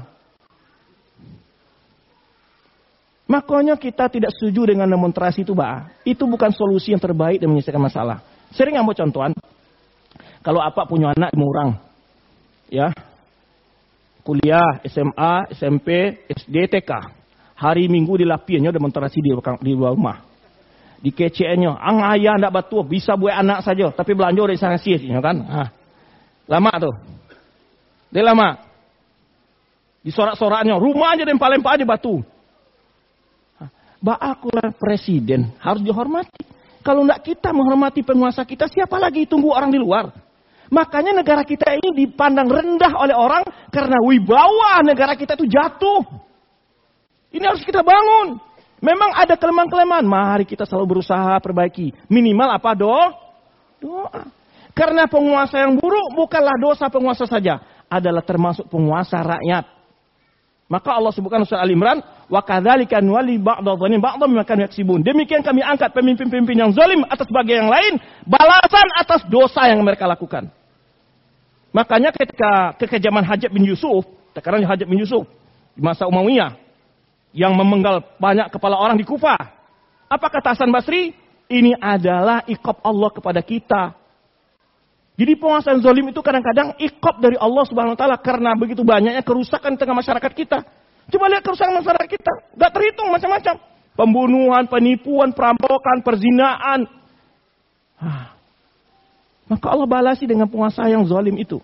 Makanya kita tidak setuju dengan demonstrasi itu, Pak. Itu bukan solusi yang terbaik dan menyelesaikan masalah. Sering ambil contohan, kalau apa punya anak murang, ya, kuliah, S M A, S M P, S D, T K. Hari Minggu dilapiannya demonstrasi di, di luar rumah. Di K C N-nya, ang ayah ndak batu, bisa buat anak saja, tapi belanja dari sana sih, kan? Ah. Lama tuh. Dia lama. Di sorak-soraknya, rumah aja lempar-lempar aja batu. Bah akulah presiden, harus dihormati. Kalau ndak kita menghormati penguasa kita, siapa lagi tunggu orang di luar? Makanya negara kita ini dipandang rendah oleh orang karena wibawa negara kita itu jatuh. Ini harus kita bangun. Memang ada kelemahan-kelemahan. Mari kita selalu berusaha perbaiki. Minimal apa doa? Doa. Karena penguasa yang buruk bukanlah dosa penguasa saja. Adalah termasuk penguasa rakyat. Maka Allah sebutkan surah Al-Imran, wa kadzalika nuwalli ba'dadh dhalimin ba'dhan bima kanu yaksibun. Demikian kami angkat pemimpin-pemimpin yang zalim atas bagian yang lain, balasan atas dosa yang mereka lakukan. Makanya ketika kekejaman Hajjaj bin Yusuf, sekarang Hajjaj bin Yusuf di masa Umayyah yang memenggal banyak kepala orang di Kufah. Apa kata Hasan Basri? Ini adalah iqab Allah kepada kita. Jadi penguasa yang zalim itu kadang-kadang iqab dari Allah Subhanahu wa taala karena begitu banyaknya kerusakan di tengah masyarakat kita. Coba lihat kerusakan masyarakat kita, enggak terhitung macam-macam. Pembunuhan, penipuan, perampokan, perzinaan. Ah. Maka Allah balasi dengan penguasa yang zalim itu.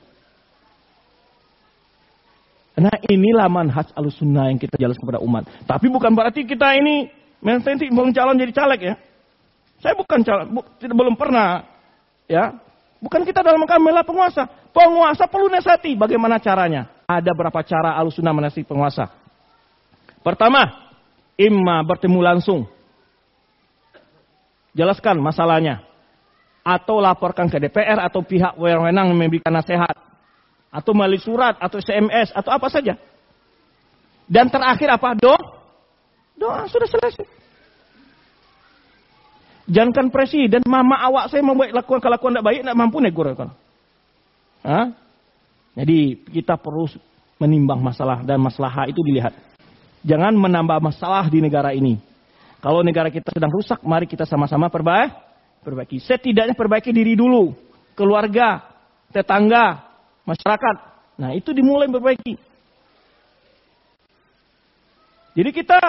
Nah inilah manhaj Ahlussunnah yang kita jelaskan kepada umat. Tapi bukan berarti kita ini menanti belum calon jadi caleg ya. Saya bukan calon, bu, belum pernah ya. Bukan kita dalam rangka membela penguasa. Penguasa perlu nasihati. Bagaimana caranya? Ada berapa cara Ahlussunnah menasihati penguasa. Pertama, imma bertemu langsung. Jelaskan masalahnya. Atau laporkan ke D P R atau pihak wewenang yang memberikan nasihat. Atau melalui surat atau S M S atau apa saja. Dan terakhir apa? Doa. Doa sudah selesai. Jangankan presiden, mama awak saya membuat lakukan kelakuan tidak baik, tidak mampu negur kan. Hah? Jadi kita perlu menimbang masalah dan masalah itu dilihat. Jangan menambah masalah di negara ini. Kalau negara kita sedang rusak, mari kita sama-sama perbaiki. Perbaiki. Setidaknya perbaiki diri dulu, keluarga, tetangga, masyarakat. Nah itu dimulai perbaiki. Jadi kita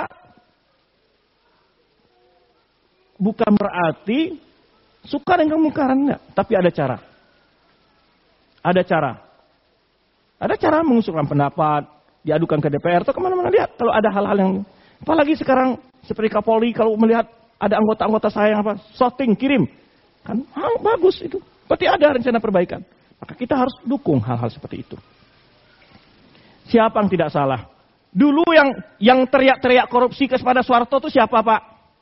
bukan berarti suka dengan kemungkaran, enggak. Tapi ada cara. Ada cara. Ada cara mengusulkan pendapat, diadukan ke D P R atau kemana-mana. Lihat kalau ada hal-hal yang, apalagi sekarang seperti Kapolri kalau melihat ada anggota-anggota saya yang apa, shooting kirim, kan hal bagus itu. Berarti ada rencana perbaikan. Maka kita harus dukung hal-hal seperti itu. Siapa yang tidak salah? Dulu yang yang teriak-teriak korupsi kepada Soeharto itu siapa, Pak?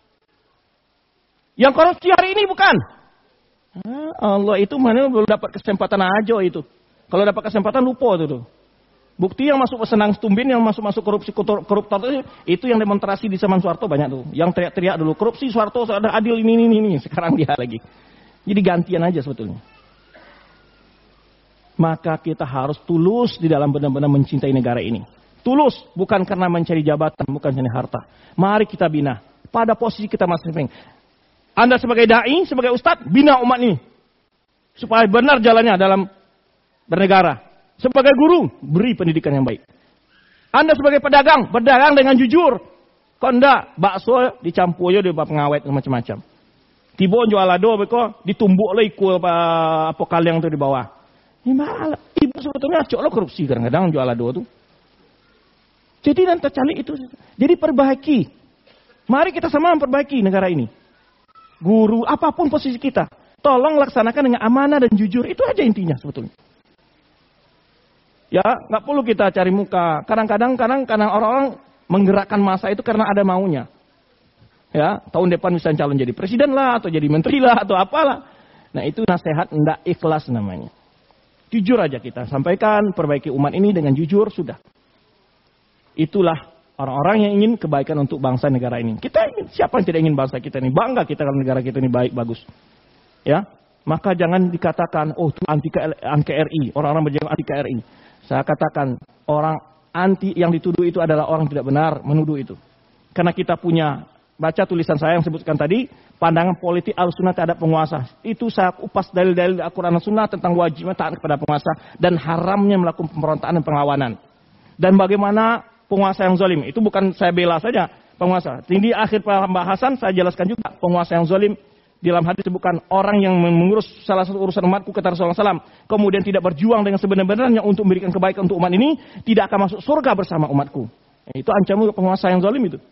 Yang korupsi hari ini bukan? Allah, itu mana belum dapat kesempatan aja itu. Kalau dapat kesempatan lupa itu tuh. Bukti yang masuk senang tumbin, yang masuk-masuk korupsi koruptor itu, itu yang demonstrasi di zaman Soeharto banyak tuh. Yang teriak-teriak dulu korupsi Soeharto ada adil ini ini ini. Sekarang dia lagi. Jadi gantian aja sebetulnya. Maka kita harus tulus di dalam benar-benar mencintai negara ini. Tulus, bukan karena mencari jabatan, bukan mencari harta. Mari kita bina pada posisi kita masing-masing. Anda sebagai dai, sebagai ustadz, bina umat ini supaya benar jalannya dalam bernegara. Sebagai guru, beri pendidikan yang baik. Anda sebagai pedagang, berdagang dengan jujur. Kok enggak, bakso dicampur aja di pengawet macam-macam. Tiba jual lado, beko ditumbuk lah ikut apa kalian tu di bawah. Ini malah, ibu sebetulnya acok lo korupsi kadang-kadang jual lado tu. Jadi dan tercalik itu. Jadi perbaiki. Mari kita sama memperbaiki negara ini. Guru, apapun posisi kita, tolong laksanakan dengan amanah dan jujur. Itu aja intinya sebetulnya. Ya, nggak perlu kita cari muka. Kadang-kadang, kadang-kadang orang-orang menggerakkan massa itu karena ada maunya. Ya, tahun depan misalnya calon jadi presiden lah, atau jadi menteri lah, atau apalah. Nah itu nasihat ndak ikhlas namanya. Jujur aja kita sampaikan, perbaiki umat ini dengan jujur sudah. Itulah orang-orang yang ingin kebaikan untuk bangsa negara ini. Kita ingin, siapa yang tidak ingin bangsa kita ini bangga kita kalau negara kita ini baik bagus. Ya, maka jangan dikatakan oh itu anti K R I, orang-orang berjalan anti K R I. Saya katakan orang anti yang dituduh itu adalah orang tidak benar menuduh itu. Karena kita punya, baca tulisan saya yang sebutkan tadi, pandangan politik al-sunnah terhadap penguasa. Itu saya kupas dalil-dalil Al-Quran dan Sunnah tentang wajibnya taat kepada penguasa dan haramnya melakukan pemberontakan dan perlawanan. Dan bagaimana penguasa yang zalim. Itu bukan saya bela saja penguasa. Di akhir pembahasan saya jelaskan juga penguasa yang zalim. Di dalam hadis disebutkan orang yang mengurus salah satu urusan umatku kata Rasulullah shallallahu alaihi wasallam, kemudian tidak berjuang dengan sebenar-benarnya untuk memberikan kebaikan untuk umat ini, tidak akan masuk surga bersama umatku. Itu ancaman penguasa yang zalim itu.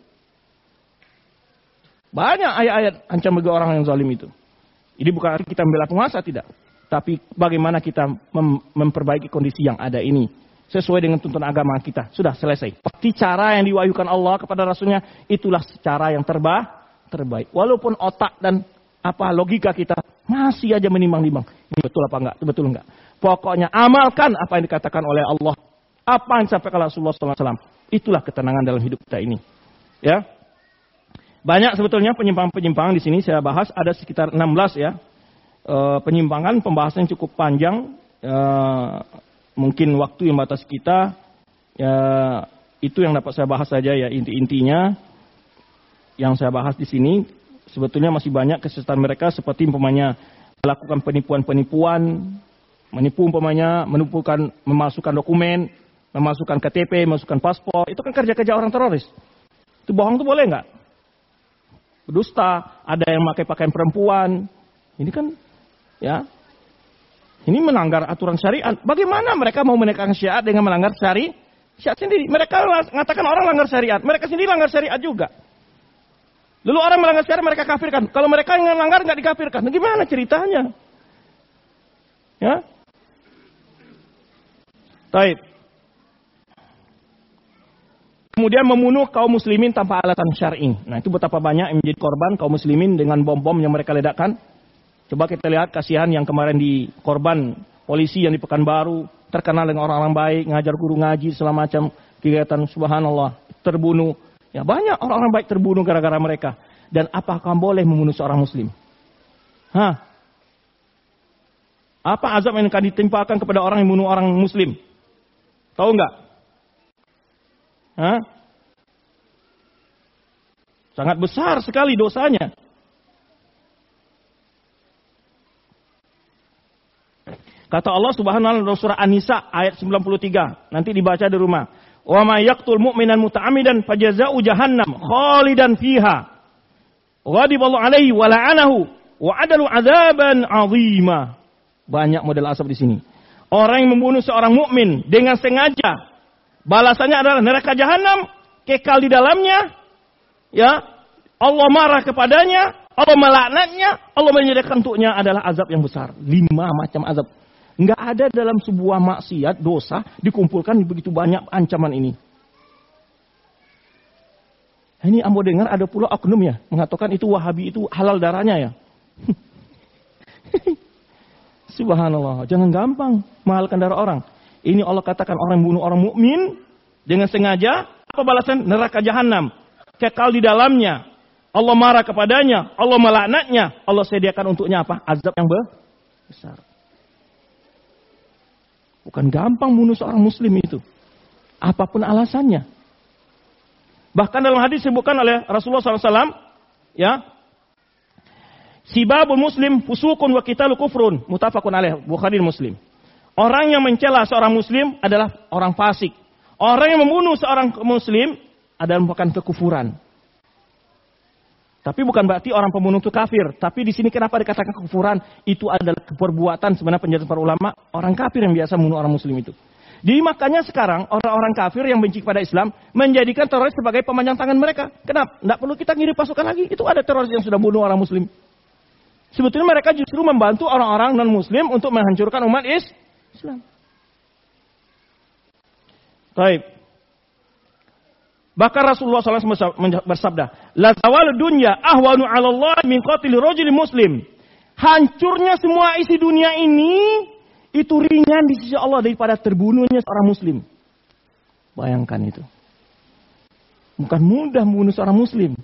Banyak ayat-ayat ancaman bagi orang yang zalim itu. Jadi bukan arti kita membela penguasa, tidak. Tapi bagaimana kita mem memperbaiki kondisi yang ada ini sesuai dengan tuntunan agama kita. Sudah selesai. Pasti cara yang diwahyukan Allah kepada Rasulnya itulah cara yang terba terbaik. Walaupun otak dan apa logika kita masih aja menimbang-nimbang. Ini betul apa enggak? Itu betul enggak? Pokoknya amalkan apa yang dikatakan oleh Allah. Apa yang disampaikan Rasulullah shallallahu alaihi wasallam. Itulah ketenangan dalam hidup kita ini. Ya. Banyak sebetulnya penyimpangan-penyimpangan di sini saya bahas ada sekitar enam belas ya. E, penyimpangan pembahasan cukup panjang. E, mungkin waktu yang batas kita ya itu yang dapat saya bahas saja ya inti-intinya yang saya bahas di sini. Sebetulnya masih banyak kesesatan mereka seperti umpamanya melakukan penipuan-penipuan, menipu umpamanya, menipukan, memasukkan dokumen, memasukkan K T P, memasukkan paspor. Itu kan kerja-kerja orang teroris. Itu bohong itu boleh nggak? Berdusta, ada yang pakai pakaian perempuan. Ini kan, ya, ini melanggar aturan syariat. Bagaimana mereka mau menegakkan syariat dengan melanggar syari? Syariat sendiri. Mereka mengatakan orang langgar syariat. Mereka sendiri langgar syariat juga. Lalu orang melanggar syariat mereka kafirkan. Kalau mereka yang melanggar nggak dikafirkan, nah gimana ceritanya? Ya, taib. Kemudian membunuh kaum muslimin tanpa alasan syar'i. Nah itu betapa banyak yang menjadi korban kaum muslimin dengan bom-bom yang mereka ledakkan. Coba kita lihat kasihan yang kemarin di korban polisi yang di Pekanbaru terkenal dengan orang-orang baik, ngajar guru ngaji segala macam kegiatan subhanallah terbunuh. Ya banyak orang-orang baik terbunuh gara-gara mereka. Dan apakah boleh membunuh seorang muslim? Hah? Apa azab yang akan ditimpakan kepada orang yang membunuh orang muslim? Tahu nggak? Hah? Sangat besar sekali dosanya. Kata Allah Subhanahu wa taala surah An-Nisa ayat sembilan puluh tiga. Nanti dibaca di rumah. Wa may yaqtul mu'minan muta'ammidan fajazaa'u jahannam khalidan fiha. Ghadiballahu alaihi wa la'anahu wa adalu 'adzaban 'azima. Banyak model azab di sini. Orang yang membunuh seorang mukmin dengan sengaja, Balasannya adalah neraka jahanam, kekal di dalamnya. Ya, Allah marah kepadanya, Allah melaknatnya, Allah menyediakan untuknya adalah azab yang besar. Lima macam azab. Enggak ada dalam sebuah maksiat, dosa, dikumpulkan begitu banyak ancaman ini. Ini ambo dengar ada pula oknum ya, mengatakan itu Wahabi itu halal darahnya ya. Subhanallah, jangan gampang menghalalkan darah orang. Ini Allah katakan orang bunuh orang mukmin dengan sengaja, apa balasan? Neraka jahanam, kekal di dalamnya. Allah marah kepadanya, Allah melaknatnya, Allah sediakan untuknya apa? Azab yang besar. Bukan gampang bunuh seorang muslim itu. Apapun alasannya. Bahkan dalam hadis disebutkan oleh Rasulullah shallallahu alaihi wasallam, ya, sibabul muslim fusukun wa qitalu kufrun, muttafaqun alaih, Bukhari Muslim. Orang yang mencela seorang muslim adalah orang fasik. Orang yang membunuh seorang muslim adalah merupakan kekufuran. Tapi bukan berarti orang pembunuh itu kafir. Tapi di sini kenapa dikatakan kekufuran? Itu adalah perbuatan sebenarnya penjelasan para ulama, orang kafir yang biasa membunuh orang muslim itu. Jadi makanya sekarang orang-orang kafir yang benci kepada Islam menjadikan teroris sebagai pemanjang tangan mereka. Kenapa? Tidak perlu kita ngirim pasukan lagi. Itu ada teroris yang sudah bunuh orang muslim. Sebetulnya mereka justru membantu orang-orang non-muslim untuk menghancurkan umat Islam. Baik. Bahkan Rasulullah shallallahu alaihi wasallam bersabda, La zawal dunya ahwanu ala Allah min qatil rajul muslim. Hancurnya semua isi dunia ini itu ringan di sisi Allah daripada terbunuhnya seorang muslim. Bayangkan itu. Bukan mudah membunuh seorang muslim.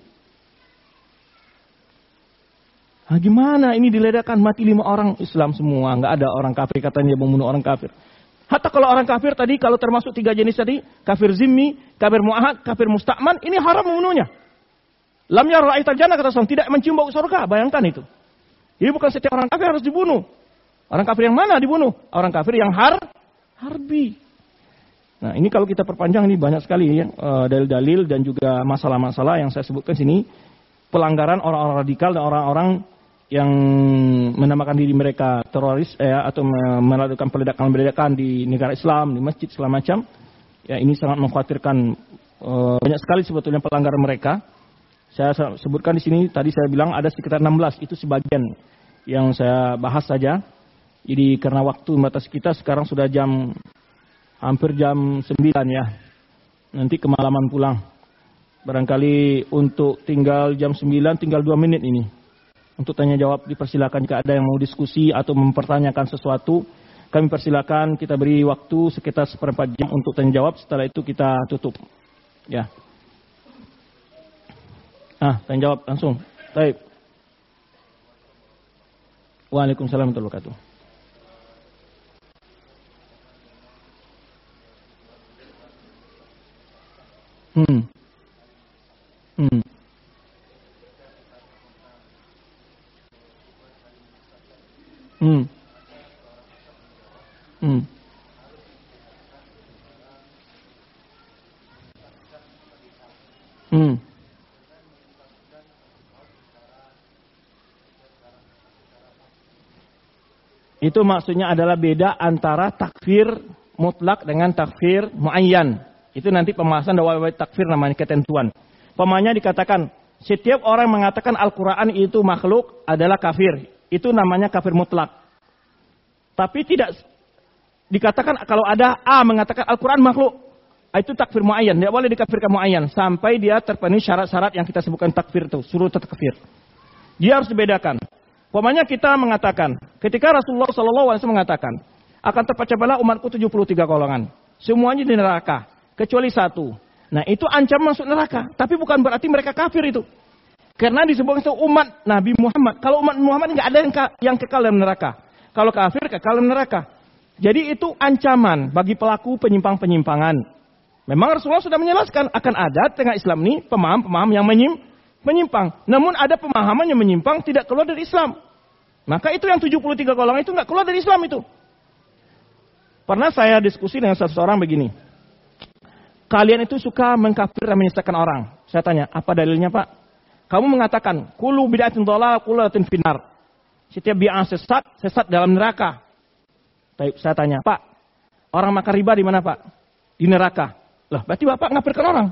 Nah, gimana ini diledakan mati lima orang Islam semua. Nggak ada orang kafir katanya membunuh orang kafir. Hatta kalau orang kafir tadi, kalau termasuk tiga jenis tadi, kafir zimmi, kafir mu'ahad, kafir musta'man, ini haram membunuhnya. Lam yara ra'aital jannah kata Rasul, tidak mencium bau surga. Bayangkan itu. Jadi bukan setiap orang kafir harus dibunuh. Orang kafir yang mana dibunuh? Orang kafir yang har, harbi. Nah ini kalau kita perpanjang ini banyak sekali ya, dalil-dalil dan juga masalah-masalah yang saya sebutkan sini. Pelanggaran orang-orang radikal dan orang-orang yang menamakan diri mereka teroris eh, atau melakukan peledakan-peledakan di negara Islam, di masjid segala macam. Ya ini sangat mengkhawatirkan. Eh, banyak sekali sebetulnya pelanggaran mereka. Saya sebutkan di sini, tadi saya bilang ada sekitar enam belas, itu sebagian yang saya bahas saja. Jadi karena waktu batas kita sekarang sudah jam hampir jam sembilan ya. Nanti kemalaman pulang. Barangkali untuk tinggal jam sembilan tinggal dua menit ini. Untuk tanya jawab dipersilakan jika ada yang mau diskusi atau mempertanyakan sesuatu. Kami persilakan, kita beri waktu sekitar seperempat jam untuk tanya jawab. Setelah itu kita tutup. Ya. Ah, tanya jawab langsung. Baik. Waalaikumsalam warahmatullahi wabarakatuh. Hmm. Hmm. Hmm. Hmm. Hmm. Itu maksudnya adalah beda antara takfir mutlak dengan takfir muayyan. Itu nanti pembahasan dakwah takfir namanya ketentuan. Pemanya dikatakan setiap orang mengatakan Al-Quran itu makhluk adalah kafir. Itu namanya kafir mutlak. Tapi tidak dikatakan kalau ada A mengatakan Al-Quran makhluk. Itu takfir muayyan. Tidak boleh dikafirkan muayyan. Sampai dia terpenuhi syarat-syarat yang kita sebutkan takfir itu. Suruh takfir. Dia harus dibedakan. Pemanya kita mengatakan. Ketika Rasulullah shallallahu alaihi wasallam mengatakan. Akan terpecah belah umatku tujuh puluh tiga golongan. Semuanya di neraka. Kecuali satu. Nah itu ancaman masuk neraka. Tapi bukan berarti mereka kafir itu. Karena disebut itu umat Nabi Muhammad. Kalau umat Muhammad nggak ada yang, yang kekal dalam neraka. Kalau kafir kekal dalam neraka. Jadi itu ancaman bagi pelaku penyimpangan-penyimpangan. Memang Rasulullah sudah menjelaskan akan ada tengah Islam ini pemaham-pemaham yang menyim, menyimpang. Namun ada pemahaman yang menyimpang tidak keluar dari Islam. Maka itu yang tujuh puluh tiga golongan itu nggak keluar dari Islam itu. Pernah saya diskusi dengan seseorang begini. Kalian itu suka mengkafir dan menyesatkan orang. Saya tanya, apa dalilnya Pak? Kamu mengatakan, kullu bid'atin dhalalah, kullu dhalatin finnar. Setiap bid'ah sesat, sesat dalam neraka. Saya tanya, Pak, orang makan riba di mana Pak? Di neraka. Lah, berarti bapak ngafirkan orang.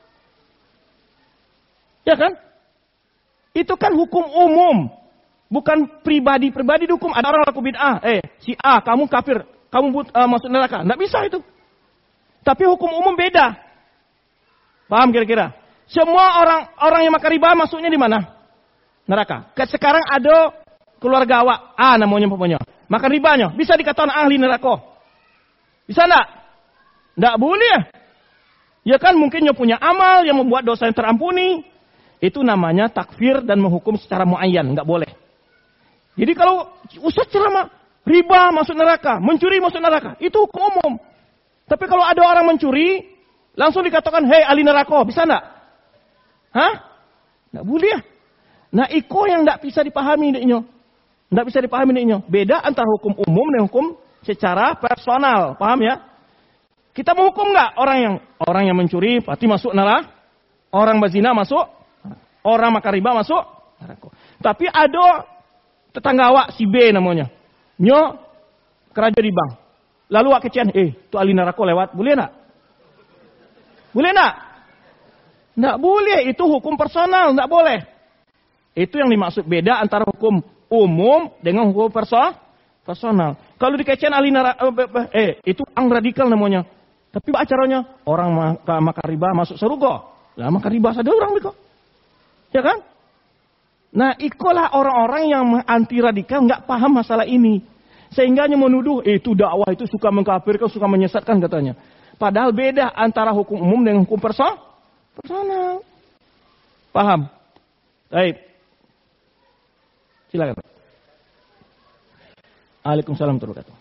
Ya kan? Itu kan hukum umum. Bukan pribadi-pribadi hukum. Ada orang laku bid'ah. Eh, si A, kamu kafir. Kamu uh, masuk neraka. Nggak bisa itu. Tapi hukum umum beda. Paham kira-kira? Semua orang orang yang makan riba masuknya di mana? Neraka. Sekarang ada keluarga awak. A namanya pokoknya. Makan ribanya. Bisa dikatakan ahli neraka. Bisa nggak? Nggak boleh. Ya kan mungkin dia punya amal yang membuat dosa yang terampuni. Itu namanya takfir dan menghukum secara muayyan. Nggak boleh. Jadi kalau ustaz ceramah, riba masuk neraka, mencuri masuk neraka, itu hukum umum. Tapi kalau ada orang mencuri, langsung dikatakan, hei ahli neraka, bisa enggak? Hah? Enggak boleh. Nah, iko yang enggak bisa dipahami ini. Enggak bisa dipahami ini. Beda antara hukum umum dan hukum secara personal. Paham ya? Kita menghukum enggak orang yang orang yang mencuri pasti masuk neraka, orang berzina masuk, orang makan riba masuk neraka. Tapi ada tetangga awak si B namanya. Nyo kerja di bank. Lalu awak kecian, eh, tu ahli neraka lewat. Boleh nak? Boleh nak? Nggak boleh. Itu hukum personal. Nggak boleh. Itu yang dimaksud beda antara hukum umum dengan hukum perso personal. Kalau dikecian ahli neraka, eh, itu ang radikal namanya. Tapi acaranya orang makan riba masuk surga. Lah makan riba saja orang biko. Ya kan? Nah, ikulah orang-orang yang anti radikal nggak paham masalah ini. Sehingga hanya menuduh, eh, itu dakwah itu suka mengkafirkan, suka menyesatkan katanya. Padahal beda antara hukum umum dengan hukum perso personal. Paham? Baik. Silakan. Waalaikumsalam warahmatullahi wabarakatuh.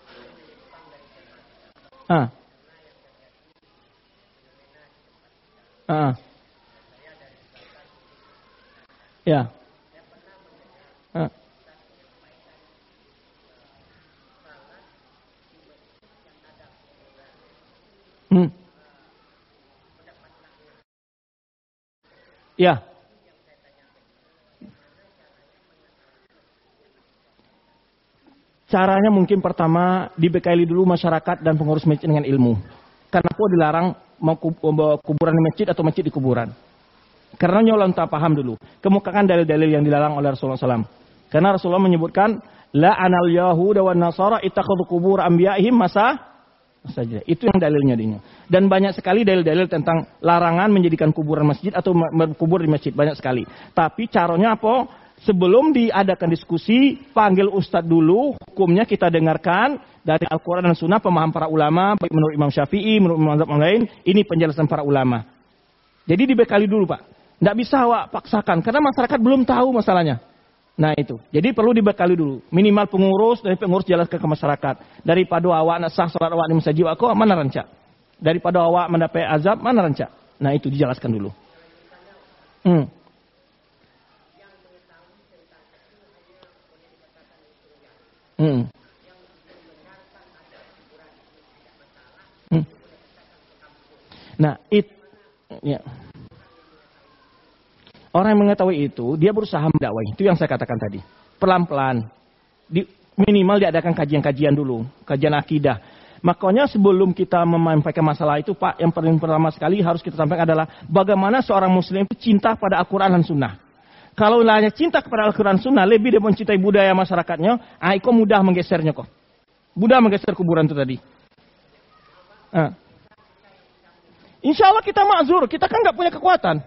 Ah. Ah. Ya. Ah. Hmm. Ya. Caranya mungkin pertama dibekali dulu masyarakat dan pengurus masjid dengan ilmu. Kenapa dilarang mau kuburan di masjid atau masjid di kuburan? Karena nyolong tak paham dulu. Kemukakan dalil-dalil yang dilarang oleh Rasulullah shallallahu alaihi wasallam. Karena Rasulullah menyebutkan la anal yahuda wan nasara ittakhadhu qubur anbiya'ihim masa saja. Itu yang dalilnya dinya. Dan banyak sekali dalil-dalil tentang larangan menjadikan kuburan masjid atau kubur di masjid, banyak sekali. Tapi caranya apa? Sebelum diadakan diskusi, panggil ustadz dulu, hukumnya kita dengarkan dari Al-Quran dan Sunnah, pemahaman para ulama, baik menurut Imam Syafi'i, menurut Imam Mazhab lain, ini penjelasan para ulama. Jadi dibekali dulu Pak. Nggak bisa awak paksakan, karena masyarakat belum tahu masalahnya. Nah itu, jadi perlu dibekali dulu. Minimal pengurus, dari pengurus jelaskan ke masyarakat. Daripada awak nak sah sholat awak di masjid, aku mana rancak? Daripada awak mendapat azab, mana rancak? Nah itu dijelaskan dulu. Hmm. Hmm. Hmm. Nah, it, ya. Orang yang mengetahui itu, dia berusaha mendakwai. Itu yang saya katakan tadi. Pelan-pelan. Di, minimal diadakan kajian-kajian dulu. Kajian akidah. Makanya sebelum kita menyampaikan masalah itu, Pak, yang paling pertama sekali harus kita sampaikan adalah bagaimana seorang muslim itu cinta pada Al-Quran dan Sunnah. Kalau hanya cinta kepada Al-Quran Sunnah, lebih dia mencintai budaya masyarakatnya, ah, kok mudah menggesernya kok. Mudah menggeser kuburan itu tadi. Ah. Insya Allah kita makzur, kita kan nggak punya kekuatan.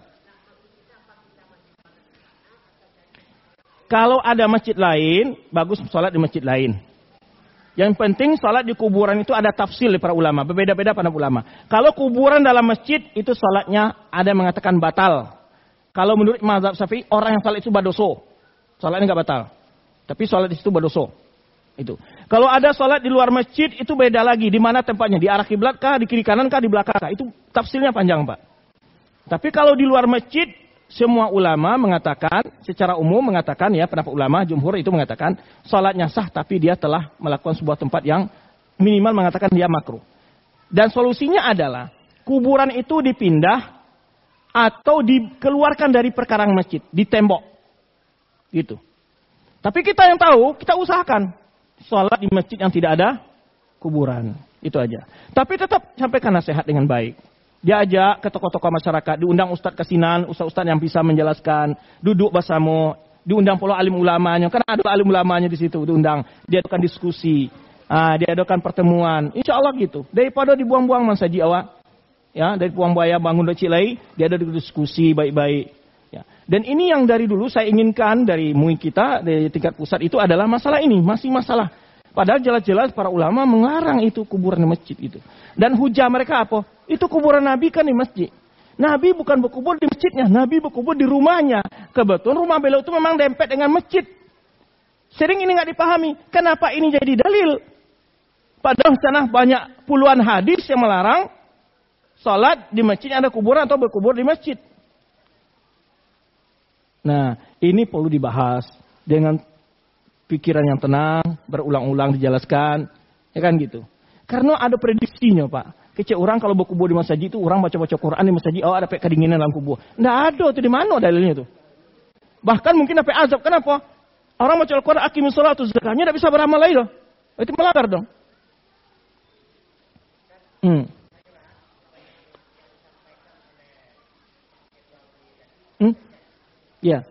Kalau ada masjid lain, bagus sholat di masjid lain. Yang penting sholat di kuburan itu ada tafsir dari para ulama, berbeda-beda pada ulama. Kalau kuburan dalam masjid, itu sholatnya ada yang mengatakan batal. Kalau menurut mazhab Syafi'i, orang yang salat itu badoso. Salatnya nggak batal. Tapi salat di situ badoso. Itu. Kalau ada salat di luar masjid, itu beda lagi. Di mana tempatnya? Di arah kiblat kah, di kiri kanan kah, di belakang kah? Itu tafsirnya panjang, Pak. Tapi kalau di luar masjid, semua ulama mengatakan, secara umum mengatakan, ya pendapat ulama, jumhur itu mengatakan, salatnya sah, tapi dia telah melakukan sebuah tempat yang minimal mengatakan dia makruh. Dan solusinya adalah, kuburan itu dipindah, atau dikeluarkan dari perkarang masjid, di tembok. Gitu. Tapi kita yang tahu, kita usahakan sholat di masjid yang tidak ada kuburan. Itu aja. Tapi tetap sampaikan nasihat dengan baik. Diajak ke tokoh-tokoh masyarakat, diundang ustadz kasinan, ustadz-ustadz yang bisa menjelaskan, duduk bersama, diundang pula alim ulamanya, kan ada alim ulamanya di situ, diundang, diadakan diskusi, ah, diadakan pertemuan, insya Allah gitu. Daripada dibuang-buang mansaji awak, ya, dari buang buaya bangun dari Cilai, dia ada diskusi baik-baik. Ya. Dan ini yang dari dulu saya inginkan dari M U I kita, dari tingkat pusat itu adalah masalah ini, masih masalah. Padahal jelas-jelas para ulama mengarang itu kuburan di masjid itu. Dan hujah mereka apa? Itu kuburan Nabi kan di masjid. Nabi bukan berkubur di masjidnya, Nabi berkubur di rumahnya. Kebetulan rumah beliau itu memang dempet dengan masjid. Sering ini nggak dipahami. Kenapa ini jadi dalil? Padahal sana banyak puluhan hadis yang melarang salat di masjid ada kuburan atau berkubur di masjid. Nah, ini perlu dibahas dengan pikiran yang tenang, berulang-ulang dijelaskan, ya kan gitu. Karena ada prediksinya, Pak. Kecil orang kalau berkubur di masjid itu orang baca-baca Quran di masjid, oh ada kedinginan dalam kubur. Nggak ada, itu di mana dalilnya tuh? Bahkan mungkin sampai azab. Kenapa? Orang baca Al-Quran, aqimus shalah, zakatnya tidak bisa beramal lagi loh. Itu melanggar dong. Hmm. Hmm? Ya.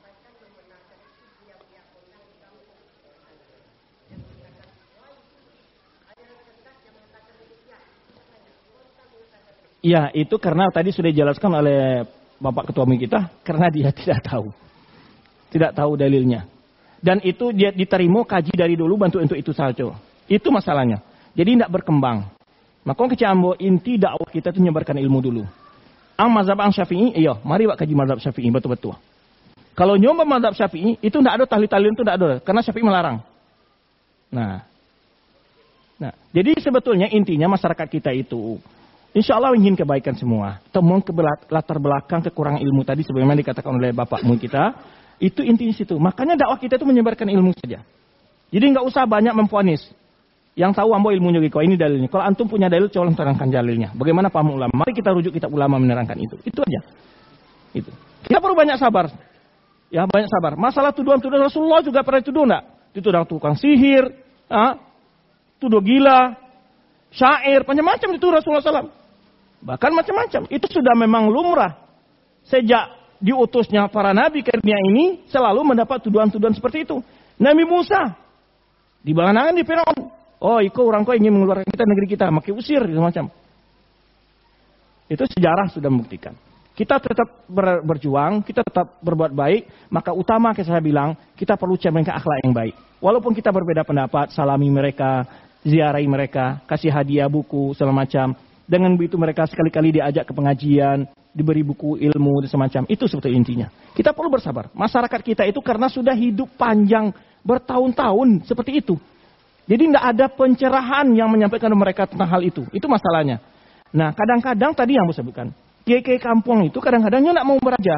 Ya, itu karena tadi sudah dijelaskan oleh Bapak Ketua M U I kita, karena dia tidak tahu. Tidak tahu dalilnya. Dan itu dia diterima kaji dari dulu, bantu untuk itu saja. Itu masalahnya. Jadi tidak berkembang. Maka kecambo inti dakwah kita itu menyebarkan ilmu dulu. Ang mazhab ang Syafi'i, iya, mari Pak kaji mazhab Syafi'i betul-betul. Kalau nyoba mazhab Syafi'i, itu tidak ada tahlil-tahlil, itu tidak ada, karena Syafi'i melarang. Nah, nah, jadi sebetulnya intinya masyarakat kita itu, insya Allah ingin kebaikan semua. Temuan ke latar belakang kekurangan ilmu tadi, sebagaimana dikatakan oleh Bapak M U I kita, itu intinya situ. Makanya dakwah kita itu menyebarkan ilmu saja. Jadi nggak usah banyak memvonis. Yang tahu ambo ilmunya gitu, ini dalilnya. Kalau antum punya dalil, coba terangkan dalilnya. Bagaimana paham ulama? Mari kita rujuk kitab ulama menerangkan itu. Itu aja. Itu. Kita perlu banyak sabar. Ya, banyak sabar. Masalah tuduhan-tuduhan Rasulullah juga pernah tuduh enggak? Dituduh tukang sihir, ah, tuduh gila, syair, macam-macam itu Rasulullah shallallahu alaihi wasallam. Bahkan macam-macam. Itu sudah memang lumrah. Sejak diutusnya para nabi ke dunia ini selalu mendapat tuduhan-tuduhan seperti itu. Nabi Musa dibalangan di Firaun. Oh, iko orang kau ingin mengeluarkan kita negeri kita, maka usir macam. Itu sejarah sudah membuktikan. Kita tetap ber, berjuang, kita tetap berbuat baik, maka utama kayak saya bilang, kita perlu cerminkan akhlak yang baik. Walaupun kita berbeda pendapat, salami mereka, ziarahi mereka, kasih hadiah buku segala macam. Dengan begitu mereka sekali-kali diajak ke pengajian, diberi buku ilmu dan semacam. Itu sebetulnya intinya. Kita perlu bersabar. Masyarakat kita itu karena sudah hidup panjang bertahun-tahun seperti itu. Jadi tidak ada pencerahan yang menyampaikan kepada mereka tentang hal itu. Itu masalahnya. Nah, kadang-kadang tadi yang saya sebutkan. Kiai-kiai kampung itu kadang-kadangnya tidak mau beraja.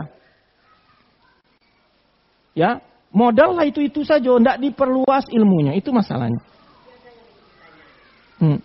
Ya, modal lah itu-itu saja. Tidak diperluas ilmunya. Itu masalahnya. Hmm.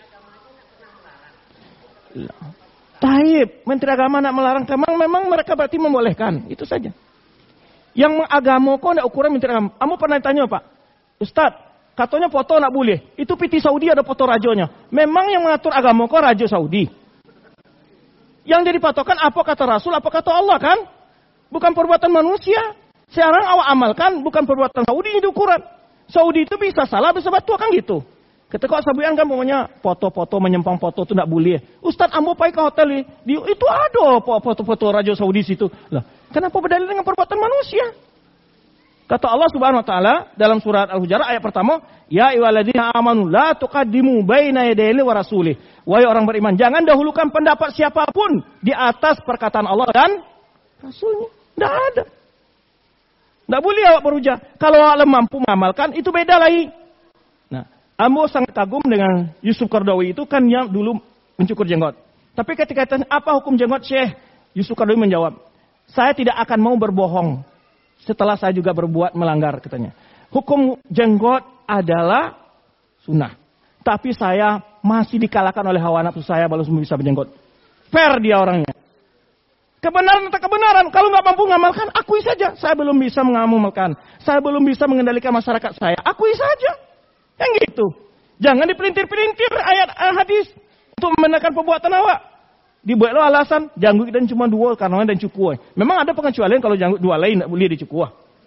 Taib, Menteri Agama nak melarang kemang, memang mereka berarti membolehkan. Itu saja. Yang agama kok tidak ukuran Menteri Agama. Kamu pernah tanya Pak, Ustadz, katanya foto nak boleh. Itu P T Saudi ada foto rajonya. Memang yang mengatur agama kok raja Saudi. Yang jadi patokan apa kata Rasul, apa kata Allah kan? Bukan perbuatan manusia. Sekarang awak amalkan bukan perbuatan Saudi itu ukuran. Saudi itu bisa salah, bisa betul kan gitu. Ketika sabuyan kan pokoknya foto-foto menyempang foto itu tidak boleh. Ustadz ambo pai ke hotel di itu ada foto-foto raja Saudi situ. Lah, kenapa berdalil dengan perbuatan manusia? Kata Allah Subhanahu wa taala dalam surat Al-Hujurat ayat pertama, ya ayyuhalladzina amanu la tuqaddimu baina yadayi wa rasulih. Wahai orang beriman, jangan dahulukan pendapat siapapun di atas perkataan Allah dan Rasulnya. Tidak ada. Tidak boleh awak berhujah. Kalau awak mampu mengamalkan, itu beda lagi. Nah, ambo sangat kagum dengan Yusuf Qaradawi itu kan yang dulu mencukur jenggot. Tapi ketika tanya, apa hukum jenggot Syekh? Yusuf Qaradawi menjawab, saya tidak akan mau berbohong. Setelah saya juga berbuat melanggar katanya. Hukum jenggot adalah sunnah. Tapi saya masih dikalahkan oleh hawa nafsu saya belum bisa berjenggot. Fair dia orangnya. Kebenaran atau kebenaran. Kalau nggak mampu mengamalkan, akui saja. Saya belum bisa mengamalkan. Saya belum bisa mengendalikan masyarakat saya. Akui saja. Yang gitu. Jangan dipelintir-pelintir ayat hadis untuk membenarkan perbuatan awak. Dibuat lo alasan janggut dan cuma dua karena dan cukup. Memang ada pengecualian kalau janggut dua lain tak boleh dicukup.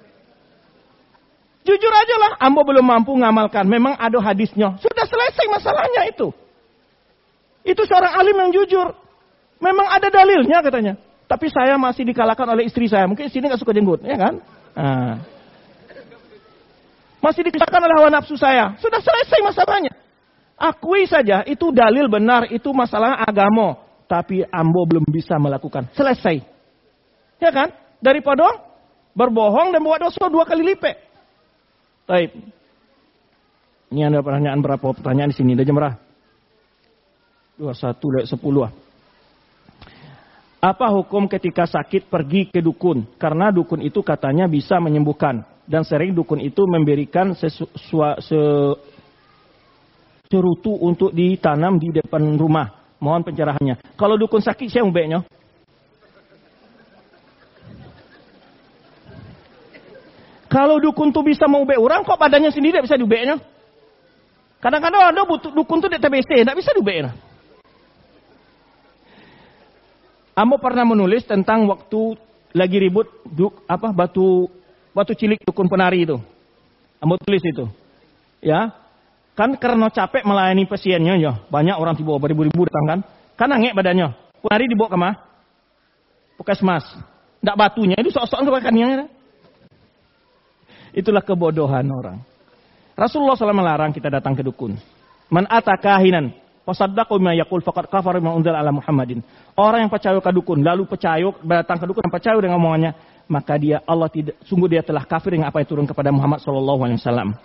Jujur aja lah, ambo belum mampu ngamalkan. Memang ada hadisnya. Sudah selesai masalahnya itu. Itu seorang alim yang jujur. Memang ada dalilnya katanya. Tapi saya masih dikalahkan oleh istri saya. Mungkin istri nggak suka jenggut, ya kan? Nah. Masih dikalahkan oleh hawa nafsu saya. Sudah selesai masalahnya. Akui saja itu dalil benar, itu masalah agama. Tapi ambo belum bisa melakukan. Selesai. Ya kan? Daripada berbohong dan buat dosa dua kali lipat. Baik. Ini ada pertanyaan berapa pertanyaan di sini? Dah jam berapa? dua puluh satu lewat sepuluh. Apa hukum ketika sakit pergi ke dukun? Karena dukun itu katanya bisa menyembuhkan. Dan sering dukun itu memberikan sesu, sua, se, cerutu untuk ditanam di depan rumah. Mohon pencerahannya. Kalau dukun sakit, saya ubeknya. Kalau dukun tuh bisa mau ubek orang, kok badannya sendiri tidak bisa diubeknya? Kadang-kadang ada dukun tuh tidak T B C, tidak bisa diubeknya. Ambo pernah menulis tentang waktu lagi ribut duk, apa batu batu cilik dukun penari itu. Ambo tulis itu. Ya. Kan karena capek melayani pasiennya ya. Banyak orang tiba beribu-ribu datang kan. Kan nangek badannya. Penari dibawa ke mana? Puskesmas. Ndak batunya itu sok-sokan kebakannya. Itulah kebodohan orang. Rasulullah shallallahu alaihi wasallam melarang kita datang ke dukun. Man atakahinan fasaddaqu bima yaqul faqad kafara bima unzila ala Muhammadin. Orang yang percaya ke dukun lalu percaya datang ke dukun dan percaya dengan omongannya, maka dia Allah tidak sungguh dia telah kafir dengan apa yang turun kepada Muhammad sallallahu alaihi wasallam.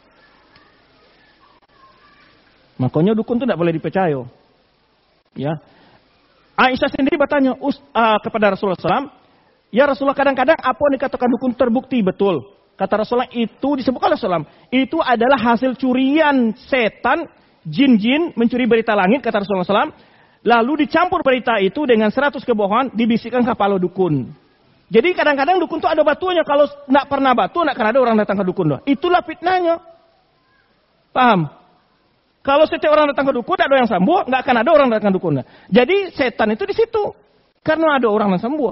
Makanya dukun itu tidak boleh dipercaya. Ya. Aisyah sendiri bertanya us, uh, kepada Rasulullah shallallahu alaihi wasallam, ya Rasulullah kadang-kadang apa yang dikatakan dukun terbukti betul. Kata Rasulullah itu disebutkan Rasulullah itu adalah hasil curian setan, jin-jin mencuri berita langit kata Rasulullah shallallahu alaihi wasallam. Lalu dicampur berita itu dengan seratus kebohongan dibisikkan ke kepala dukun. Jadi kadang-kadang dukun itu ada batunya. Kalau tidak pernah batu, tidak akan ada orang datang ke dukun. Itulah fitnahnya. Paham? Kalau setiap orang datang ke dukun, tidak ada yang sembuh, nggak akan ada orang datang ke dukun. Jadi setan itu di situ, karena ada orang yang sembuh.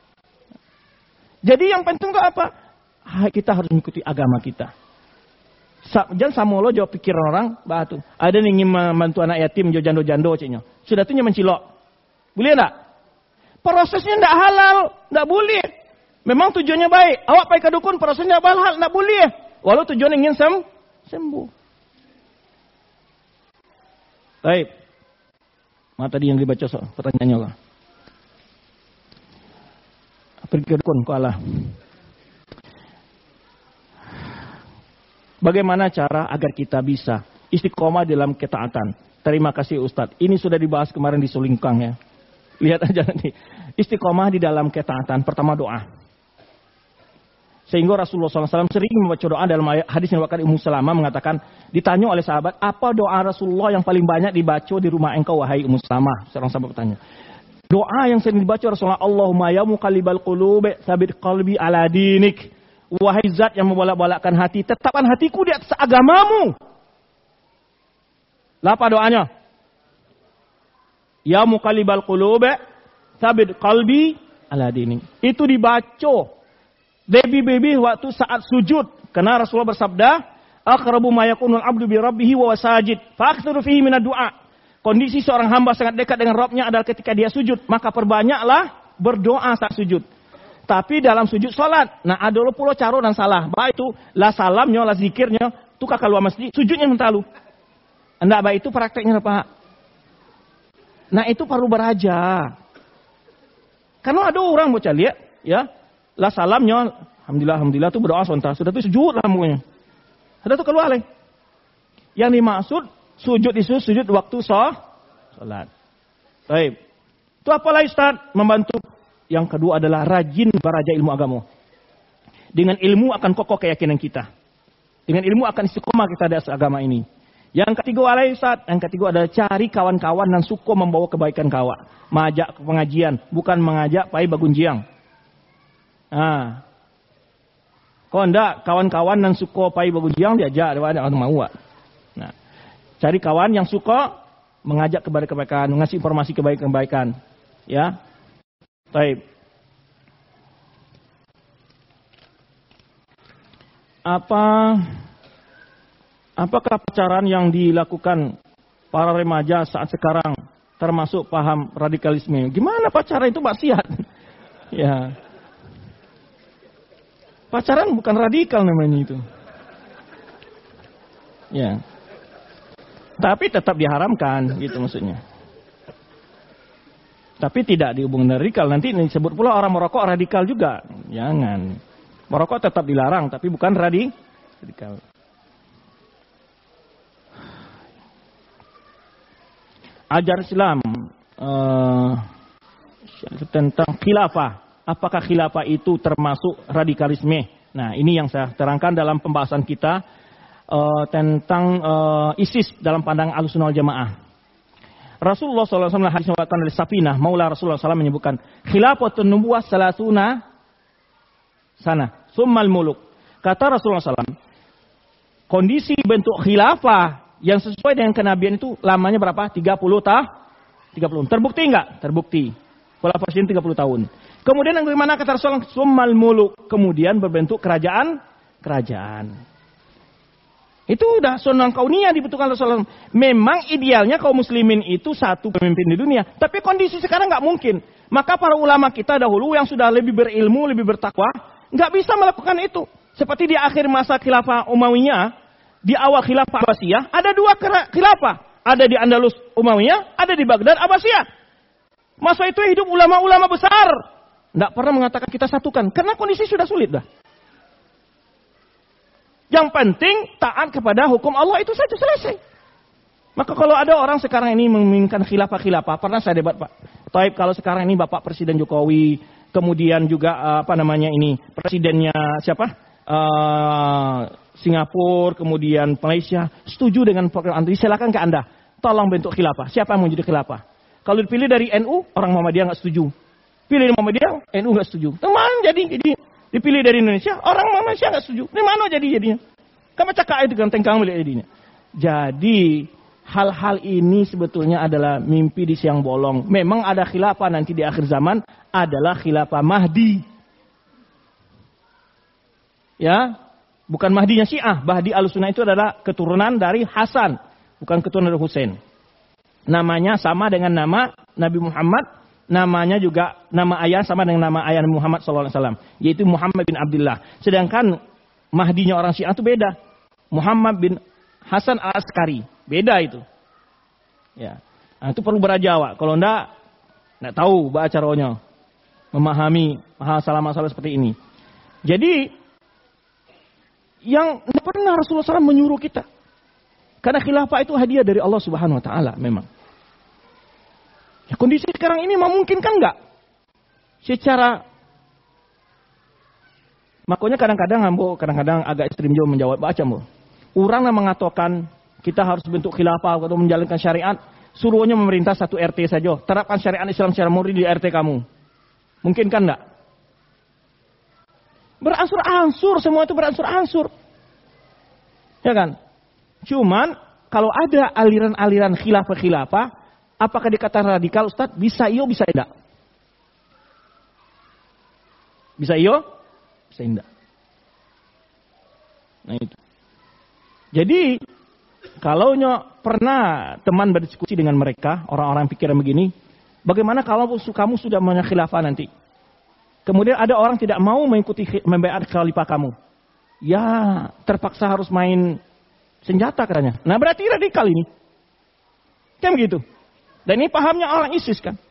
Jadi yang penting itu apa? Kita harus mengikuti agama kita. Jangan sama lo jawab pikiran orang, batu. Ada yang ingin membantu anak yatim, jando-jando, ceknya. Sudah tuh mencilok. Boleh enggak? Prosesnya enggak halal, enggak boleh. Memang tujuannya baik. Awak pergi ke dukun, prosesnya halal, enggak boleh. Walau tujuan ingin sem sembuh. Baik. Mana tadi yang dibaca so, pertanyaannya lah. Pergi ke dukun, kok Allah. Bagaimana cara agar kita bisa istiqomah dalam ketaatan? Terima kasih Ustadz. Ini sudah dibahas kemarin di Sulingkang ya. Lihat aja nanti. Istiqomah di dalam ketaatan. Pertama doa. Sehingga Rasulullah shallallahu alaihi wasallam sering membaca doa dalam hadis yang diriwayatkan Ummu Salamah mengatakan, ditanya oleh sahabat, apa doa Rasulullah yang paling banyak dibaca di rumah engkau wahai Ummu Salamah? Seorang sahabat bertanya. Doa yang sering dibaca Rasulullah, Allahumma ya muqallibal qulub, tsabit qalbi ala dinik. Wahai zat yang membolak-balikkan hati, tetapkan hatiku di atas agamamu. Apa doanya? Ya muqallibal qulub, tsabit qalbi ala dinik. Itu dibaca baby-baby waktu saat sujud. Karena Rasulullah bersabda, aqrabu ma yakunul abdu bi rabbih wa sajid, fa'aktsiru fihi minad du'a. Kondisi seorang hamba sangat dekat dengan Rabbnya adalah ketika dia sujud, maka perbanyaklah berdoa saat sujud. Tapi dalam sujud salat, nah ada puluh cara dan salah. Baik itu la salamnya, la zikirnya, tu kakak luar masjid, sujudnya mentalu. Enggak baik itu prakteknya Pak. Nah itu perlu beraja. Karena ada orang bocah lihat, ya. La salamnya, alhamdulillah, alhamdulillah itu berdoa sebentar. Sudah itu sujud lah mukanya. Ada tuh keluar lagi. Yang dimaksud sujud itu sujud waktu sah, salat. Baik. Itu apa lagi Ustaz? Membantu. Yang kedua adalah rajin beraja ilmu agama. Dengan ilmu akan kokoh keyakinan kita. Dengan ilmu akan istiqomah kita di atas agama ini. Yang ketiga adalah Ustaz, yang ketiga adalah cari kawan-kawan dan suka membawa kebaikan kawan. Mengajak ke pengajian, bukan mengajak pai bagunjiang. Ah. Kau ndak kawan-kawan yang suka pai bagunjiang diajak, dia ada orang mau. Nah, cari kawan yang suka mengajak kepada kebaikan, mengasih informasi kebaikan-kebaikan. Ya. Baik. Apa apakah pacaran yang dilakukan para remaja saat sekarang termasuk paham radikalisme? Gimana pacaran itu maksiat? Ya. Pacaran bukan radikal namanya itu. Ya. Tapi tetap diharamkan gitu maksudnya. Tapi tidak dihubungkan radikal. Nanti disebut pula orang merokok radikal juga. Jangan. Merokok tetap dilarang tapi bukan radikal. Ajar Islam uh, tentang khilafah. Apakah khilafah itu termasuk radikalisme? Nah, ini yang saya terangkan dalam pembahasan kita uh, tentang uh, ISIS dalam pandangan Ahlussunnah wal Jamaah. Rasulullah shallallahu alaihi wasallam hadis riwayat dari Safinah, Maula Rasulullah shallallahu alaihi wasallam menyebutkan khilafatun nubuwah salatuna sana, summal muluk. Kata Rasulullah shallallahu alaihi wasallam, kondisi bentuk khilafah yang sesuai dengan kenabian itu lamanya berapa? tiga puluh tahun. tiga puluh. Terbukti enggak? Terbukti. Khilafah Rasyidin tiga puluh tahun. Kemudian yang bagaimana kata Rasulullah? Summal muluk. Kemudian berbentuk kerajaan. Kerajaan. Itu udah sunnah kauniyah dibentukkan Rasulullah. Memang idealnya kaum muslimin itu satu pemimpin di dunia. Tapi kondisi sekarang nggak mungkin. Maka para ulama kita dahulu yang sudah lebih berilmu, lebih bertakwa, nggak bisa melakukan itu. Seperti di akhir masa khilafah Umayyah, di awal khilafah Abbasiyah, ada dua khilafah. Ada di Andalus Umayyah, ada di Baghdad Abbasiyah. Masa itu hidup ulama-ulama besar. Tidak pernah mengatakan kita satukan. Karena kondisi sudah sulit dah. Yang penting taat kepada hukum Allah itu saja selesai. Maka kalau ada orang sekarang ini menginginkan khilafah-khilafah. Pernah saya debat Pak. Taib kalau sekarang ini Bapak Presiden Jokowi. Kemudian juga apa namanya ini. Presidennya siapa? Uh, Singapura. Kemudian Malaysia. Setuju dengan program Anda. Silakan ke Anda. Tolong bentuk khilafah. Siapa yang mau jadi khilafah? Kalau dipilih dari N U, orang Muhammadiyah nggak setuju. Pilih dari Muhammadiyah, N U nggak setuju. Teman jadi, jadi dipilih dari Indonesia, orang Malaysia nggak setuju. Di mana jadi jadinya? Kamu cakap itu ganteng kamu lihat jadinya. Jadi hal-hal ini sebetulnya adalah mimpi di siang bolong. Memang ada khilafah nanti di akhir zaman adalah khilafah Mahdi. Ya, bukan Mahdinya Syiah. Mahdi Ahlussunnah itu adalah keturunan dari Hasan, bukan keturunan dari Husain. Namanya sama dengan nama Nabi Muhammad, namanya juga nama ayah sama dengan nama ayah Nabi Muhammad shallallahu alaihi wasallam, yaitu Muhammad bin Abdullah. Sedangkan Mahdinya orang Syiah itu beda, Muhammad bin Hasan al-Askari, beda itu. Ya, nah, itu perlu berajawa. Kalau enggak, enggak tahu baca caranya memahami masalah-masalah seperti ini. Jadi yang tidak pernah Rasulullah shallallahu alaihi wasallam menyuruh kita, karena khilafah itu hadiah dari Allah Subhanahu Wa Taala memang. Ya, kondisi sekarang ini memungkinkan enggak? Secara makanya kadang-kadang ambo, kadang-kadang agak ekstrim juga menjawab baca ambo. Orang yang mengatakan kita harus bentuk khilafah atau menjalankan syariat, suruhnya memerintah satu R T saja. Terapkan syariat Islam secara murni di R T kamu. Mungkinkan enggak? Beransur-ansur, semua itu beransur-ansur. Ya kan? Cuman kalau ada aliran-aliran khilafah-khilafah, apakah dikatakan radikal Ustaz? Bisa iyo, bisa tidak. Bisa iyo, bisa tidak. Nah itu. Jadi, kalau pernah teman berdiskusi dengan mereka, orang-orang pikiran begini, bagaimana kalau kamu sudah punya khilafah nanti? Kemudian ada orang tidak mau mengikuti membaiat khalifah kamu. Ya, terpaksa harus main senjata katanya. Nah berarti radikal ini. Kan begitu. Dan ini pahamnya orang ISIS kan.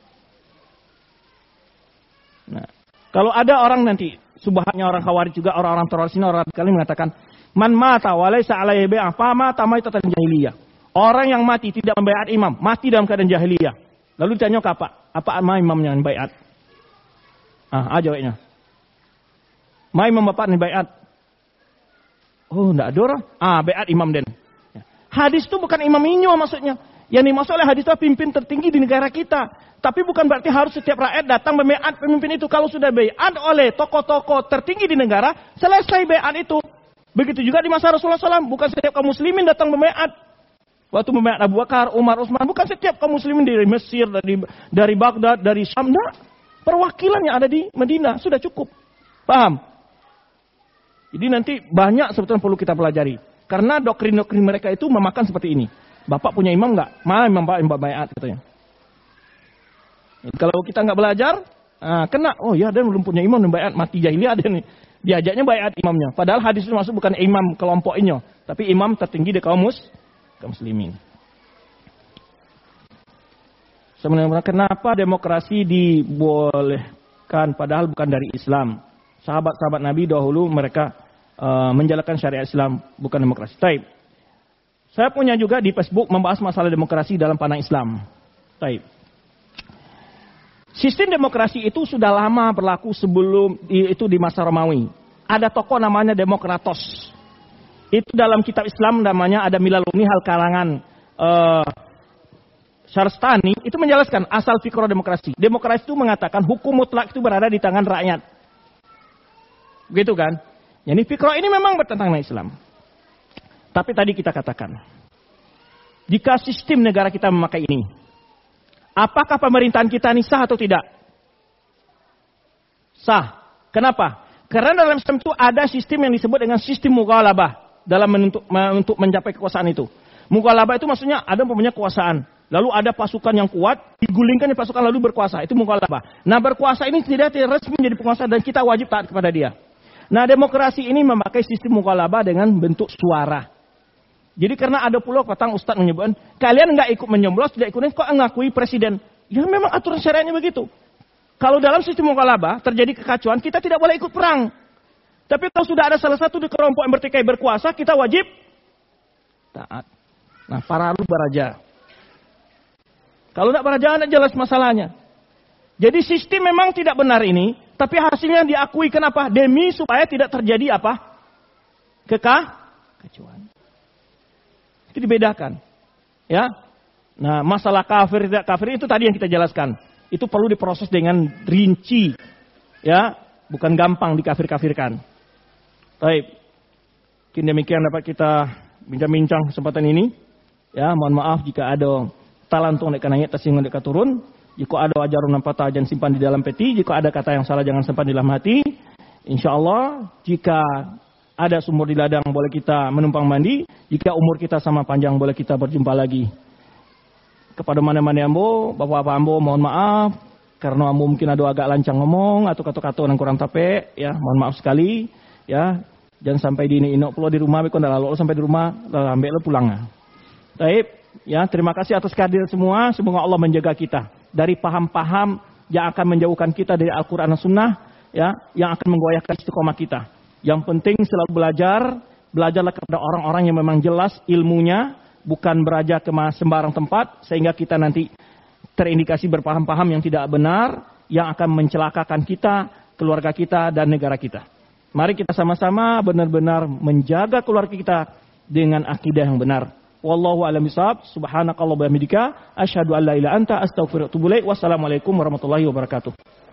Nah, kalau ada orang nanti, subhatnya orang Khawarij juga, orang-orang teroris ini, orang radikal ini mengatakan, man mata walaysa alaihi bai'ah fa mata maitatan jahiliyah. Orang yang mati tidak membaiat imam, mati dalam keadaan jahiliyah. Lalu ditanya ke apa? Apa ama imamnya yang baiat? Ah, aja jawabnya. Ma imam bapak nih baiat. Oh, enggak ada orang. Ah, baiat imam den. Hadis itu bukan imam inyo maksudnya. Yang dimaksud oleh hadis itu pimpin tertinggi di negara kita. Tapi bukan berarti harus setiap rakyat datang membaiat pemimpin itu. Kalau sudah baiat oleh tokoh-tokoh tertinggi di negara, selesai baiat itu. Begitu juga di masa Rasulullah shallallahu alaihi wasallam. Bukan setiap kaum muslimin datang membaiat. Waktu membayar Abu Bakar, Umar, Utsman, bukan setiap kaum muslimin dari Mesir, dari dari Baghdad, dari Syam, nah, perwakilan yang ada di Madinah sudah cukup. Paham? Jadi nanti banyak sebetulnya perlu kita pelajari. Karena doktrin-doktrin mereka itu memakan seperti ini. Bapak punya imam nggak? Mana imam Bapak imam bayat katanya. Jadi, kalau kita nggak belajar, nah, kena. Oh ya, dia belum punya imam dan bayat, mati jahiliyah ada nih. Diajaknya bayat imamnya. Padahal hadis itu maksud bukan imam kelompoknya, tapi imam tertinggi di kaum mus kaum muslimin. Sebenarnya kenapa demokrasi dibolehkan padahal bukan dari Islam? Sahabat-sahabat Nabi dahulu mereka uh, menjalankan syariat Islam, bukan demokrasi. Taib. Saya punya juga di Facebook membahas masalah demokrasi dalam pandang Islam. Taib. Sistem demokrasi itu sudah lama berlaku sebelum itu di masa Romawi. Ada tokoh namanya Demokratos. Itu dalam kitab Islam namanya ada Milaluni hal kalangan uh, Syarstani itu menjelaskan asal fikra demokrasi. Demokrasi itu mengatakan hukum mutlak itu berada di tangan rakyat. Begitu kan? Jadi fikra ini memang bertentangan dengan Islam. Tapi tadi kita katakan, jika sistem negara kita memakai ini, apakah pemerintahan kita ini sah atau tidak? Sah. Kenapa? Karena dalam sistem itu ada sistem yang disebut dengan sistem mughalabah. Dalam menentuk, untuk mencapai kekuasaan itu. Mughalabah itu maksudnya ada punya kekuasaan. Lalu ada pasukan yang kuat, digulingkan di pasukan lalu berkuasa. Itu mughalabah. Nah berkuasa ini tidak resmi menjadi penguasa dan kita wajib taat kepada dia. Nah demokrasi ini memakai sistem mughalabah dengan bentuk suara. Jadi karena ada pula patang ustadz menyebutkan, kalian nggak ikut menyoblos, tidak ikut, kok ngakui presiden. Ya memang aturan syariatnya begitu. Kalau dalam sistem mughalabah terjadi kekacauan, kita tidak boleh ikut perang. Tapi kalau sudah ada salah satu di kelompok yang bertikai berkuasa, kita wajib taat. Nah, para lu baraja. Kalau tidak baraja, tidak jelas masalahnya. Jadi sistem memang tidak benar ini, tapi hasilnya diakui. Kenapa? Demi supaya tidak terjadi apa? Kekacauan. Itu dibedakan. Ya. Nah, masalah kafir tidak kafir itu tadi yang kita jelaskan. Itu perlu diproses dengan rinci. Ya, bukan gampang dikafir-kafirkan. Baik, mungkin demikian dapat kita bincang-bincang kesempatan ini. Ya, mohon maaf jika ada talantung dek kanayat tersinggung dek turun. Jika ada ajarun nampak jangan simpan di dalam peti. Jika ada kata yang salah jangan simpan di dalam hati. Insya Allah jika ada sumur di ladang boleh kita menumpang mandi. Jika umur kita sama panjang boleh kita berjumpa lagi. Kepada mana-mana ambo, bapak-bapak ambo mohon maaf. Karena ambo mungkin ada agak lancang ngomong atau kata-kata yang kurang tape. Ya, mohon maaf sekali. Ya, jangan sampai di ini inok pulau di rumah, bekon dah lalu sampai di rumah, dah ambil lo pulang. Baik, ya terima kasih atas kehadiran semua. Semoga Allah menjaga kita dari paham-paham yang akan menjauhkan kita dari Al-Quran dan Sunnah, ya, yang akan menggoyahkan istiqomah kita. Yang penting selalu belajar, belajarlah kepada orang-orang yang memang jelas ilmunya, bukan beraja ke sembarang tempat sehingga kita nanti terindikasi berpaham-paham yang tidak benar, yang akan mencelakakan kita, keluarga kita dan negara kita. Mari kita sama-sama benar-benar menjaga keluarga kita dengan akidah yang benar. Wallahu a'lam bishawab. Subhanakallahumma wa bihamdika asyhadu an la ilaha illa anta astaghfiruka wa atubu ilaik. Wassalamualaikum warahmatullahi wabarakatuh.